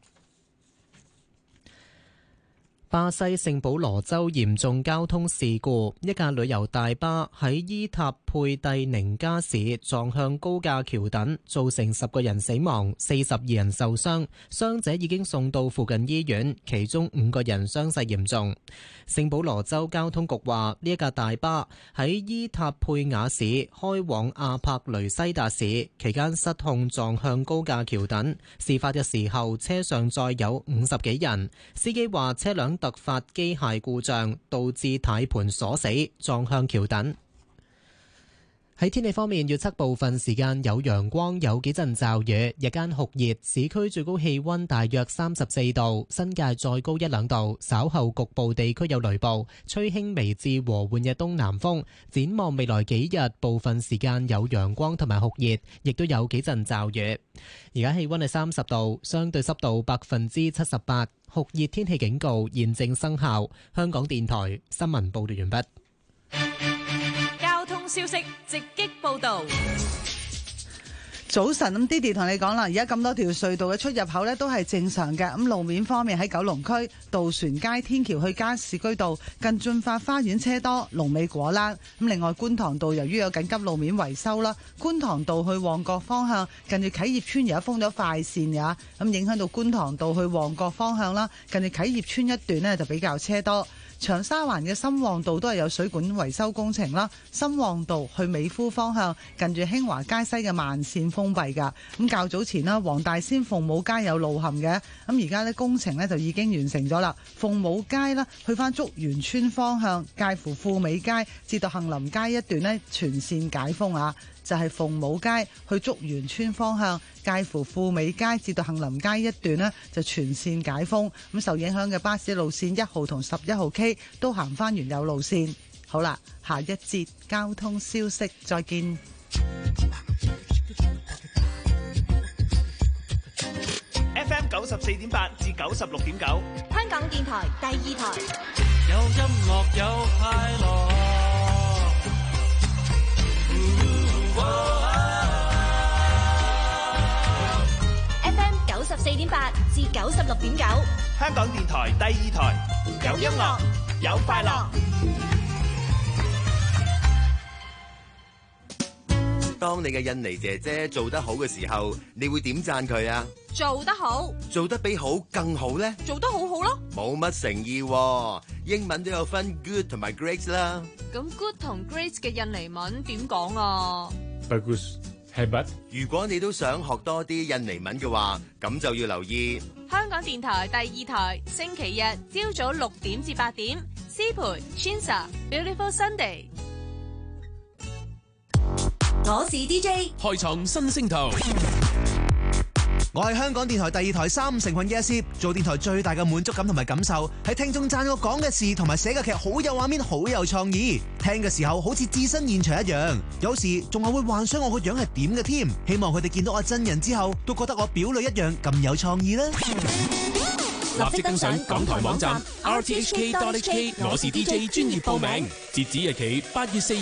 巴西聖保羅州嚴重交通事故，一架旅遊大巴喺伊塔佩蒂寧加市撞向高架橋墩，造成十個人死亡，四十二人受傷，傷者已經送到附近醫院，其中五個人傷勢嚴重。聖保羅州交通局話，呢一架大巴喺伊塔佩雅市開往阿帕雷西達市期間失控撞向高架橋墩，事發嘅時候車上載有五十幾人，司機話車輛突發機械故障，導致軚盤鎖死，撞向橋墩。喺天氣方面，預測部分時間有陽光，有幾陣驟雨，日間酷熱，市區最高氣溫大約三十四度，新界再高一兩度，稍後局部地區有雷暴，吹輕微至和緩嘅東南風。展望未來幾日，部分時間有陽光同埋酷熱，亦都有幾陣驟雨。而家氣溫係三十度，相對濕度百分之七十八，酷熱天氣警告現正生效。香港電台新聞報道完畢。 消息直擊報道。 早晨，咁 Didi 同你講啦，而家咁多條隧道嘅出入口呢都係正常嘅。咁路面方面喺九龍區渡船街天橋去加士居道近駿發花園車多，龍尾果欄。咁另外觀塘道由於有緊急路面維修啦，觀塘道去旺角方向近住啟業邨而家封咗快線㗎，咁影響到觀塘道去旺角方向啦，近住啟業邨一段呢就比較車多。長沙灣嘅深旺道都係有水管維修工程啦，深旺道去美孚方向近住興華街西嘅慢線封閉㗎。咁較早前啦，黃大仙鳳舞街有路陷嘅，咁而家呢工程呢就已經完成咗啦。鳳舞街啦，去返竹園村方向，介乎富美街至到杏林街一段呢全線解封啊。就係鳳舞街去竹園村方向，介乎富美街至到杏林街一段呢就全線解封。咁受影響嘅巴士路線一號同十一號 K 都行返原有路線。好啦，下一節交通消息再見。 F M 九十四點八至九十六點九， 香港電台第二台。 有音樂有快樂。 F M 九十四點八至九十六點九， 香港電台第二台，有音樂有快樂。 當你嘅印尼姐姐做得好嘅時候，你會點讚佢啊？ 做得好， 做得比好更好呢？ 做得好好咯。 冇乜誠意喎，英文都有分 good 同埋 great 啦。 咁 good 同 great 嘅印尼文點講啊？ Bagus hebat。如果你都想學多啲印尼文嘅話，咁就要留意香港電台第二台，星期日朝早六點至八點，師培 Chinsa Beautiful Sunday。 我是 D J， 開創新星途。 我係香港電台第二台三五成群嘅阿攝，做電台最大嘅滿足感同埋感受，係聽眾讚我講嘅事同埋寫嘅劇好有畫面，好有創意。聽嘅時候好似置身現場一樣，有時仲係會幻想我個樣係點嘅添。希望佢哋見到我真人之後，都覺得我表裏一樣咁有創意啦。 立即登上港台網站 R T H K dot H K， 我是 D J 專業報名，截止日期八月四日。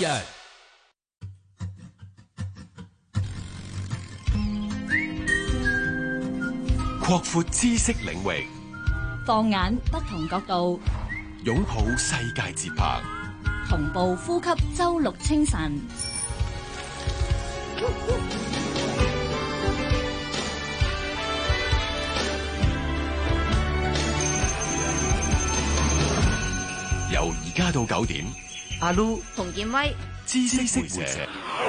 擴闊知識領域， 放眼不同角度， 擁抱世界節拍， 同步呼吸周六清晨。 由而家到九點， 阿 Lu、洪建威、 知識活者。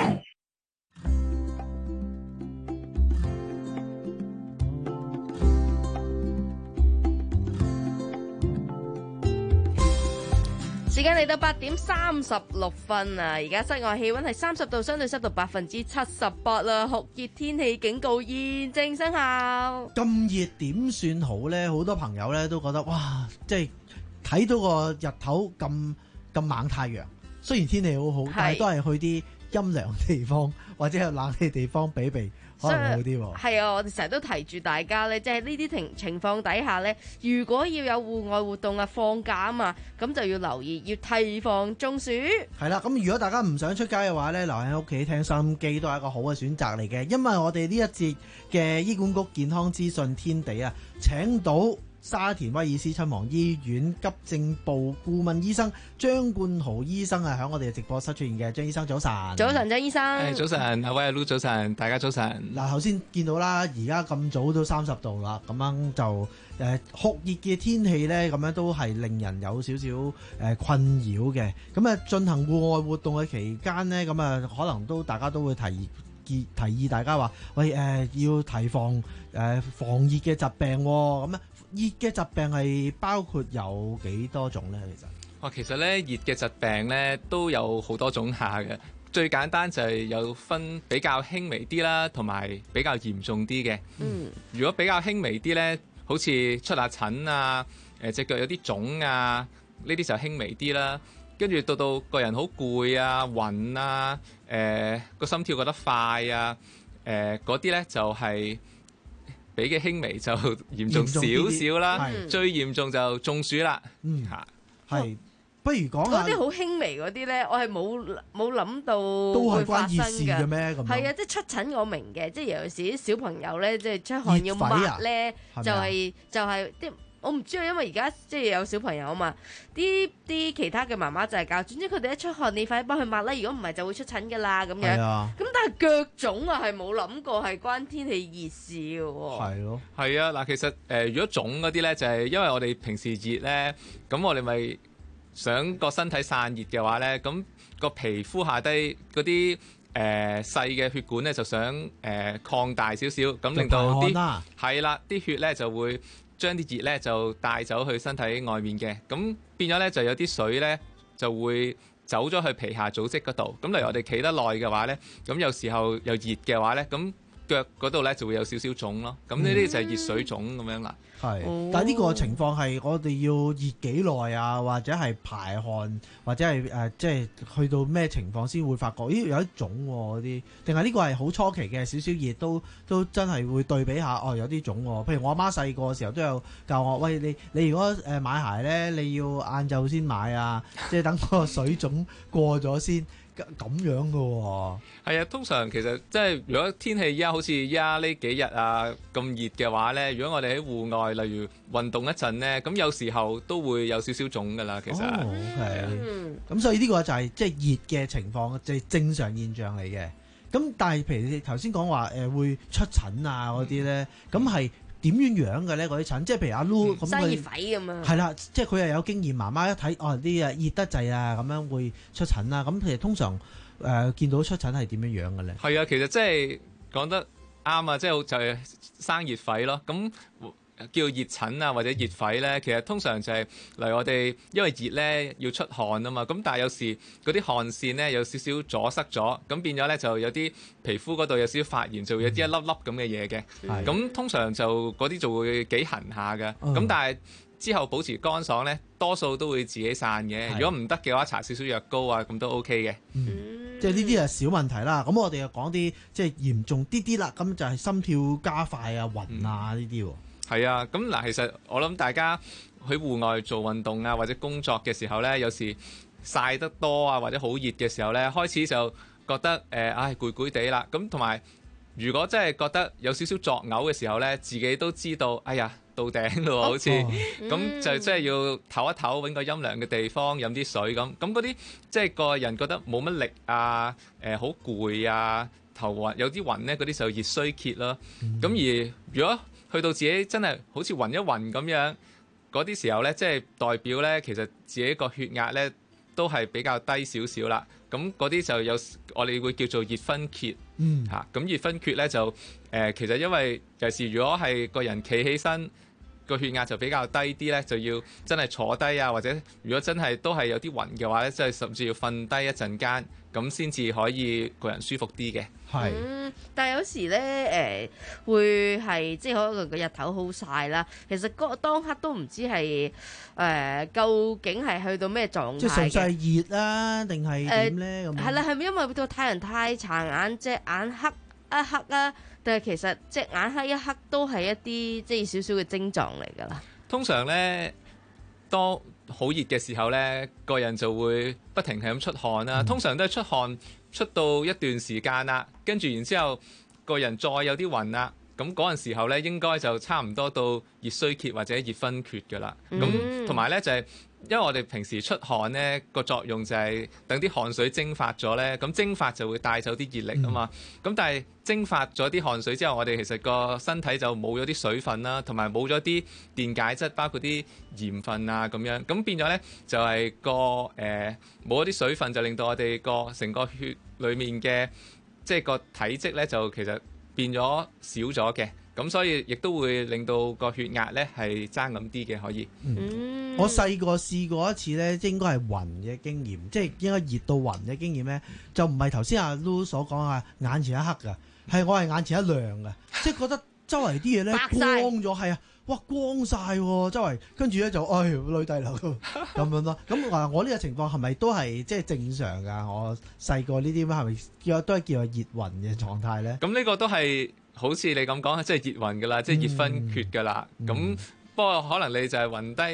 時間嚟到八點三十六分啊！而家室外氣溫係三十度，相對濕度百分之七十八啦，酷熱天氣警告現正生效。 咁熱點算好呢？好多朋友呢都覺得哇，即係睇到個日頭咁咁猛太陽，雖然天氣好好，但係都係去啲陰涼地方或者有冷氣地方避避。可能好啲喎， 係啊！我哋成日都提住大家咧，即係呢啲情情況底下咧，如果要有戶外活動啊，放假啊嘛，咁就要留意，要提防中暑。 係啦，咁如果大家唔想出街嘅話咧，留喺屋企聽收音機都係一個好嘅選擇嚟嘅，因為我哋呢一節嘅醫管局健康資訊天地啊，請到沙田威爾斯親王醫院急症部顧問醫生張冠豪醫生啊，喺我哋嘅直播室出現嘅。張醫生早晨。 早晨，張醫生。 誒，早晨，阿威阿 Lu 早晨，大家早晨。 嗱，頭先見到啦，而家咁早都三十度啦，咁樣就誒酷熱嘅天氣咧，咁樣都係令人有少少誒困擾嘅。咁啊，進行戶外活動嘅期間呢，咁啊可能都大家都會提議提議大家話，喂誒、呃、要提防誒、呃、防熱嘅疾病喎、哦，咁啊。熱嘅疾病係包括有幾多種呢？其實哦，其實咧熱嘅疾病咧都有好多種下嘅。最簡單就係有分比較輕微啲啦，同埋比較嚴重啲嘅。嗯，如果比較輕微啲咧，好似出下疹啊，誒隻腳有啲腫啊，呢啲就輕微啲啦。跟住到到個人好攰啊、暈啊、誒、呃、個心跳覺得快啊，誒嗰啲咧就係、是。比嘅輕微就嚴重少少啦，最嚴重就中暑啦。 嗯，嚇係。 不如講下嗰啲好輕微嗰啲咧，我係冇冇諗到都係關熱事嘅咩？咁係啊，即係出疹我明嘅，即係尤其是啲小朋友咧，即係出汗要抹咧，就係就係啲。我唔知啊，因為而家即係有小朋友啊嘛，啲啲其他嘅媽媽就係教，總之佢哋一出汗，你快啲幫佢抹啦，如果唔係就會出疹噶啦咁樣。咁、啊、但係腳腫啊，係冇諗過係關天氣熱事嘅喎。 係咯， 係啊，嗱，其實誒、呃，如果腫嗰啲咧，就係、是、因為我哋平時熱咧，咁我哋咪想個身體散熱嘅話咧，咁個皮膚下低嗰啲誒細嘅血管咧，就想誒、呃、擴大少少，咁令到啲係啦，啲血咧就會將啲熱咧就帶走去身體外面嘅，咁變咗咧就有啲水咧就會走咗去皮下組織嗰度。咁例如我哋企得耐嘅話咧，咁有時候又熱嘅話咧，咁腳嗰度咧就會有少少腫咯。咁呢啲就係熱水腫咁樣啦。 係、嗯，但係呢個情況係我哋要熱幾耐啊，或者係排汗，或者係誒、呃、即係去到咩情況先會發覺？咦，有啲腫嗰啲，定係呢個係好初期嘅少少熱都都真係會對比下哦，有啲腫喎。譬如我阿媽細個嘅時候都有教我，喂，你你如果誒買鞋咧，你要晏晝先買啊，即係等個水腫過咗先。咁樣嘅喎、哦， 係啊，通常其實即係如果天氣依家好似依家呢幾日啊咁熱嘅話咧，如果我哋喺戶外，例如運動一陣咧，咁有時候都會有少少腫㗎啦。其實， 哦 okay. 咁所以呢個就係即係熱嘅情況，即係正常現象嚟嘅。咁但係譬如你頭先講話誒會出疹啊嗰啲咧，咁係點樣樣嘅咧？嗰啲疹，即係譬如阿 Lu 咁生熱痱咁啊， 係啦，即係佢又有經驗，媽媽一睇哦啲啊熱得滯啊，咁樣會出疹啦。咁其實通常誒、呃、見到出疹係點樣樣嘅咧？ 係啊，其實即係講得啱啊，即係就係生熱痱咯。咁叫熱疹啊或者熱痱咧，其實通常就係例如我哋因為熱咧要出汗啊嘛，咁但係有時嗰啲汗腺咧有少少阻塞咗，咁變咗咧就有啲皮膚嗰度有少少發炎，就會有啲一粒粒咁嘅嘢嘅。咁、嗯、通常就嗰啲就會幾痕下嘅。咁、嗯、但係之後保持乾爽咧，多數都會自己散嘅。如果唔得嘅話，搽少少藥膏啊，咁都 OK 嘅。 嗯，即係呢啲係小問題啦。咁我哋又講啲即係嚴重啲啲啦。咁就係心跳加快啊、暈啊呢啲喎。 係啊，咁嗱，其實我諗大家喺戶外做運動啊，或者工作嘅時候咧，有時曬得多啊，或者好熱嘅時候咧，開始就覺得誒，唉攰攰地啦。咁同埋，如果真係覺得有少少作嘔嘅時候咧，自己都知道，哎呀到頂咯，好似咁、哦、就真係要唞一唞，揾個陰涼嘅地方飲啲水咁。咁嗰啲即係個人覺得冇乜力啊，誒好攰啊，頭暈有啲暈咧，嗰啲就熱衰竭啦。咁、嗯、而如果去到自己真係好似暈一暈咁樣嗰啲時候呢，即係代表呢，其實自己個血壓呢都係比較低少少啦。咁嗰啲就有我哋會叫做熱分缺。嗯，嚇咁熱分缺呢就誒、呃，其實因為尤其是如果係個人企起身個血壓就比較低啲呢，就要真係坐低啊，或者如果真係都係有啲暈嘅話呢，即係甚至要瞓低一陣間，咁先至可以個人舒服啲嘅。 係、 嗯，但係有時咧，誒、呃、會係即係可能個日頭好曬啦。其實嗰當刻都唔知係誒、呃、究竟係去到咩狀態嘅。 即係純粹係熱啊，定係點咧？咁係啦，係咪因為個太陽太殘眼，隻眼黑一黑啊？定係其實隻眼黑一黑都係一啲即係少少嘅症狀嚟㗎啦。 通常咧，當好熱嘅時候咧，個人就會不停係咁出汗啦、嗯。通常都係出汗出到一段時間啦，跟住然之後個人再有啲暈啦，咁嗰陣時候咧應該就差唔多到熱衰竭或者熱分缺㗎啦。咁同埋咧就係、是、因為我哋平時出汗咧個作用就係等啲汗水蒸發咗咧，咁蒸發就會帶走啲熱力啊嘛。咁、嗯、但係蒸發咗啲汗水之後，我哋其實個身體就冇咗啲水分啦，同埋冇咗啲電解質，包括啲鹽分啊咁樣。咁變咗咧就係、是、個誒冇咗啲水分，就令到我哋個成個血裡面嘅即係個體積咧就其實變咗少咗嘅。咁所以亦都會令到個血壓咧係爭咁啲嘅，可以。 嗯、我細個試過一次咧，即係應該係暈嘅經驗，即係應該熱到暈嘅經驗咧，就唔係頭先阿 Lu 所講啊，眼前一黑㗎，係我係眼前一亮㗎，即係覺得周圍啲嘢咧光咗，係啊，哇光晒喎周圍，跟住咧就唉女帝流咁樣咯。咁啊，我呢個情況係咪都係即係正常㗎？我細個呢啲係咪叫都係叫做熱暈嘅狀態咧？ 咁呢個都係。好似你咁講，即係熱暈㗎啦，即係熱分缺㗎啦。咁、嗯、不過可能你就係暈低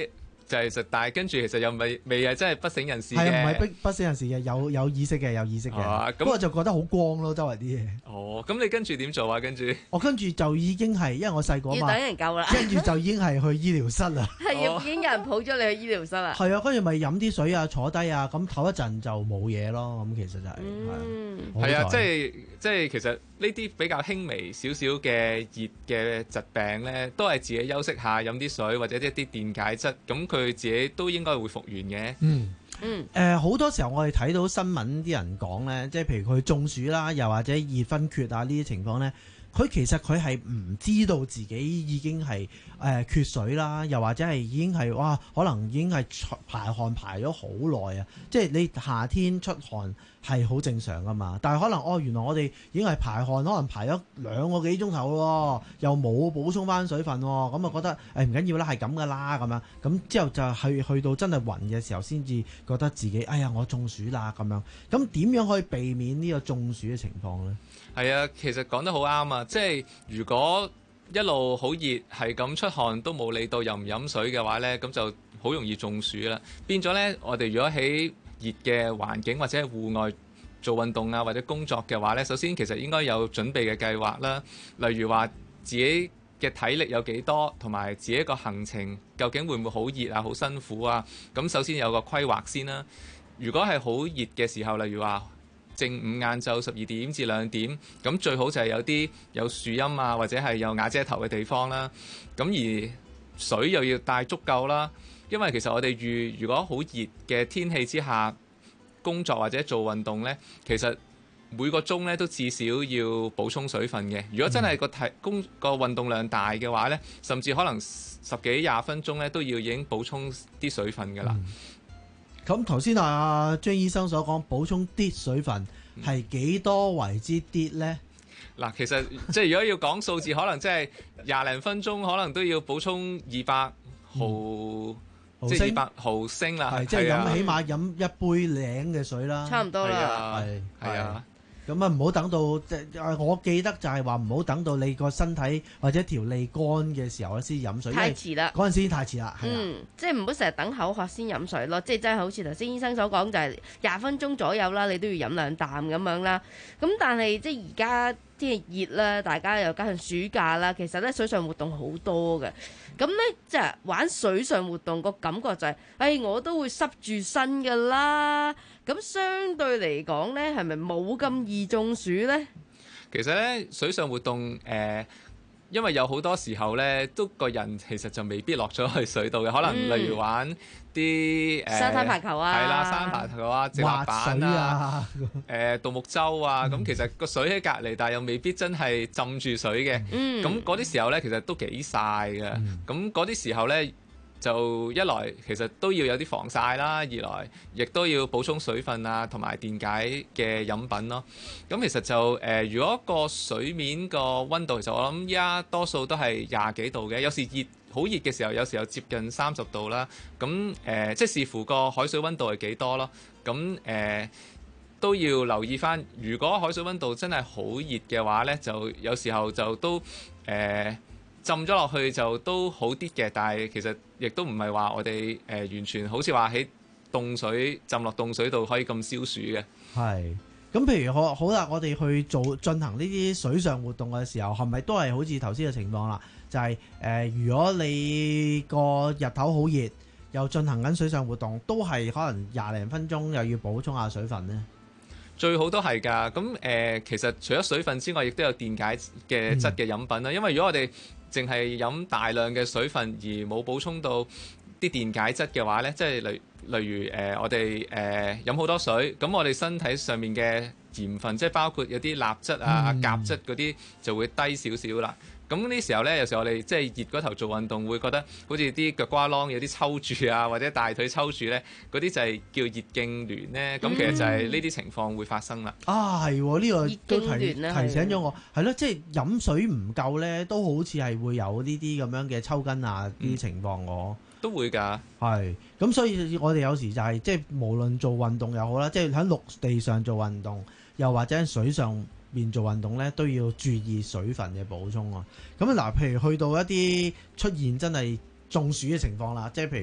就係實，但係跟住其實又未未係真係不省人事嘅。 係啊，唔係不不省人事嘅，有有意識嘅，有意識嘅。 啊、 不過就覺得好光咯，周圍啲嘢。 哦，咁你跟住點做啊？跟住我跟住就已經係，因為我細個嘛， 要等人救啦。 跟住就已經係去醫療室啦。 係要已經有人抱咗你去醫療室啦。 係啊，跟住咪飲啲水啊，坐低啊，咁唞一陣就冇嘢咯。咁其實就係、是， 嗯， 係啊，即係即係其實呢啲比較輕微少少嘅熱嘅疾病咧，都係自己休息下，飲啲水或者一啲電解質，咁佢自己都應該會復原嘅。 嗯嗯， 誒好、呃、多時候我哋睇到新聞啲人講咧，即係譬如佢中暑啦，又或者熱分缺啊呢啲情況咧。佢其實佢係唔知道自己已經係誒、呃、缺水啦，又或者係已經係哇，可能已經係排汗排咗好耐啊！即係你夏天出汗係好正常噶嘛，但係可能哦，原來我哋已經係排汗，可能排咗兩個幾鐘頭咯，又冇補充翻水分喎，咁啊覺得誒唔緊要啦，係咁噶啦咁樣，咁之後就去去到真係暈嘅時候，先至覺得自己哎呀我中暑啦咁樣，咁點樣可以避免呢個中暑嘅情況呢？ 係啊，其實講得好啱啊！即係如果一路好熱，係咁出汗都冇理到又唔飲水嘅話呢，咁就好容易中暑啦。變咗呢，我哋如果喺熱嘅環境或者係戶外做運動啊或者工作嘅話呢，首先其實應該有準備嘅計劃啦。例如話自己嘅體力有幾多，同埋自己個行程究竟會唔會好熱啊、好辛苦啊？咁首先有個規劃先啦。如果係好熱嘅時候，例如話正午晏晝十二點至兩點，咁最好就係有啲有樹蔭啊，或者係有瓦遮頭嘅地方啦。咁而水又要帶足夠啦，因為其實我哋預如果好熱嘅天氣之下工作或者做運動呢，其實每個鐘呢都至少要補充水分嘅。如果真係個體工個運動量大嘅話呢，甚至可能十幾廿分鐘呢都要已經補充啲水分㗎啦。 咁頭先阿張醫生所講補充啲水分係幾多為之啲呢？ 嗱，其實即係如果要講數字，可能即係廿零分鐘，可能都要補充二百毫，嗯、即係二百毫升啦。係即係飲起碼飲一杯靚嘅水啦。 差唔多啦。 係係啊。 咁啊，唔好等到即係我記得就係話唔好等到你個身體或者條脷乾嘅時候咧先飲水， 太遲啦。 嗰陣時太遲啦，係嗯，即係唔好成日等口渴先飲水咯。即係真係好似頭先醫生所講，就係廿分鐘左右啦，你都要飲兩啖咁樣啦。咁但係即係而家天氣熱啦，大家又加上暑假啦，其實咧水上活動好多嘅。咁咧即係玩水上活動個感覺就係、是，誒、哎、我都會濕住身㗎啦。咁相對嚟講咧，係咪冇咁易中暑咧？ 其實咧，水上活動誒、呃，因為有好多時候咧，都個人其實就未必落咗去水度嘅，可能例如玩啲誒、 嗯、沙灘排球啊， 係啦，沙灘排球啊，直滑板啊，誒、呃、獨木舟啊，咁、嗯、其實個水喺隔離，但係又未必真係浸住水嘅。咁嗰啲時候咧，其實都幾曬嘅。咁嗰啲時候咧，就一來其實都要有啲防曬啦，二來亦都要補充水分啊，同埋電解嘅飲品咯。咁其實就誒、呃，如果個水面個温度，其實我諗依家多數都係廿幾度嘅，有時熱好熱嘅時候，有時候接近三十度啦。咁誒、呃，即係視乎個海水温度係幾多咯。咁誒、呃、都要留意返，如果海水温度真係好熱嘅話呢，就有時候就都誒。呃浸咗落去就都好啲嘅，但係其實亦都唔係話我哋誒、呃、完全好似話喺凍水浸落凍水度可以咁消暑嘅。係， 咁譬如好好啦，我哋去做進行呢啲水上活動嘅時候，係咪都係好似頭先嘅情況啦？就係、是、誒、呃，如果你個日頭好熱，又進行緊水上活動，都係可能廿零分鐘又要補充下水分呢？ 最好都係㗎。咁誒、呃，其實除咗水分之外，亦都有電解嘅質嘅飲品啦。嗯、因為如果我哋淨係飲大量嘅水分而冇補充到啲電解質嘅話呢，即係例例如誒、呃，我哋誒飲好多水，咁我哋身體上面嘅鹽分，即係包括有啲鈉質啊、 嗯、 鉀質嗰啲就會低少少啦。咁呢時候呢，有時候我哋即係熱嗰頭做運動，會覺得好似啲腳瓜啷有啲抽住啊，或者大腿抽住呢，嗰啲就係叫熱痙攣呢。咁、嗯、其實就係呢啲情況會發生啦。 啊，係呢、呢個都提提醒咗我，係咯，即係飲水唔夠呢，都好似係會有呢啲咁樣嘅抽筋啊啲情況我。嗯都會㗎， 係咁，所以我哋有時就係、是、即係無論做運動又好啦，即係喺陸地上做運動，又或者喺水上面做運動咧，都要注意水分嘅補充啊。咁嗱，譬如去到一啲出現真係中暑嘅情況啦，即係譬如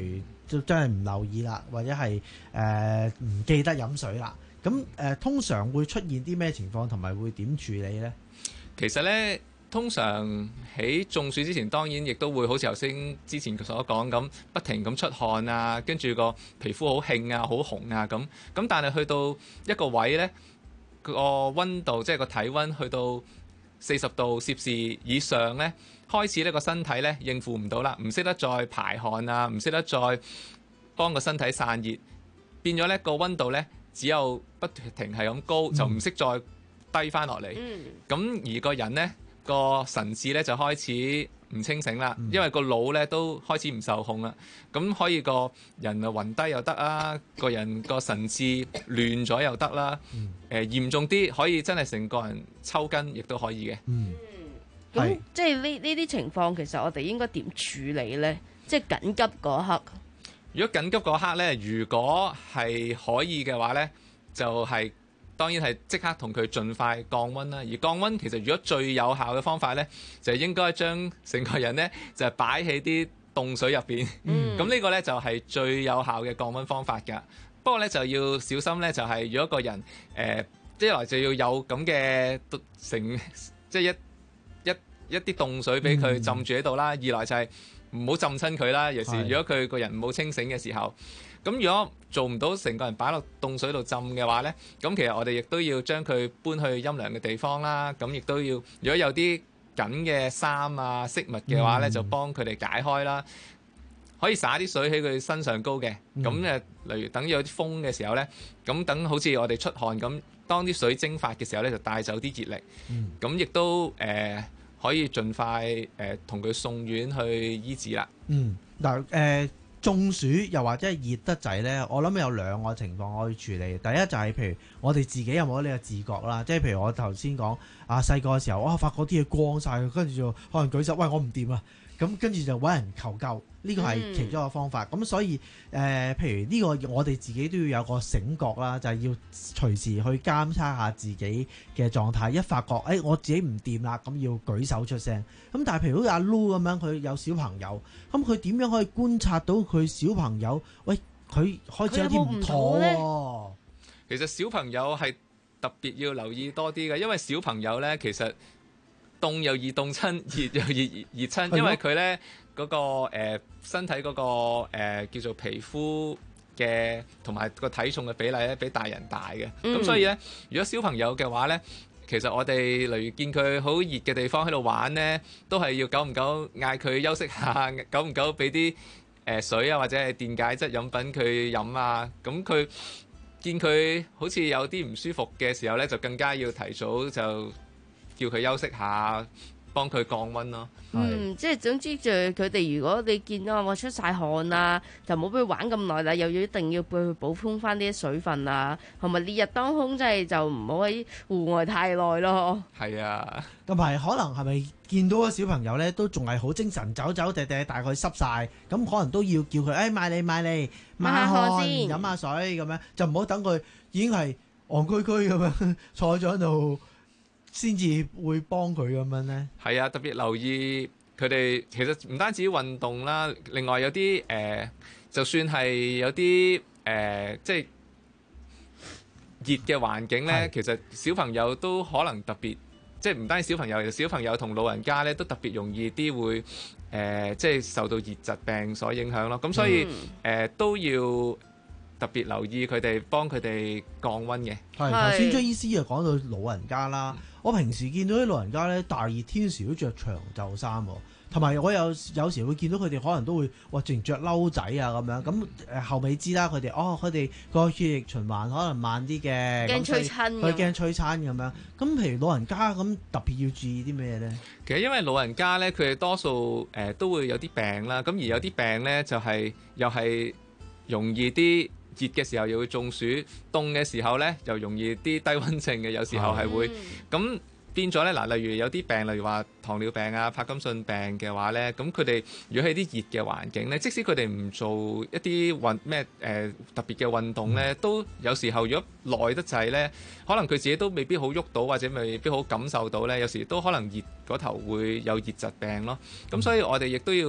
真係唔留意啦，或者係誒唔記得飲水啦。咁誒、呃、通常會出現啲咩情況，同埋會點處理呢？ 其實呢，通常喺中暑之前，當然亦都會好似頭先之前所講咁，不停咁出汗啊，跟住個皮膚好興啊、好紅啊咁。咁但係去到一個位呢，個溫度即係個體溫去到四十度攝氏以上呢，開始呢個身體呢應付唔到啦，唔識得再排汗啊，唔識得再幫個身體散熱，變咗呢個溫度呢，只有不停係咁高，就唔識再低翻落嚟。咁、嗯、而個人呢，個神志咧就開始唔清醒啦，因為個腦咧都開始唔受控啦。咁可以個人啊暈低又得啊，個人個神志亂咗又得啦。誒、嗯呃、嚴重啲可以真係成個人抽筋，亦都可以嘅。 嗯，咁即係呢呢啲情況，其實我哋應該點處理呢？即係緊急嗰刻。 如果緊急嗰刻咧，如果係可以嘅話咧，就係、是。當然係即刻同佢盡快降溫啦。而降溫其實如果最有效嘅方法呢，就係應該將成個人呢，就係擺喺啲凍水入邊。咁、嗯、呢個呢，就係最有效嘅降溫方法㗎。不過呢，就要小心呢，就係如果個人誒一來就要有咁嘅成即係一一一啲凍水俾佢浸住喺度啦。嗯、二來就係唔好浸親佢啦。尤其是如果佢個人唔好清醒嘅時候。咁如果做唔到成個人擺落凍水度浸嘅話呢，咁其實我哋亦都要將佢搬去陰涼嘅地方啦。咁亦都要，如果有啲緊嘅衫啊飾物嘅話呢、嗯，就幫佢哋解開啦。可以灑啲水喺佢身上高嘅。咁、嗯、誒，例如等有啲風嘅時候呢，咁等好似我哋出汗咁，當啲水蒸發嘅時候呢，就帶走啲熱力。咁、嗯、亦都誒、呃、可以盡快誒同佢送院去醫治啦。 嗯，嗱誒。呃中暑又或者係熱得滯呢，我諗有兩個情況可以處理。第一就係譬如我哋自己有冇呢個自覺啦，即係譬如我頭先講啊細個嘅時候，哇發覺啲嘢光晒，跟住就可能舉手，喂我唔掂啊，咁跟住就揾人求救，呢個係其中一個方法。咁、嗯、所以誒、呃，譬如呢個我哋自己都要有個醒覺啦，就係、是、要隨時去監測下自己嘅狀態。一發覺誒、哎、我自己唔掂啦，咁要舉手出聲。咁但係譬如好似阿 Lu 咁樣，佢有小朋友，咁佢點樣可以觀察到佢小朋友？喂，佢開始有啲唔妥喎。 其實小朋友係特別要留意多啲嘅，因為小朋友咧其實凍又易凍親，熱又熱熱親，因為佢咧嗰個、呃、身體嗰、嗰個、呃、叫做皮膚嘅同埋個體重嘅比例咧比大人大嘅。咁、嗯、所以咧，如果小朋友嘅話咧，其實我哋例如見佢好熱嘅地方喺度玩呢，都係要久唔久嗌佢休息下，久唔久俾啲誒水啊或者係電解質飲品佢飲啊。咁佢見佢好似有啲唔舒服嘅時候呢，就更加要提早就叫佢休息下，幫佢降溫咯。 嗯，即係總之就佢哋，如果你見到我出晒汗啊，就唔好俾佢玩咁耐啦，又要一定要俾佢補充翻啲水分啊，同埋烈日當空，真係就唔好喺戶外太耐咯。 係啊， 咁係可能係咪見到個小朋友咧都仲係好精神，走走趯趯，大概濕晒，咁可能都要叫佢誒買嚟買嚟抹下汗先，飲下水咁樣，就唔好等佢已經係戇居居咁樣坐咗喺度。先至會幫佢咁樣呢？ 係啊，特別留意佢哋。其實唔單止運動啦，另外有啲誒、呃，就算係有啲誒、呃，即係熱嘅環境呢，其實小朋友都可能特別，即係唔單止小朋友，小朋友同老人家呢都特別容易啲會誒、呃，即係受到熱疾病所影響咯。咁所以誒、嗯呃、都要特別留意佢哋，幫佢哋降溫嘅。 係頭先張醫師又講到老人家啦。我平時見到啲老人家咧，大熱天時都着長袖衫，同埋我有有時會見到佢哋可能都會哇，淨着褸仔啊咁樣。咁誒後尾知啦，佢哋哦，佢哋個血液循環可能慢啲嘅， 驚吹親， 佢驚吹親咁樣。咁譬如老人家咁特別要注意啲咩咧？ 其實因為老人家咧，佢哋多數誒、呃、都會有啲病啦。咁而有啲病咧，就係、是、又係容易啲。熱嘅時候又會中暑，凍嘅時候呢又容易啲低溫症嘅，有時候係會咁、嗯、變咗呢。嗱，例如有啲病，例如話糖尿病啊、柏金遜病嘅話呢，咁佢哋如果喺啲熱嘅環境呢，即使佢哋唔做一啲運咩誒特別嘅運動呢，都有時候如果耐得滯呢，可能佢自己都未必好喐到，或者未必好感受到呢，有時都可能熱嗰頭會有熱疾病咯。咁所以我哋亦都要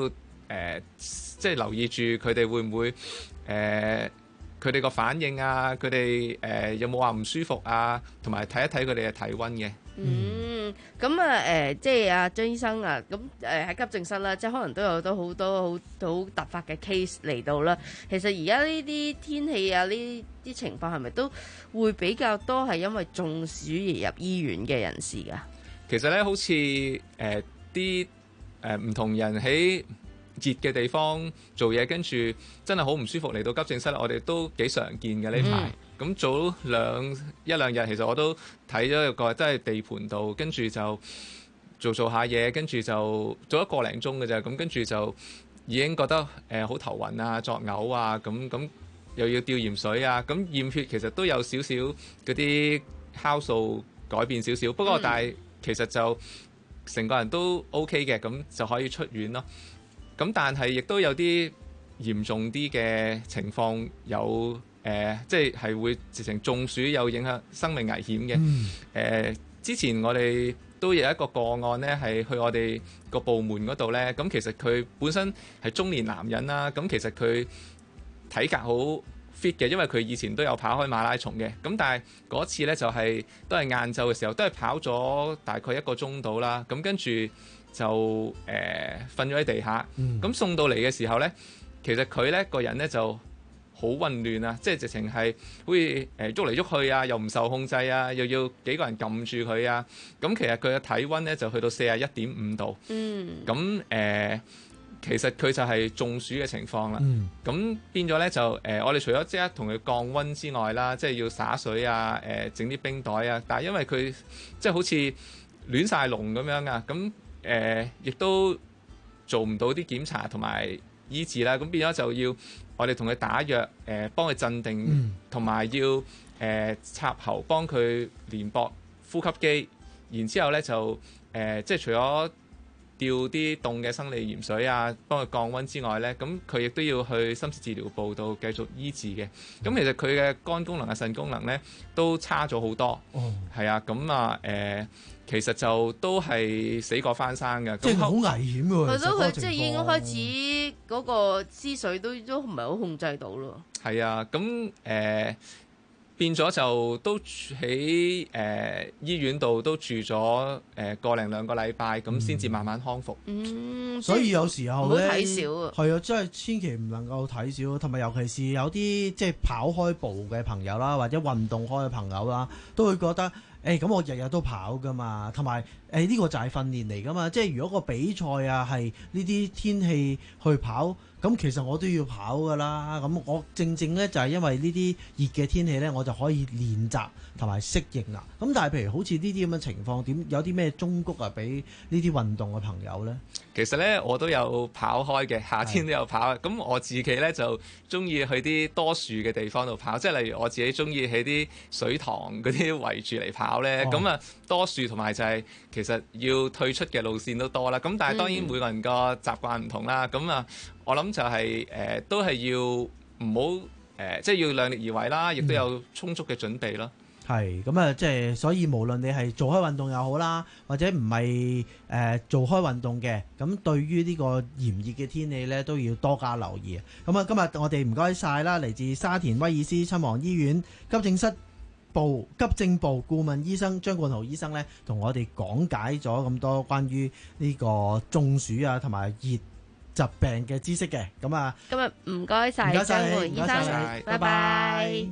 呃、即係留意住佢哋會唔會誒佢哋個反應啊，佢哋誒有冇話唔舒服啊，同埋睇一睇佢哋嘅體温嘅。 嗯，咁啊誒，即係阿張醫生啊，咁誒喺急症室啦，即係可能都有都好多好好突發嘅 case 嚟到啦。其實而家呢啲天氣啊，呢啲情況係咪都會比較多係因為中暑而入醫院嘅人士㗎？ 其實咧，好似誒啲誒唔同人喺熱嘅地方做嘢，跟住真係好唔舒服嚟到急症室，我哋都幾常見嘅呢排。咁、嗯、早兩一兩日，其實我都睇咗一個，真係地盤度，跟住就做做下嘢，跟住就做一個零鐘嘅啫。咁跟住就已經覺得誒好、呃、頭暈啊、作嘔啊，咁咁又要吊鹽水啊。咁驗血其實都有少少嗰啲酵素改變少少，不過、嗯、但係其實就成個人都 OK 嘅，咁就可以出院咯。咁但係亦都有啲嚴重啲嘅情況，有誒、呃，即係係會直情中暑，有影響生命危險嘅。誒、嗯呃，之前我哋都有一個個案呢，係去我哋個部門嗰度呢。咁其實佢本身係中年男人啦，咁其實佢體格好 fit 嘅，因為佢以前都有跑開馬拉松嘅。咁但係嗰次呢，就係、是、都係晏晝嘅時候，都係跑咗大概一個鐘到啦。咁跟住就誒瞓咗喺地下，咁、嗯、送到嚟嘅時候呢，其實佢呢個人呢就好混亂啊，即係直情係好似誒喐嚟喐去啊，又唔受控制啊，又要幾個人撳住佢啊。咁其實佢嘅體温呢就去到四十一點五度，咁誒、呃、其實佢就係中暑嘅情況啦。咁、嗯、變咗呢，就誒、呃，我哋除咗即刻同佢降温之外啦，即係要灑水啊，誒整啲冰袋啊，但係因為佢即係好似亂晒龍咁樣啊，咁誒、呃，亦都做唔到啲檢查同埋醫治啦，咁變咗就要我哋同佢打藥，誒、呃，幫佢鎮定，同、嗯、埋要誒、呃、插喉幫佢連駁呼吸機，然之後咧就誒、呃，即係除咗吊啲凍嘅生理鹽水啊，幫佢降溫之外咧，咁佢亦都要去深切治療部度繼續醫治嘅。咁、嗯、其實佢嘅肝功能啊、腎功能咧都差咗好多，係、哦、啊，咁啊誒。呃其實就都係死過翻生嘅， 即係好危險喎。 係咯，佢即係已經開始嗰個思緒都都唔係好控制到咯。 係啊，咁誒、呃、變咗就都喺誒、呃、醫院度都住咗誒、呃、個零兩個禮拜，咁先至慢慢康復。 嗯， 所以有時候咧， 睇少啊， 係啊，真係千祈唔能夠睇少，同埋尤其是有啲即係跑開步嘅朋友啦，或者運動開嘅朋友啦，都會覺得。誒、欸、咁我日日都跑噶嘛，同埋誒呢個就係訓練嚟噶嘛，即係如果個比賽啊係呢啲天氣去跑，咁其實我都要跑噶啦。咁我正正咧就係、是、因為呢啲熱嘅天氣咧，我就可以練習同埋適應啦。咁但係譬如好似呢啲咁嘅情況，點有啲咩忠告啊俾呢啲運動嘅朋友咧？ 其實咧我都有跑開嘅，夏天都有跑。咁我自己咧就中意去啲多樹嘅地方度跑，即係例如我自己中意喺啲水塘嗰啲圍住嚟跑咧。咁、哦、啊多樹同埋就係其實要退出嘅路線都多啦。咁但係當然每個人個習慣唔同啦。咁、嗯、啊我諗就係、是、誒、呃、都係要唔好誒即係要量力而為啦，亦都有充足嘅準備咯。 係咁啊，即係所以無論你係做開運動又好啦，或者唔係誒做開運動嘅，咁對於呢個炎熱嘅天氣咧，都要多加留意。咁啊，今日我哋唔該晒啦，嚟自沙田威爾斯親王醫院急症室部急症部顧問醫生張冠豪醫生咧，同我哋講解咗咁多關於呢個中暑啊同埋熱疾病嘅知識嘅。咁啊， 今日唔該晒張冠豪醫生，拜拜。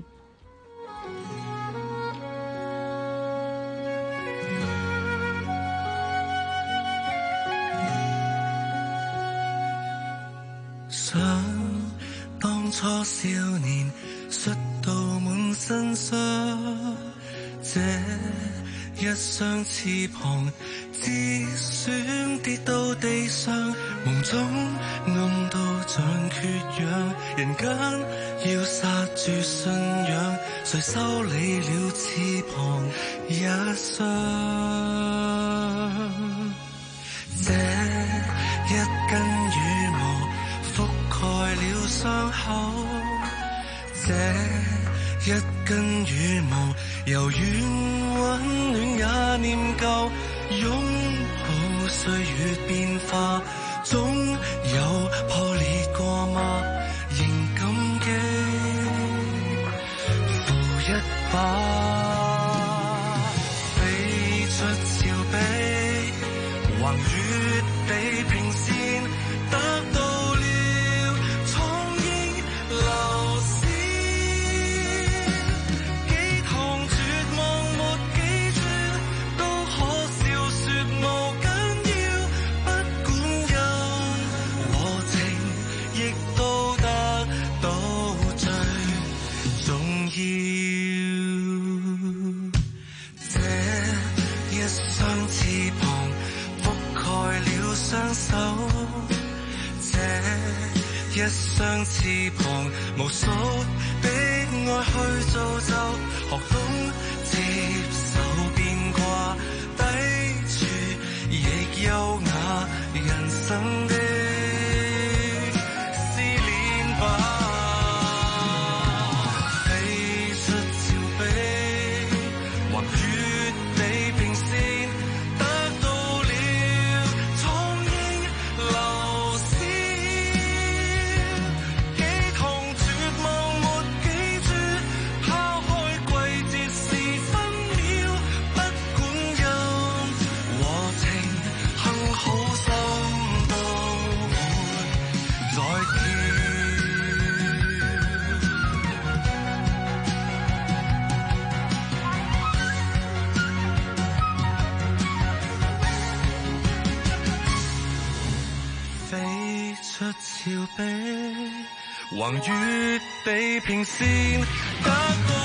想當初少年摔到滿身傷，這一雙翅膀自損跌到地上，夢中暗到像缺氧，人間要剎住信仰，誰修理了翅膀一雙，這一根羽毛覆蓋了傷口，這一根羽毛柔軟溫暖也念舊，擁抱歲月變化，總有破裂過嗎？仍感激，扶一把，飛出峭壁，橫越地平線，得到了蒼鷹流線，幾痛絕望沒幾轉，都可笑說無緊要，不管憂和情，亦都得到最重要。這一雙翅膀覆蓋了雙手，這一雙翅膀無數的愛去造就，學懂接受變卦，低處亦優雅人生的思念吧。飛出峭壁，橫越地平線，得到了蒼鷹流線，幾痛絕望沒記住，拋開季節是分秒，不管憂和情，幸好心都會再跳。飛出峭壁，橫越地平線，得到